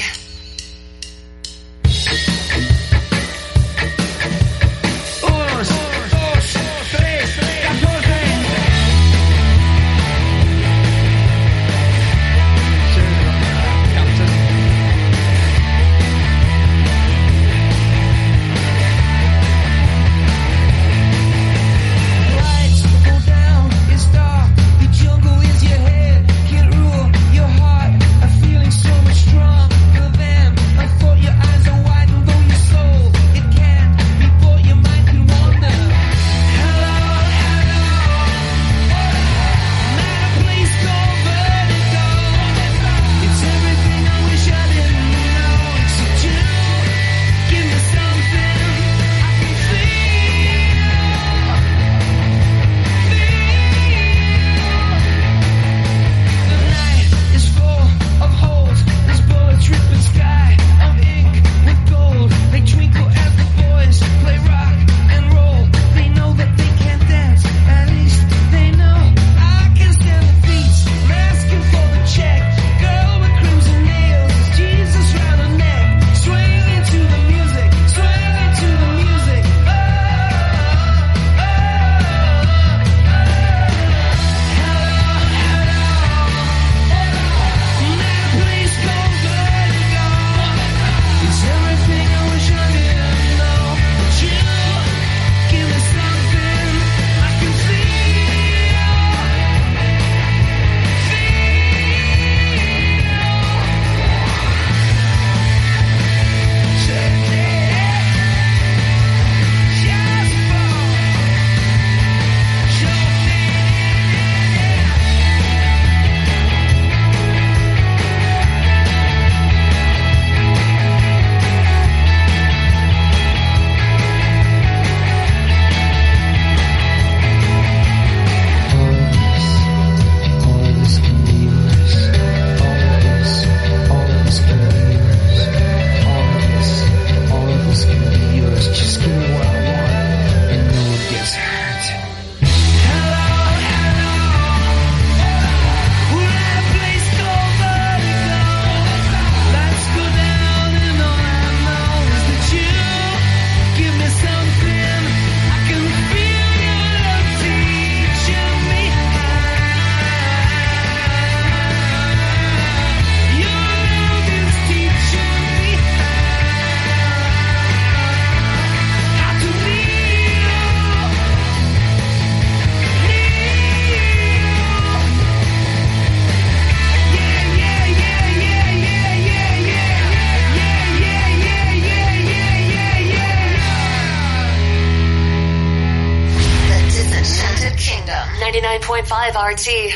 ninety-nine point five R T.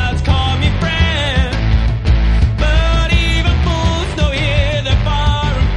But even fools know here they're far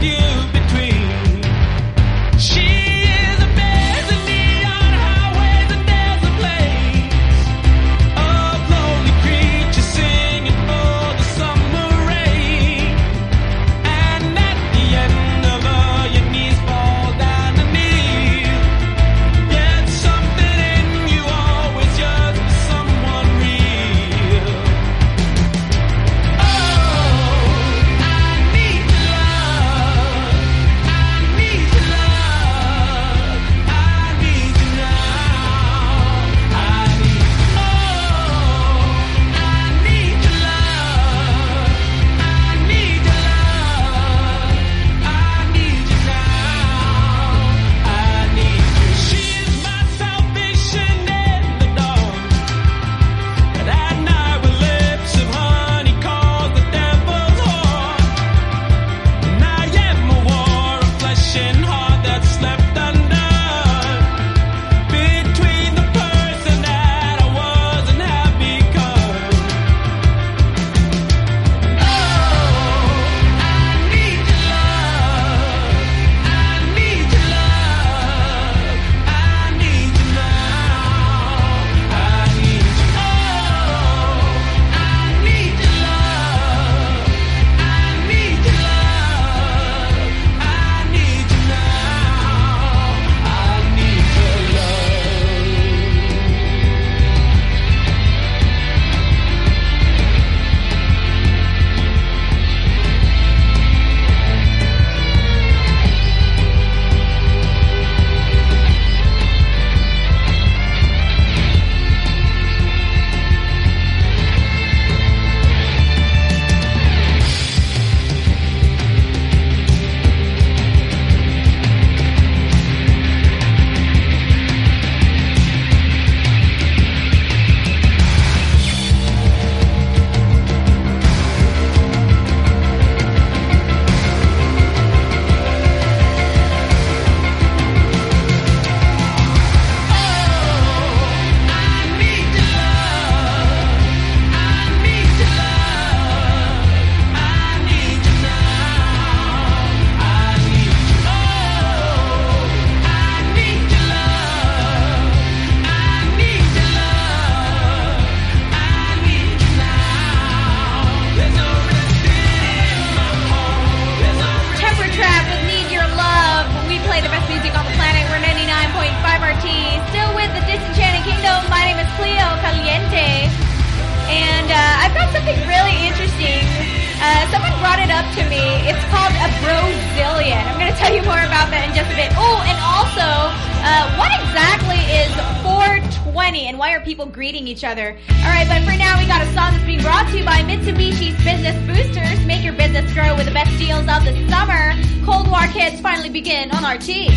something really interesting. Uh, someone brought it up to me. It's called a Brazilian. I'm going to tell you more about that in just a bit. Oh, and also, uh, what exactly is four twenty and why are people greeting each other? All right, but for now, we got a song that's being brought to you by Mitsubishi's Business Boosters. Make your business grow with the best deals of the summer. Cold War Kids finally begin on R T.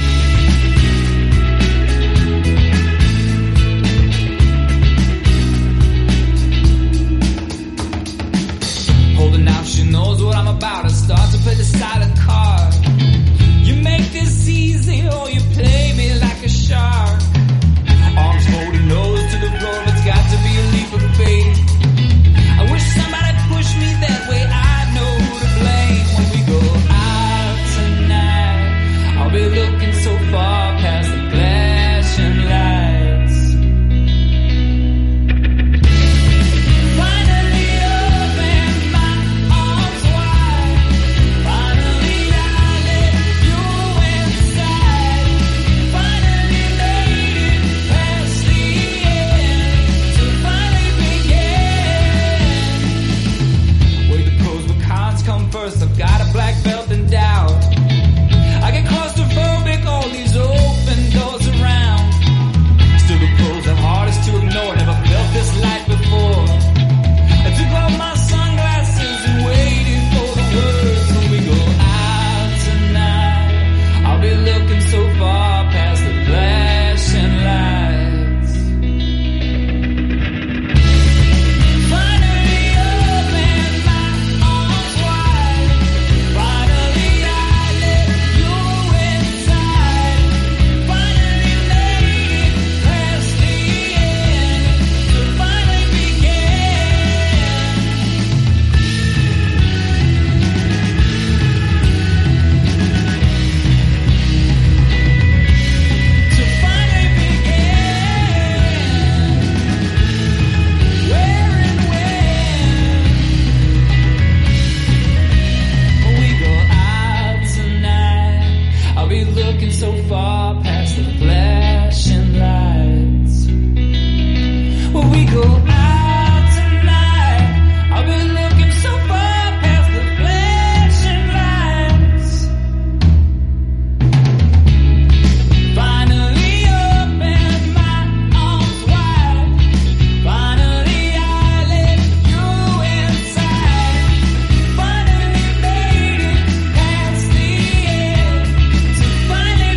Holding out, she knows what I'm about. I start to play the silent card. You make this easy, or you play me like a shark. Arms folded, nose to the floor. It's got to be a leap of faith. I wish somebody pushed me that way. I know who to blame. When we go out tonight, I'll be looking so far past the flashing lights. First, I've got a black belt in doubt. I get claustrophobic, all these open doors around. Still the pros are hardest to ignore. Never felt this light before. I took off my sunglasses and waited for the words. When we go out tonight, I'll be looking so far past the flashing lights. So far past the flashing lights. When we go out tonight, I'll be looking so far past the flashing lights. Finally opened my arms wide. Finally I let you inside. Finally made it past the end. To finally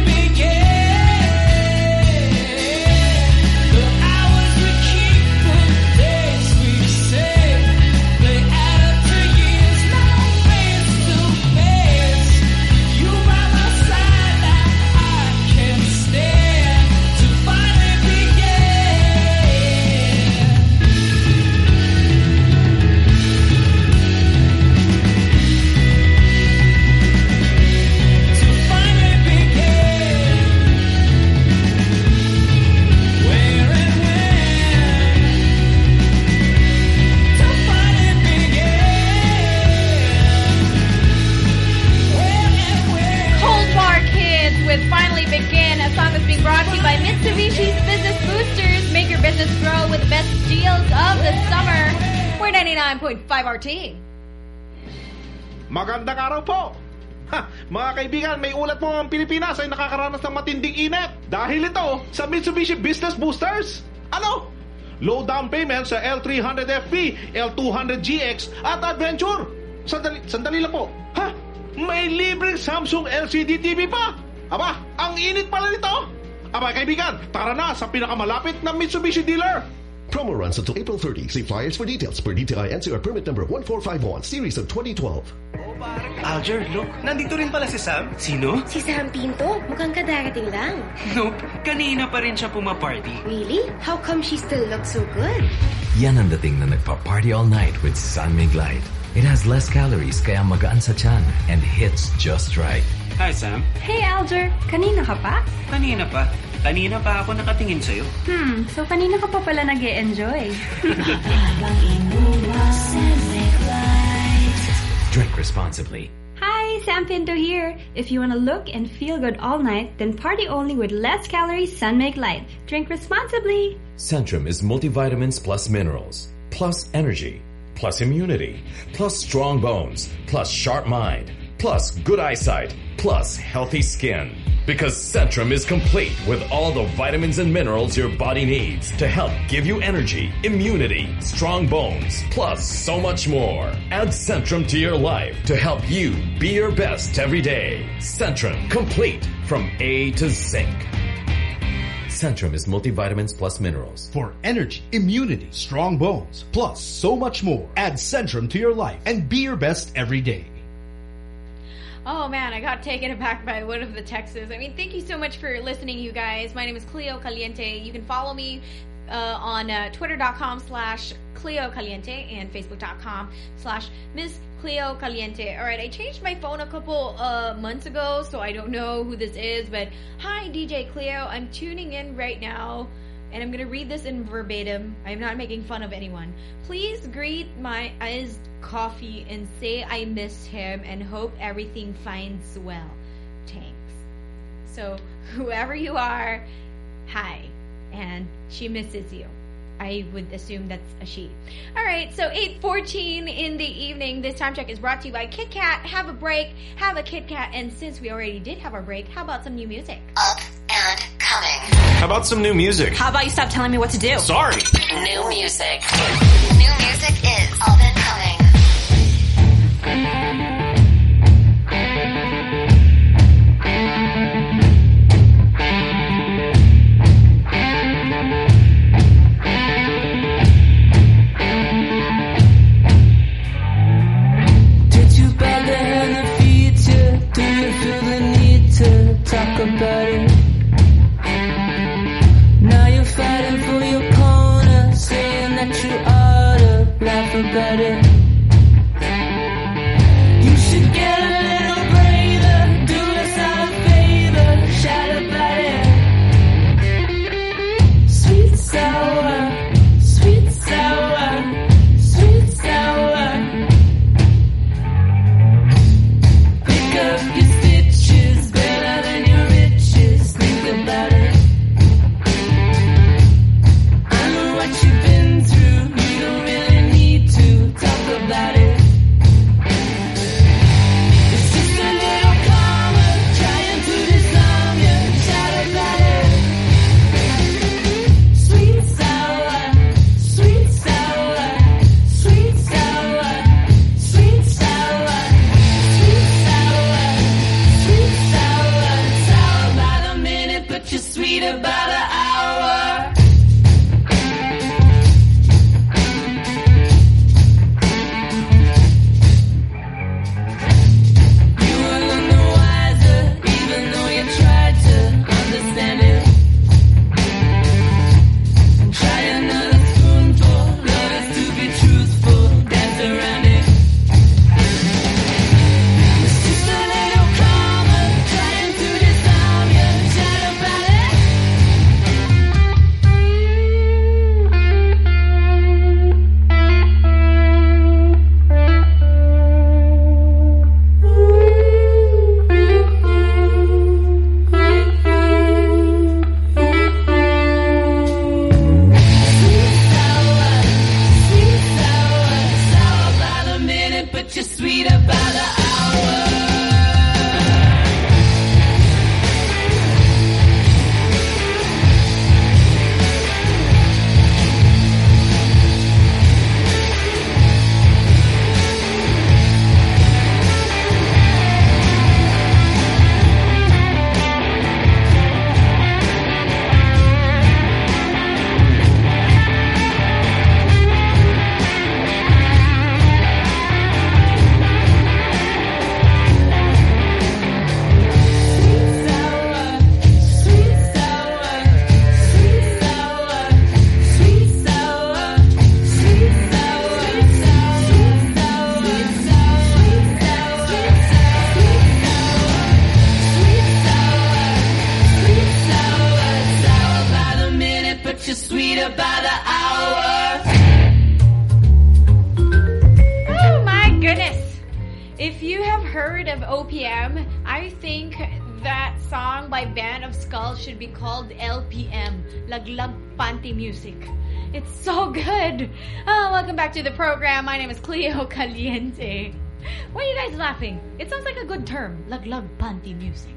brought to you by Mitsubishi's Business Boosters. Make your business grow with the best deals of the summer. four ninety-nine point five R T. Magandang araw po! Ha, mga kaibigan, may ulat po ang Pilipinas ay nakakaranas ng matinding init. Dahil ito sa Mitsubishi Business Boosters. Ano? Low down payment sa L three hundred F P, L two hundred G X at Adventure. Sandali, sandali lang po. Ha? May libreng Samsung L C D T V pa. Aba, ang init pala nito. Aba, kaibigan, tara na sa pinakamalapit na Mitsubishi dealer. Promo runs until April thirtieth. See flyers for details per D T I N C R permit number one four five one, series of twenty twelve. Alger, look, nandito rin pala si Sam. Sino? Si Sam Pinto. Mukhang kadarating lang. Nope, kanina pa rin siya pumaparty. Really? How come she still looks so good? Yan ang dating na nagpa-party all night with San Mig Light. It has less calories kaya magaan sa tiyan and hits just right. Hi, Sam. Hey, Alger. Kanina ka pa? Kanina pa. Kanina pa ako nakatingin sa'yo. Hmm, so kanina ka pa pala nag-e-enjoy. Drink responsibly. Hi, Sam Pinto here. If you want to look and feel good all night, then party only with less calories Sun Make Light. Drink responsibly. Centrum is multivitamins plus minerals, plus energy, plus immunity, plus strong bones, plus sharp mind, plus good eyesight, plus healthy skin. Because Centrum is complete with all the vitamins and minerals your body needs to help give you energy, immunity, strong bones, plus so much more. Add Centrum to your life to help you be your best every day. Centrum, complete from A to Zinc. Centrum is multivitamins plus minerals. For energy, immunity, strong bones, plus so much more. Add Centrum to your life and be your best every day. Oh man, I got taken aback by one of the texts. I mean, thank you so much for listening, you guys. My name is Cleo Caliente. You can follow me uh, on uh, twitter.com slash Cleo Caliente and facebook.com slash Miss Cleo Caliente. Alright, I changed my phone a couple uh, months ago, so I don't know who this is, but hi D J Cleo, I'm tuning in right now, and I'm gonna read this in verbatim. I'm not making fun of anyone. Please greet my iced coffee and say I miss him and hope everything finds well. Thanks. So, whoever you are, hi. And she misses you. I would assume that's a she. Alright, so eight fourteen in the evening. This time check is brought to you by Kit Kat. Have a break, have a Kit Kat, and since we already did have our break, how about some new music? Up and coming. How about some new music? How about you stop telling me what to do? Sorry. New music. New music is up and coming. Do you feel the need to talk about it? Now you're fighting for your corner, saying that you ought to laugh about it. You should get a little braver, do yourself a favor, shout about it. Sweet sour, sweet sour, sweet sour. Pick up your stitches, better than your riches. Think about it. I know what you've been through. You don't really need to talk about it. It's just a little karma, trying to disarm you. Shout about it. Sweet sour, sweet sour, sweet sour, sweet sour, sweet sour, sweet sour, sour by the minute, but you're sweeter by the hour. You were none the wiser, even though you tried to understand it. Try another spoonful, love is to be truthful, dance around it. It's just a little karma, trying to disarm you, shout about it. Sweet sour, sour by the minute, but you're sweeter by the hour. You're sweeter by the hour. Oh my goodness. If you have heard of O P M, I think that song by Band of Skulls should be called L P M, Laglag Panty Music. It's so good. Oh, welcome back to the program. My name is Cleo Caliente. Why are you guys laughing? It sounds like a good term. Laglag panty music.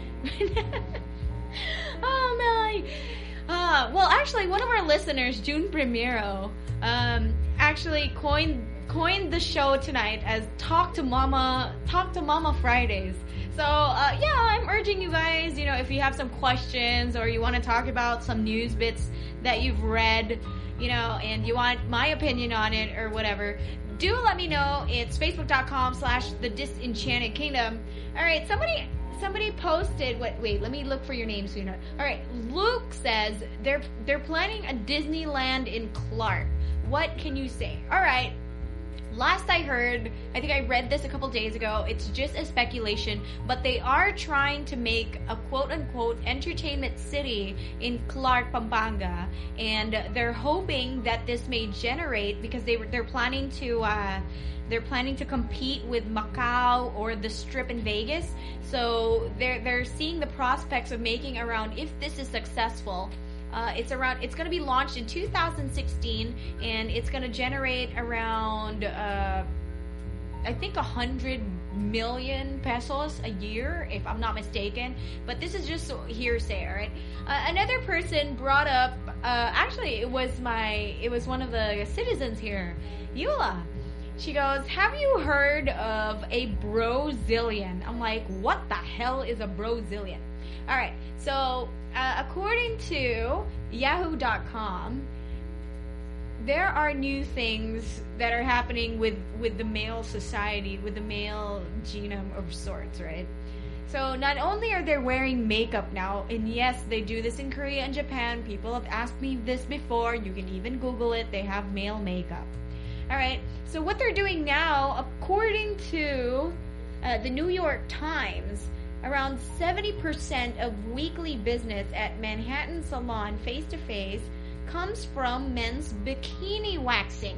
Oh my. Uh, well, actually, one of our listeners, June Primero, um, actually coined coined the show tonight as Talk to Mama, Talk to Mama Fridays. So, uh, yeah, I'm urging you guys, you know, if you have some questions or you want to talk about some news bits that you've read, you know, and you want my opinion on it or whatever, do let me know. It's facebook.com slash the Disenchanted Kingdom. All right, somebody... Somebody posted, wait, wait, let me look for your name, sweetheart. All right, Luke says they're they're planning a Disneyland in Clark. What can you say? All right, last I heard, I think I read this a couple days ago, it's just a speculation, but they are trying to make a quote-unquote entertainment city in Clark, Pampanga, and they're hoping that this may generate, because they, they're planning to... Uh, They're planning to compete with Macau or the Strip in Vegas. So they're they're seeing the prospects of making around, if this is successful, uh, it's around it's going to be launched in two thousand sixteen, and it's going to generate around uh, I think a hundred million pesos a year, if I'm not mistaken. But this is just hearsay, all right? Uh, another person brought up, uh, actually, it was my it was one of the citizens here, Eula. She goes, have you heard of a brozillion? I'm like, what the hell is a brozillion? All right, so uh, according to yahoo dot com, there are new things that are happening with, with the male society, with the male genome of sorts, right? So not only are they wearing makeup now, and yes, they do this in Korea and Japan. People have asked me this before. You can even Google it. They have male makeup. Alright, so what they're doing now, according to uh, the New York Times, around seventy percent of weekly business at Manhattan Salon face-to-face comes from men's bikini waxing.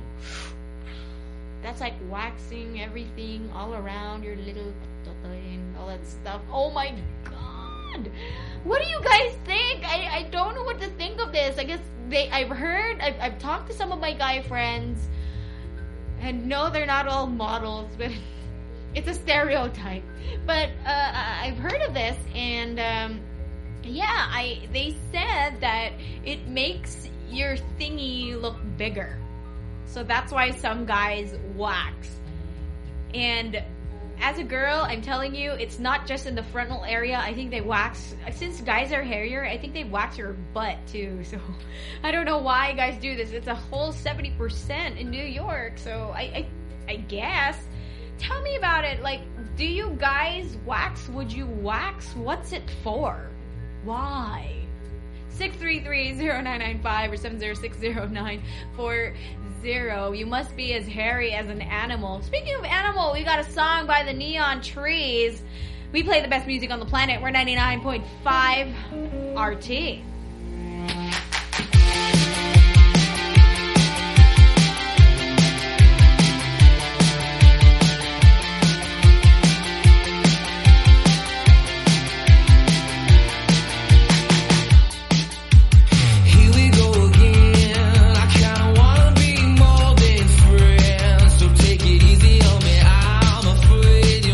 That's like waxing everything all around your little totoy and all that stuff. Oh my god! What do you guys think? I, I don't know what to think of this. I guess they, I've heard, I've, I've talked to some of my guy friends. And no, they're not all models, but it's a stereotype. But uh, I've heard of this, and um, yeah, I they said that it makes your thingy look bigger. So that's why some guys wax. And as a girl, I'm telling you, it's not just in the frontal area. I think they wax, since guys are hairier, I think they wax your butt too. So I don't know why guys do this. It's a whole seventy percent in New York. So I, I, I guess. Tell me about it. Like, do you guys wax? Would you wax? What's it for? Why? six three three, zero nine nine five or seven zero six zero nine four zero. You must be as hairy as an animal. Speaking of animal, we got a song by the Neon Trees. We play the best music on the planet. We're ninety-nine point five R T.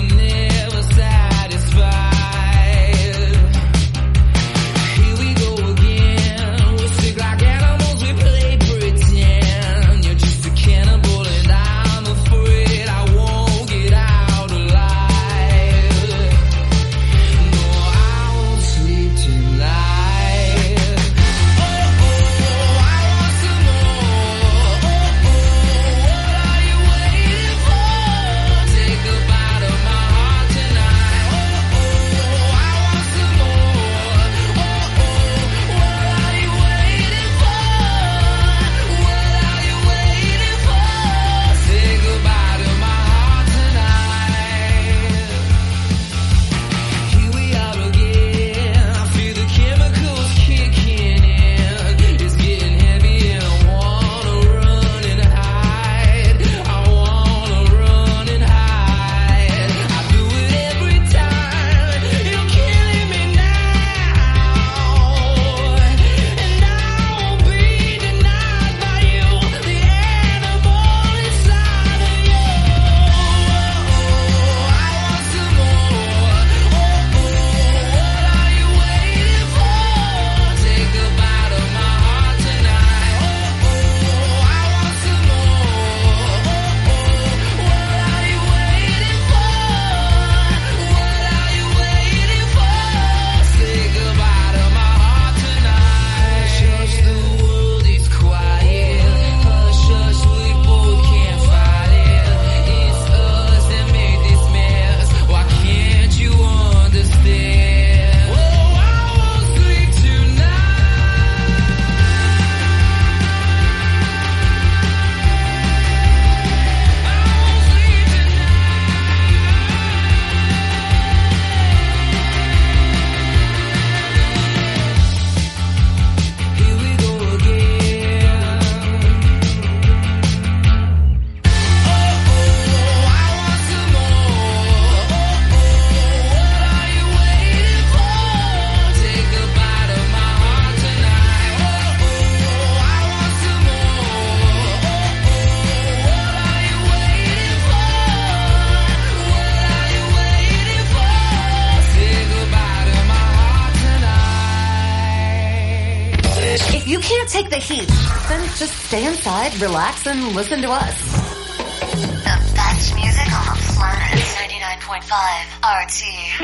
Here we go take the heat. Then just stay inside, relax, and listen to us. The best music on the planet. ninety-nine point five R T.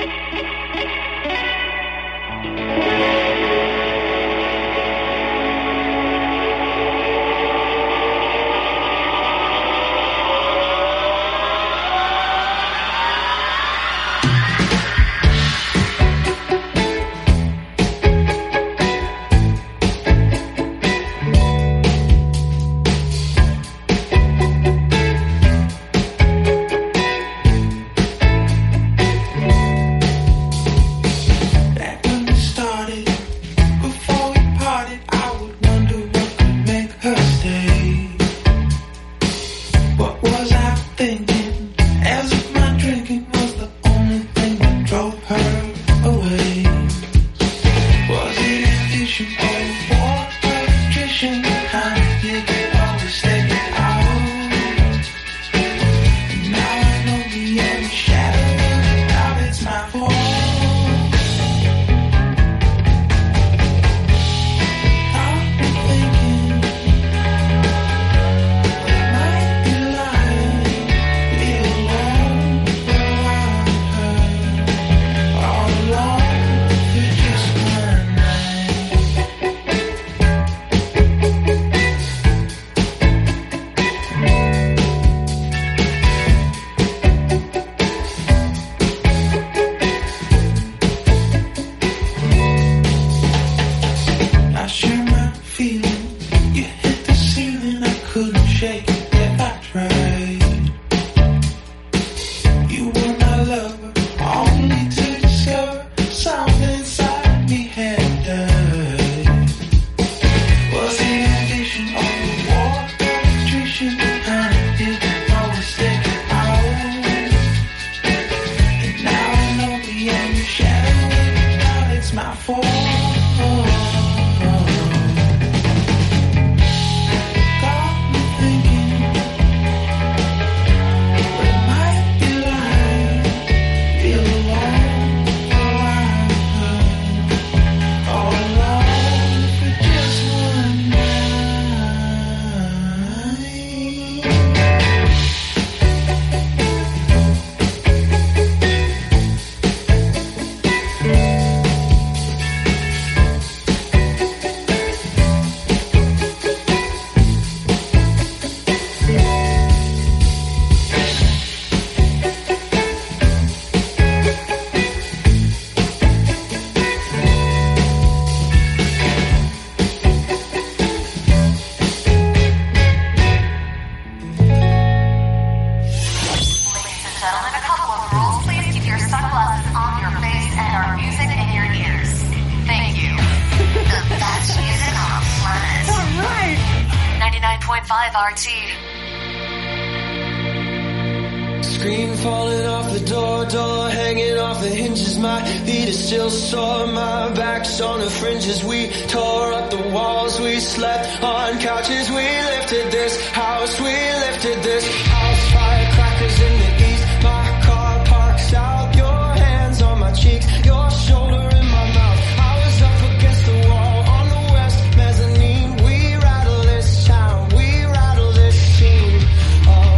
Screen falling off the door, door hanging off the hinges. My feet are still sore, my back's on the fringes. We tore up the walls, we slept on couches. We lifted this house, we lifted this house. Firecrackers in the east, my car parks out. Your hands on my cheeks, your shoulder in my mouth. I was up against the wall on the west mezzanine. We rattle this town, we rattle this scene. Oh,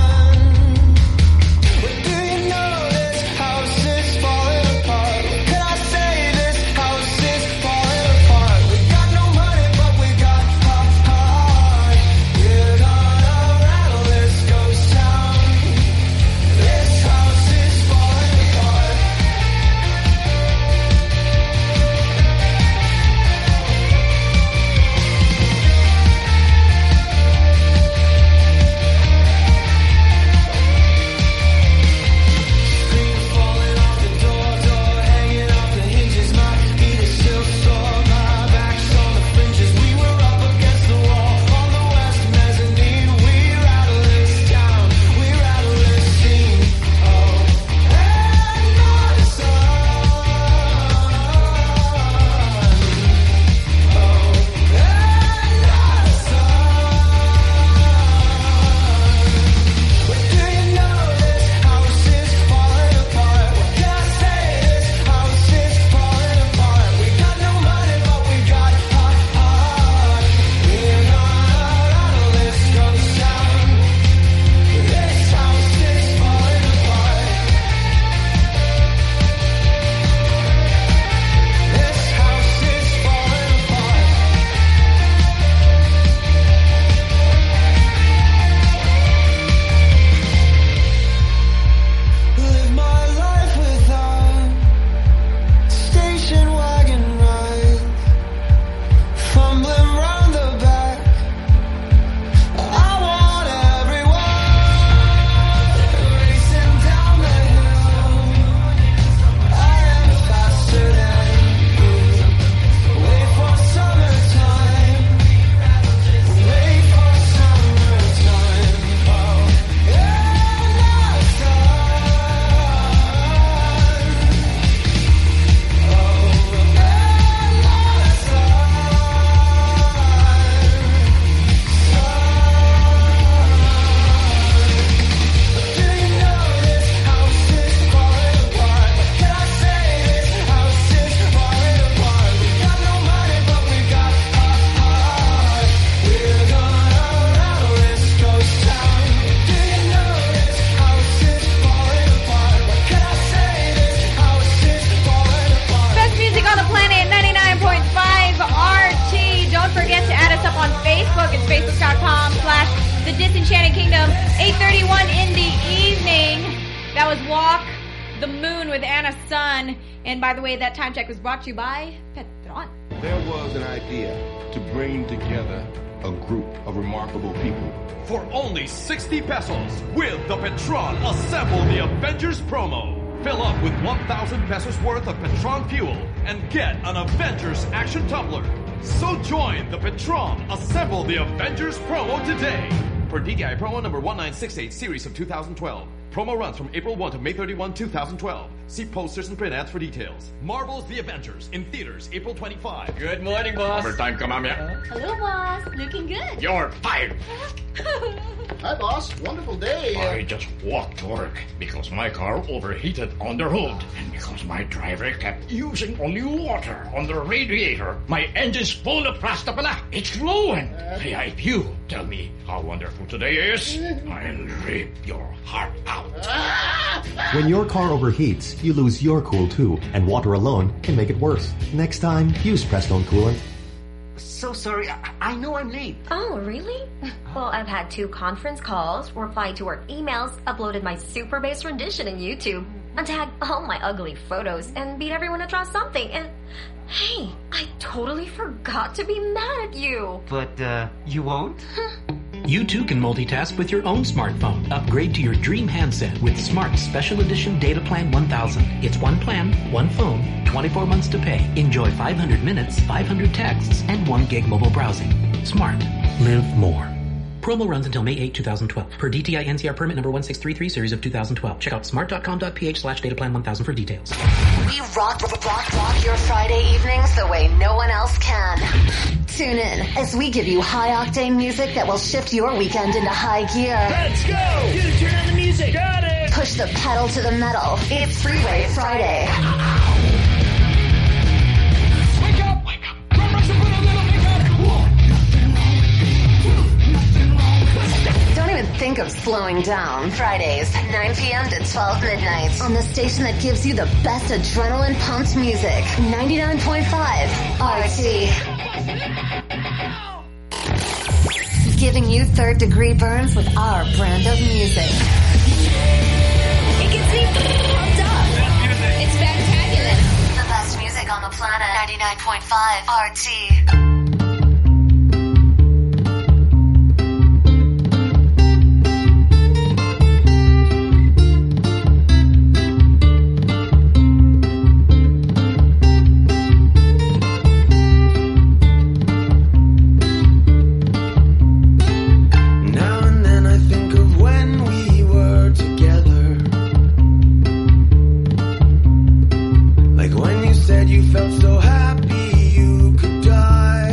can I Enchanted Kingdom. eight thirty-one in the evening. That was Walk the Moon with Anna Sun. And by the way, that time check was brought to you by Petron. There was an idea to bring together a group of remarkable people. For only sixty pesos, with the Petron Assemble the Avengers promo. Fill up with one thousand pesos worth of Petron fuel and get an Avengers action tumbler. So join the Petron Assemble the Avengers promo today. Per D T I promo number one nine six eight series of two thousand twelve. Promo runs from April first to May thirty-first, two thousand twelve. See posters and print ads for details. Marvel's The Avengers in theaters April twenty-fifth. Good morning, boss. Overtime ka, mamaya. Hello, boss. Looking good. You're fired. Hi, boss. Wonderful day. I just walked to work because my car overheated on the road. And because my driver kept using only water on the radiator, my engine's full of plastic pala. It's flowing. Hey, if you tell me how wonderful today is, I'll rip your heart out. When your car overheats, you lose your cool too, and water alone can make it worse. Next time, use Prestone Coolant. So sorry. I, I know I'm late. Oh, really? Well, I've had two conference calls, replied to work emails, uploaded my super bass rendition in YouTube, untagged all my ugly photos, and beat everyone to draw something. And hey, I totally forgot to be mad at you. But, uh, you won't? You too can multitask with your own smartphone. Upgrade to your dream handset with Smart Special Edition Data Plan one thousand. It's one plan, one phone, twenty-four months to pay. Enjoy five hundred minutes, five hundred texts, and one gig mobile browsing. Smart. Live more. Promo runs until May eighth, two thousand twelve. Per D T I N C R permit number one six three three series of two thousand twelve. Check out smart.com.ph slash dataplan one thousand for details. We rock, rock, rock your Friday evenings the way no one else can. Tune in as we give you high-octane music that will shift your weekend into high gear. Let's go! Dude, turn on the music. Got it! Push the pedal to the metal. It's Freeway Friday. Wake up! Wake up! Run, rush, and put a little wake up! Don't even think of slowing down. Fridays, nine p.m. to twelve midnight. On the station that gives you the best adrenaline-pumped music. ninety-nine point five R T. Giving you third-degree burns with our brand of music. It gets me pumped up. It's fantabulous. The best music on the planet. ninety-nine point five R T. Said you felt so happy you could die.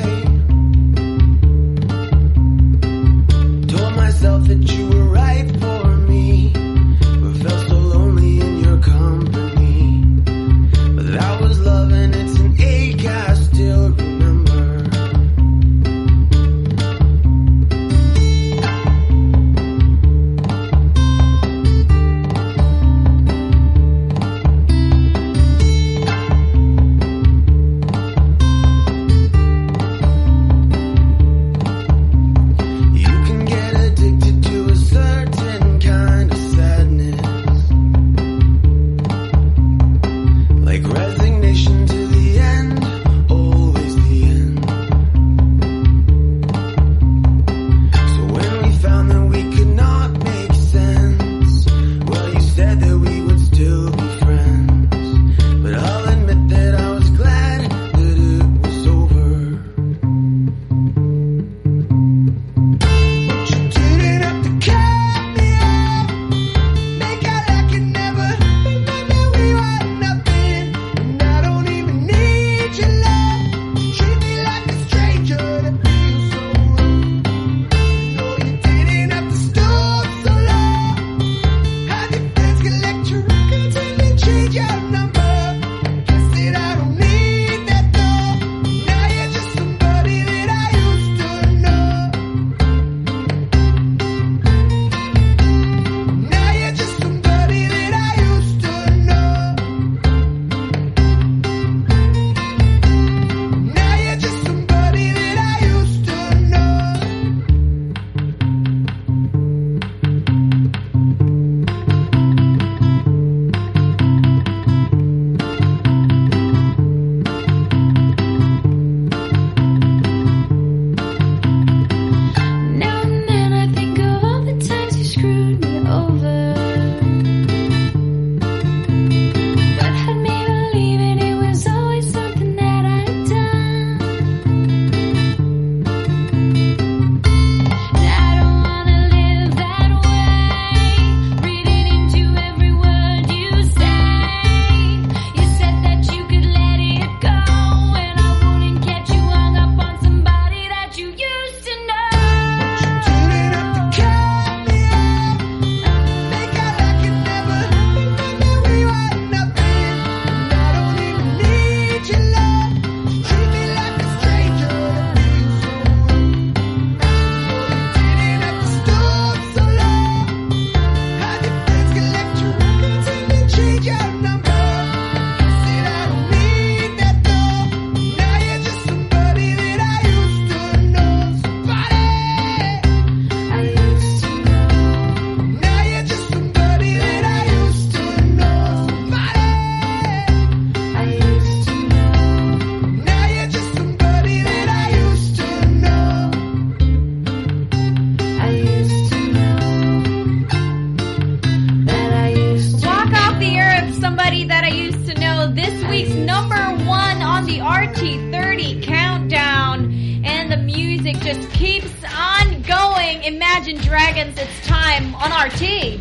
just keeps on going. Imagine Dragons, it's time on R T.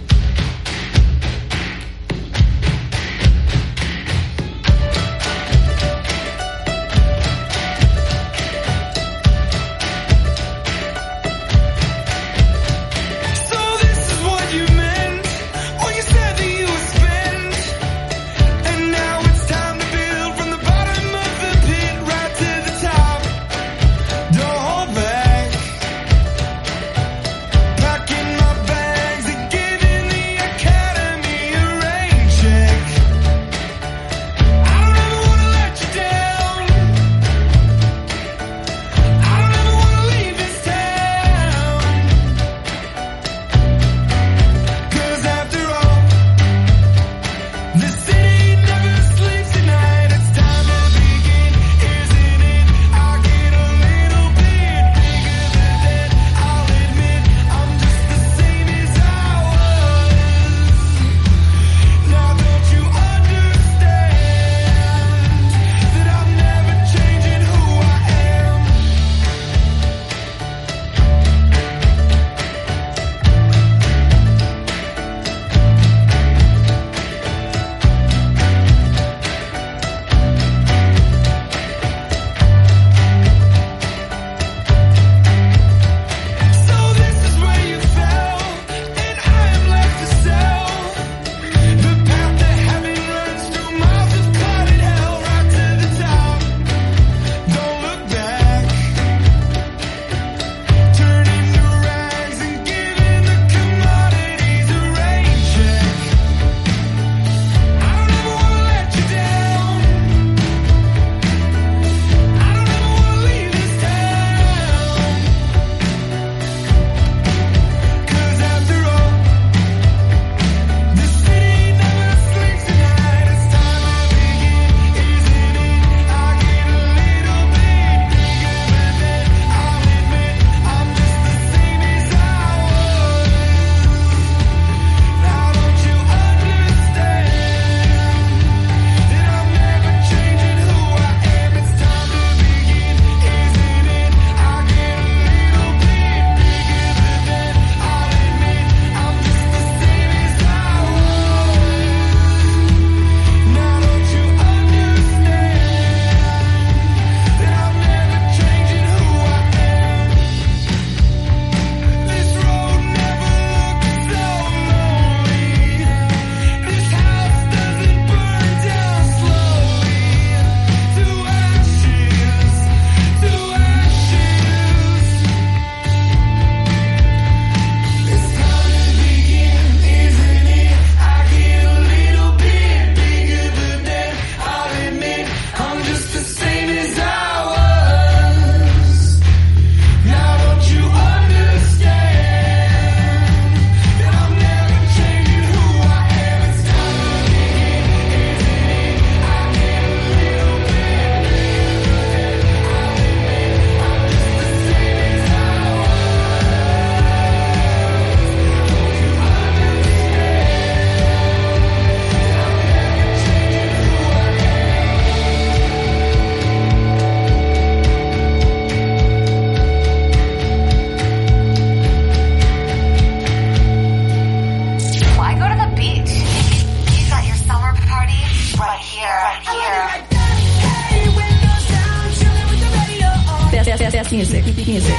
best music. Music.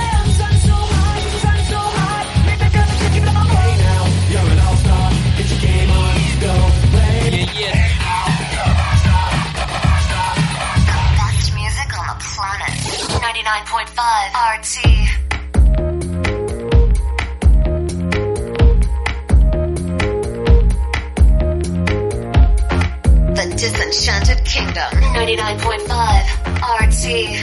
Best music on the planet. ninety-nine point five R T. The Disenchanted Kingdom. ninety-nine point five R T.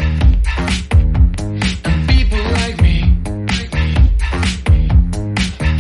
People like me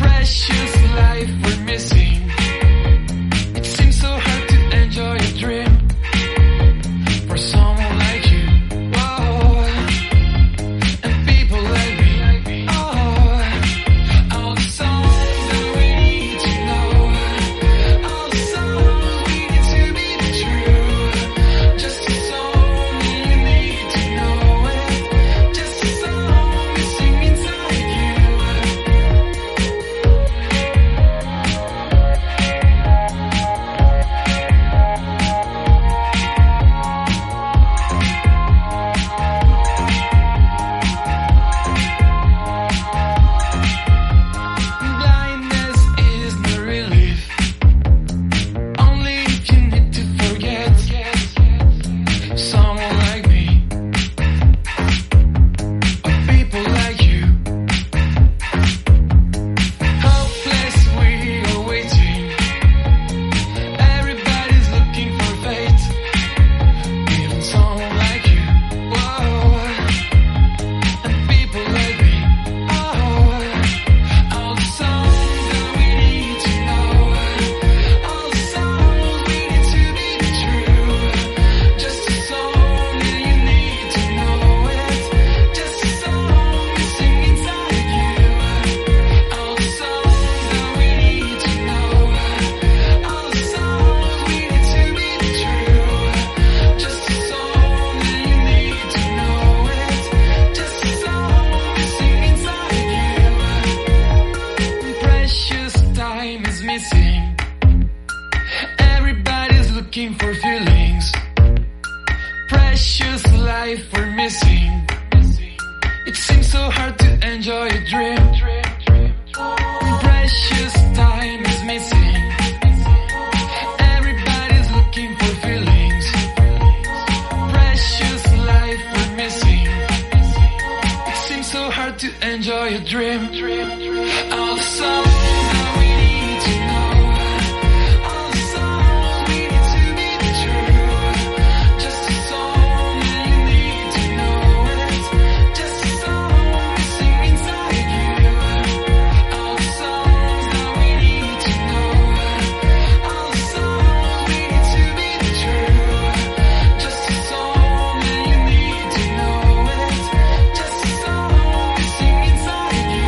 Precious time is missing. Everybody's looking for feelings. Precious life we're missing. It seems so hard to enjoy a dream. All the songs that we need to know. All the songs we need to be true. Just a song and you need to know it. Just a song missing inside you. All the songs that we need to know. All the songs we need to be true. Just a song and you need to know it. Just a song missing inside you.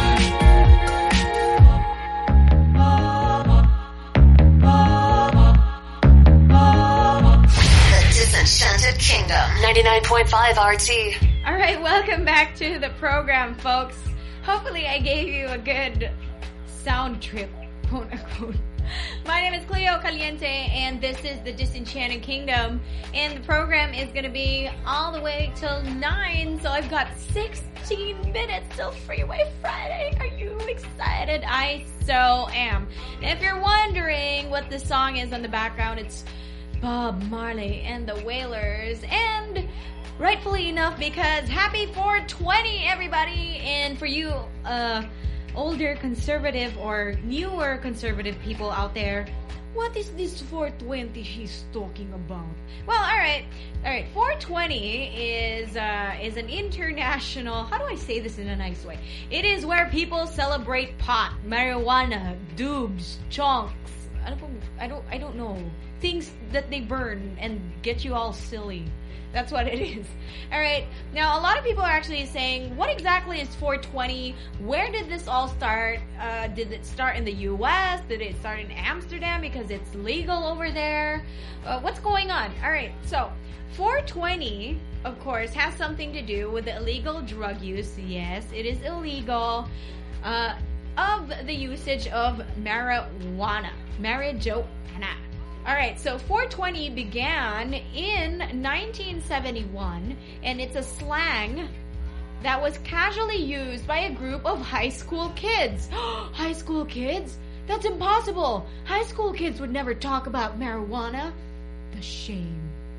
The Disenchanted Kingdom. ninety-nine point five R T. All right, welcome back to the program, folks. Hopefully I gave you a good sound trip, quote unquote. My name is Cleo Caliente, and this is the Disenchanted Kingdom. And the program is going to be all the way till nine, so I've got sixteen minutes till Freeway Friday. Are you excited? I so am. And if you're wondering what the song is on the background, it's Bob Marley and the Wailers. And rightfully enough, because happy four twenty, everybody. And for you, uh... older conservative or newer conservative people out there, what is this four twenty she's talking about? Well, alright, alright, four twenty is, uh, is an international, how do I say this in a nice way? It is where people celebrate pot, marijuana, doobs, chunks, I don't, I don't, I don't know, things that they burn and get you all silly. That's what it is. Alright, now a lot of people are actually saying, what exactly is four twenty? Where did this all start? Uh, did it start in the U S? Did it start in Amsterdam because it's legal over there? Uh, what's going on? Alright, so four twenty, of course, has something to do with the illegal drug use. Yes, it is illegal. Uh, of the usage of marijuana. Marijuana. Alright, so four twenty began in nineteen seventy-one, and it's a slang that was casually used by a group of high school kids. High school kids? That's impossible! High school kids would never talk about marijuana. The shame.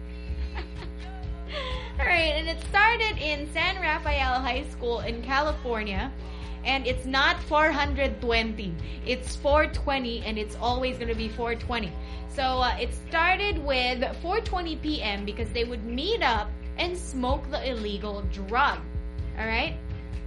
Alright, and it started in San Rafael High School in California. And it's not four twenty. It's four twenty, and it's always going to be four twenty. So uh, it started with four twenty p.m. because they would meet up and smoke the illegal drug. Alright?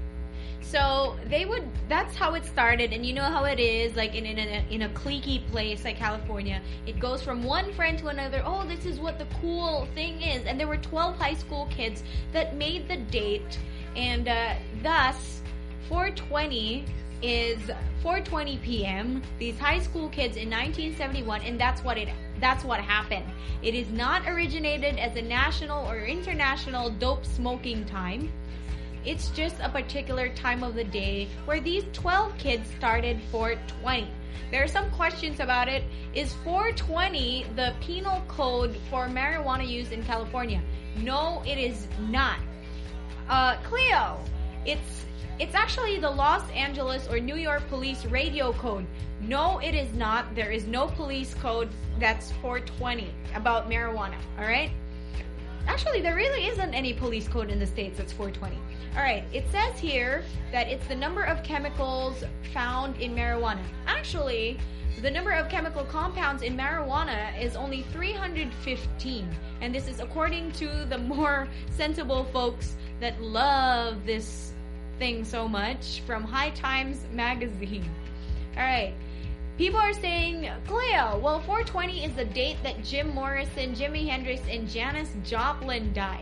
So they would, that's how it started. And you know how it is, like in, in, a, in a cliquey place like California. It goes from one friend to another. Oh, this is what the cool thing is. And there were twelve high school kids that made the date. And uh, thus, four twenty is four twenty p.m. These high school kids in nineteen seventy-one, and that's what it that's what happened. It is not originated as a national or international dope smoking time. It's just a particular time of the day where these twelve kids started four twenty. There are some questions about it. Is four twenty the penal code for marijuana use in California? No, it is not. Uh, Cleo, it's It's actually the Los Angeles or New York Police Radio Code. No, it is not. There is no police code that's four twenty about marijuana, alright? Actually, there really isn't any police code in the States that's four twenty. Alright, it says here that it's the number of chemicals found in marijuana. Actually, the number of chemical compounds in marijuana is only three hundred fifteen. And this is according to the more sensible folks that love this thing so much from High Times magazine. Alright, people are saying, Cleo, well, four twenty is the date that Jim Morrison, Jimi Hendrix, and Janis Joplin died.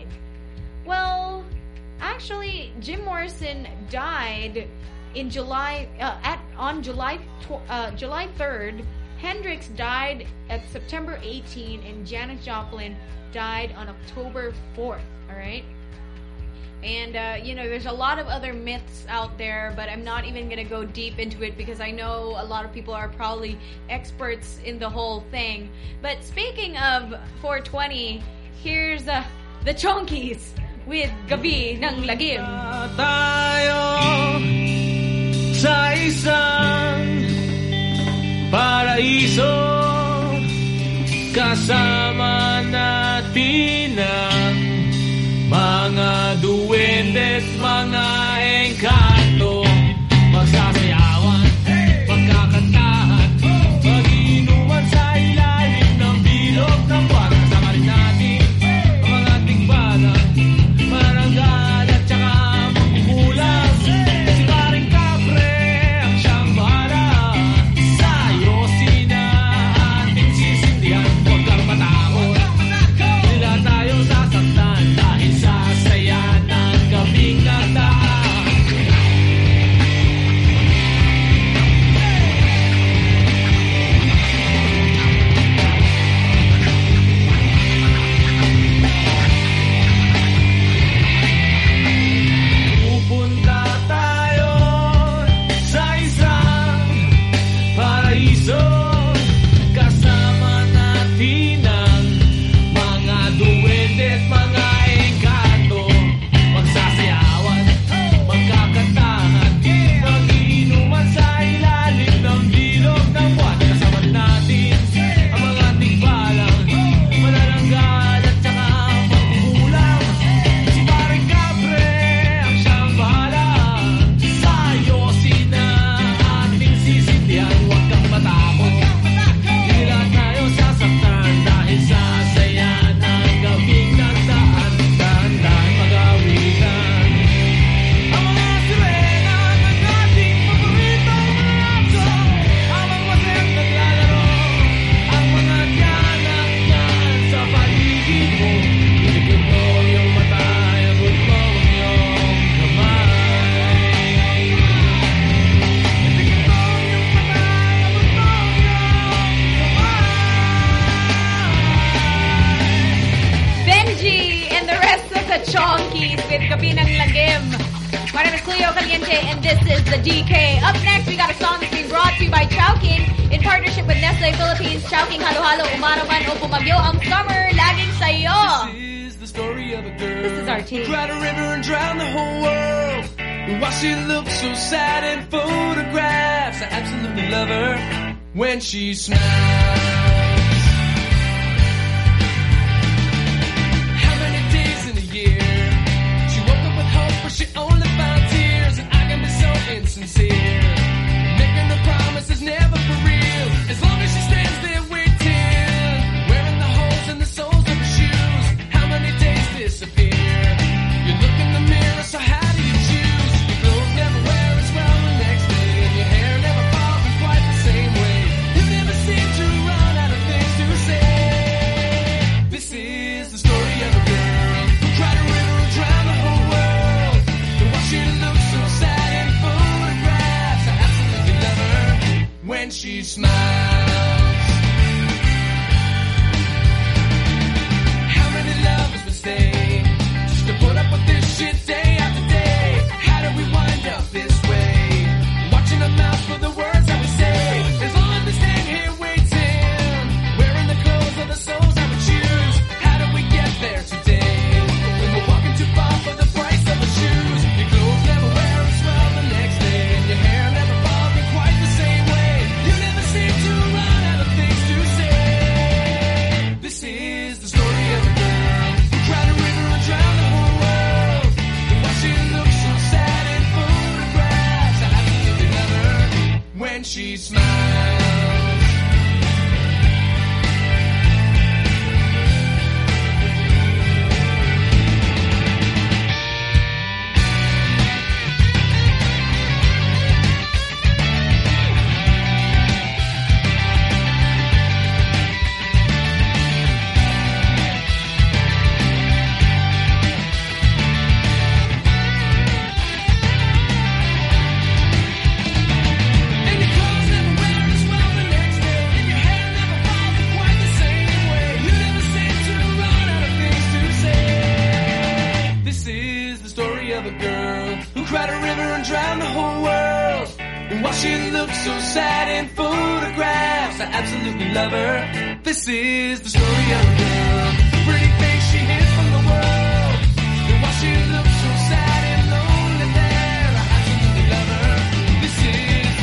Well, actually, Jim Morrison died in July, uh, at on July tw- uh, July third. Hendrix died at September eighteenth, and Janis Joplin died on October fourth. Alright? And, uh, you know, there's a lot of other myths out there, but I'm not even going to go deep into it because I know a lot of people are probably experts in the whole thing. But speaking of four twenty, here's uh, the Chonkies with Gabi ng Lagim. Tayo isang paraiso, kasama natin ang mga duwendes, mga engkanto, magsasayawan, magkakantahan, mag-iinuman sa ilalim ng bilog ng buwan. Kasama rin natin ang mga tigbalang, maranggal at saka magkukulang. Si Paring Kapre ang siyang bahala, sa'yo sina ating sisindihan. Huwag kang matakot, nila tayo sasaktan dahil sa saya ng gabing nagdaan. Pupunta tayo sa isang paraiso, kasama natin ang mga duwende at mga engkanto, magsasayawan, magkakantahan, mag-iinuman sa ilalim ng bilog ng buwan. Kasama rin natin ang mga tigbalang, manananggal at saka magkukulang. Si Paring Kapre ang siyang bahala, sa'yo sina ating sisindihan. Huwag kang matakot, nila tayo sasaktan dahil sa saya ng gabing nagdaan. Dahan-dahan mag-awitan ang mga sirena ng ating paboritong rapso, habang masayang naglalaro ang mga tiyanak yan sa paligid mo. Ilikod mo yung mata, abot mo ang iyong kamay. Ilikod mo yung mata, abot mo ang iyong kamay. Benji and the rest of the Chonkies with Kapinang Lagim. My name is Cleo Caliente and this is the D K. Up next, we got a song that's being brought to you by Chowking in partnership with Nestle Philippines. Chowking halo-halo, umaraman o pumagyo ang summer, laging sayo. This is the story of a girl This is our who team. cried a river and drowned the whole world. Why she looks so sad in photographs. I absolutely love her when she smiles. How many days in a year she woke up with hope, but she only found tears. And I can be so insincere, making the promises never for real. As long as she stands there waiting, wearing the holes in the soles of her shoes. How many days disappear? You look in the mirror, so how do you choose? Your clothes never wear as well the next day, and your hair never falls in quite the same way. You never seem to run out of things to say. This is the story of a girl who cried a river and drowned the whole world. And why she looks so sad in photographs. I absolutely love her when she smiles. How many lovers would stay just to put up with this shit day after day? How did we wind up this way? Watching our mouth for the words that we say. As long as we stand here waiting, wearing the clothes of the souls that we choose. How did we get there today? When we're walking too far for the price of the shoes. Your clothes never wear as well the next day, and your hair never falls in quite the same way. You never seem to run out of things to say. This is the story of a girl who cried a river and drowned the whole world. And why she looks so sad in photographs. I absolutely love her when she smiles. And your clothes never wear as well the next day, and your hair never falls in quite the same way. You never seem to run out of things to say. This is the story of a girl who cried a river and drowned the whole world. And while she looks so sad in photographs, I absolutely love her. This is the story of a girl, the pretty face she hid from the world. And while she looks so sad and lonely there, I absolutely love her. This is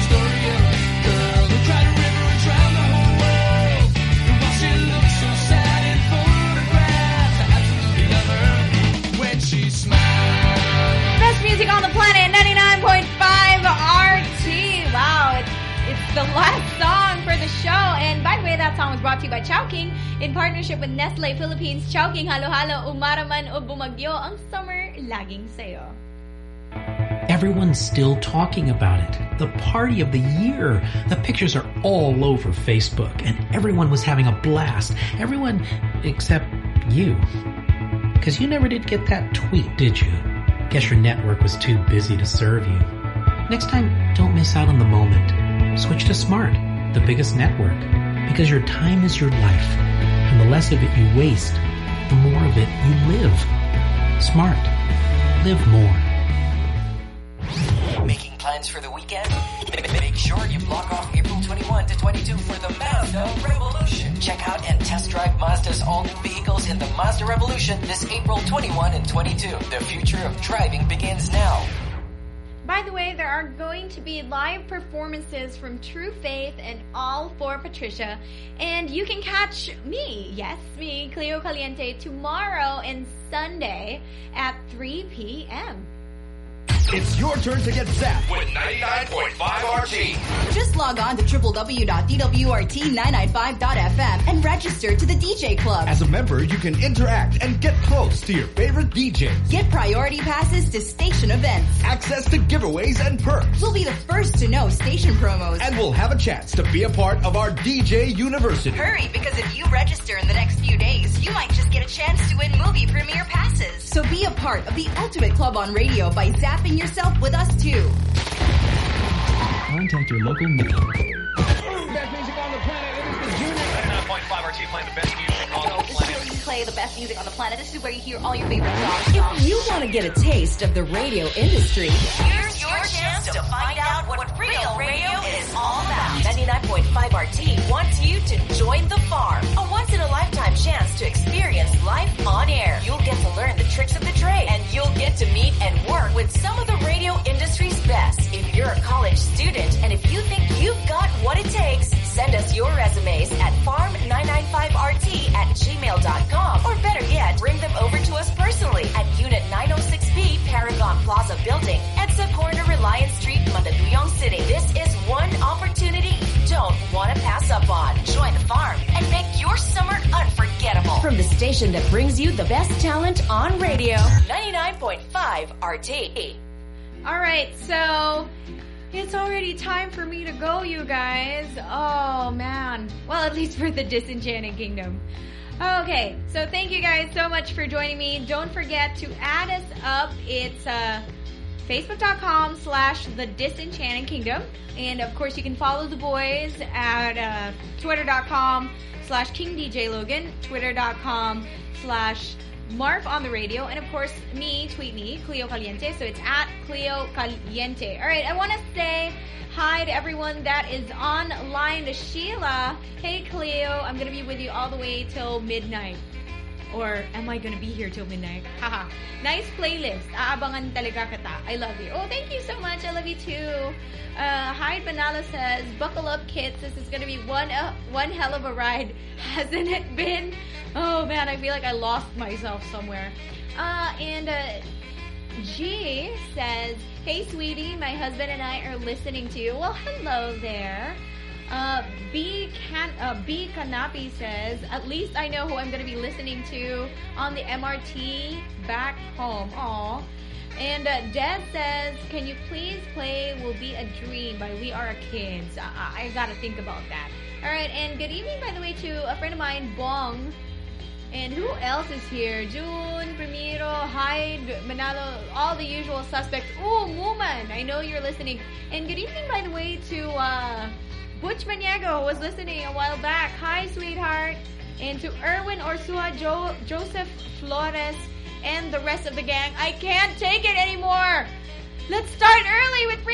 way, that song was brought to you by Chowking in partnership with Nestle Philippines. Chowking, halo-halo, umaraman o bumagyo, ang summer laging sayo. Everyone's still talking about it. The party of the year. The pictures are all over Facebook, and everyone was having a blast. Everyone except you. Because you never did get that tweet, did you? Guess your network was too busy to serve you. Next time, don't miss out on the moment. Switch to Smart, the biggest network. Because your time is your life. And the less of it you waste, the more of it you live. Smart. Live more. Making plans for the weekend? Make sure you block off April twenty-first to twenty-second for the Mazda Revolution. Check out and test drive Mazda's all-new vehicles in the Mazda Revolution this April twenty-first and twenty-second. The future of driving begins now. By the way, there are going to be live performances from True Faith and All for Patricia. And you can catch me, yes, me, Cleo Caliente, tomorrow and Sunday at three p.m. It's your turn to get zapped with ninety-nine point five R T. Just log on to w w w dot d w r t nine nine five dot f m and register to the D J Club. As a member, you can interact and get close to your favorite D Js. Get priority passes to station events. Access to giveaways and perks. We'll be the first to know station promos. And we'll have a chance to be a part of our D J University. Hurry, because if you register in the next few days, you might just get a chance to win movie premiere passes. So be a part of the ultimate club on radio by zapping yourself with us too. Contact your local Best music on the planet. It is the Junior. ninety-nine point five R T playing the best music on the planet. This is where you play the best music on the planet. This is where you hear all your favorite songs. If you want to get a taste of the radio industry, here's your chance to find out what real radio is all about. ninety-nine point five R T wants you to join the farm. A once-in-a-lifetime chance to experience life on air. You'll get to learn the tricks of the trade, and you'll get to meet and work with some of the radio industry's best. If you're a college student, and if you think you've got what it takes, send us your resumes at farm nine nine five R T at gmail dot com. Or better yet, bring them over to us personally at Unit nine oh six B Paragon Plaza Building, EDSA Corner Reliance Street, Mandaluyong City. This is one opportunity you don't want to pass up on. Join the farm and make your summer unforgettable. From the station that brings you the best talent on radio, ninety-nine point five R T. All right, so it's already time for me to go, you guys. Oh, man. Well, at least for the Disenchanted Kingdom. Okay, so thank you guys so much for joining me. Don't forget to add us up. It's uh, facebook.com slash the Disenchanted Kingdom. And, of course, you can follow the boys at uh, twitter.com slash KingDJLogan, twitter.com slash Marf on the radio, and of course me, tweet me, Cleo Caliente, so it's at Cleo Caliente. Alright, I want to say hi to everyone that is online. To Sheila, hey Cleo, I'm going to be with you all the way till midnight. Or am I going to be here till midnight? Haha. Nice playlist. Aabangan talaga kita. I love you. Oh, thank you so much. I love you too. Uh, Hyde Banala says, buckle up kids. This is going to be one uh, one hell of a ride. Hasn't it been? Oh man, I feel like I lost myself somewhere. Uh, and uh, G says, hey sweetie, my husband and I are listening to you. Well, hello there. Uh, B can uh, B Kanapi says, at least I know who I'm going to be listening to on the M R T back home. Aw. And uh, Deb says, can you please play Will Be a Dream by We Are Kids? I, I got to think about that. All right, and good evening, by the way, to a friend of mine, Bong. And who else is here? June, Primero, Hyde, Manalo, all the usual suspects. Oh, Muman, I know you're listening. And good evening, by the way, to uh, Butch Maniago, who was listening a while back. Hi, sweetheart. And to Erwin Orsua, jo- Joseph Flores, and the rest of the gang. I can't take it anymore. Let's start early with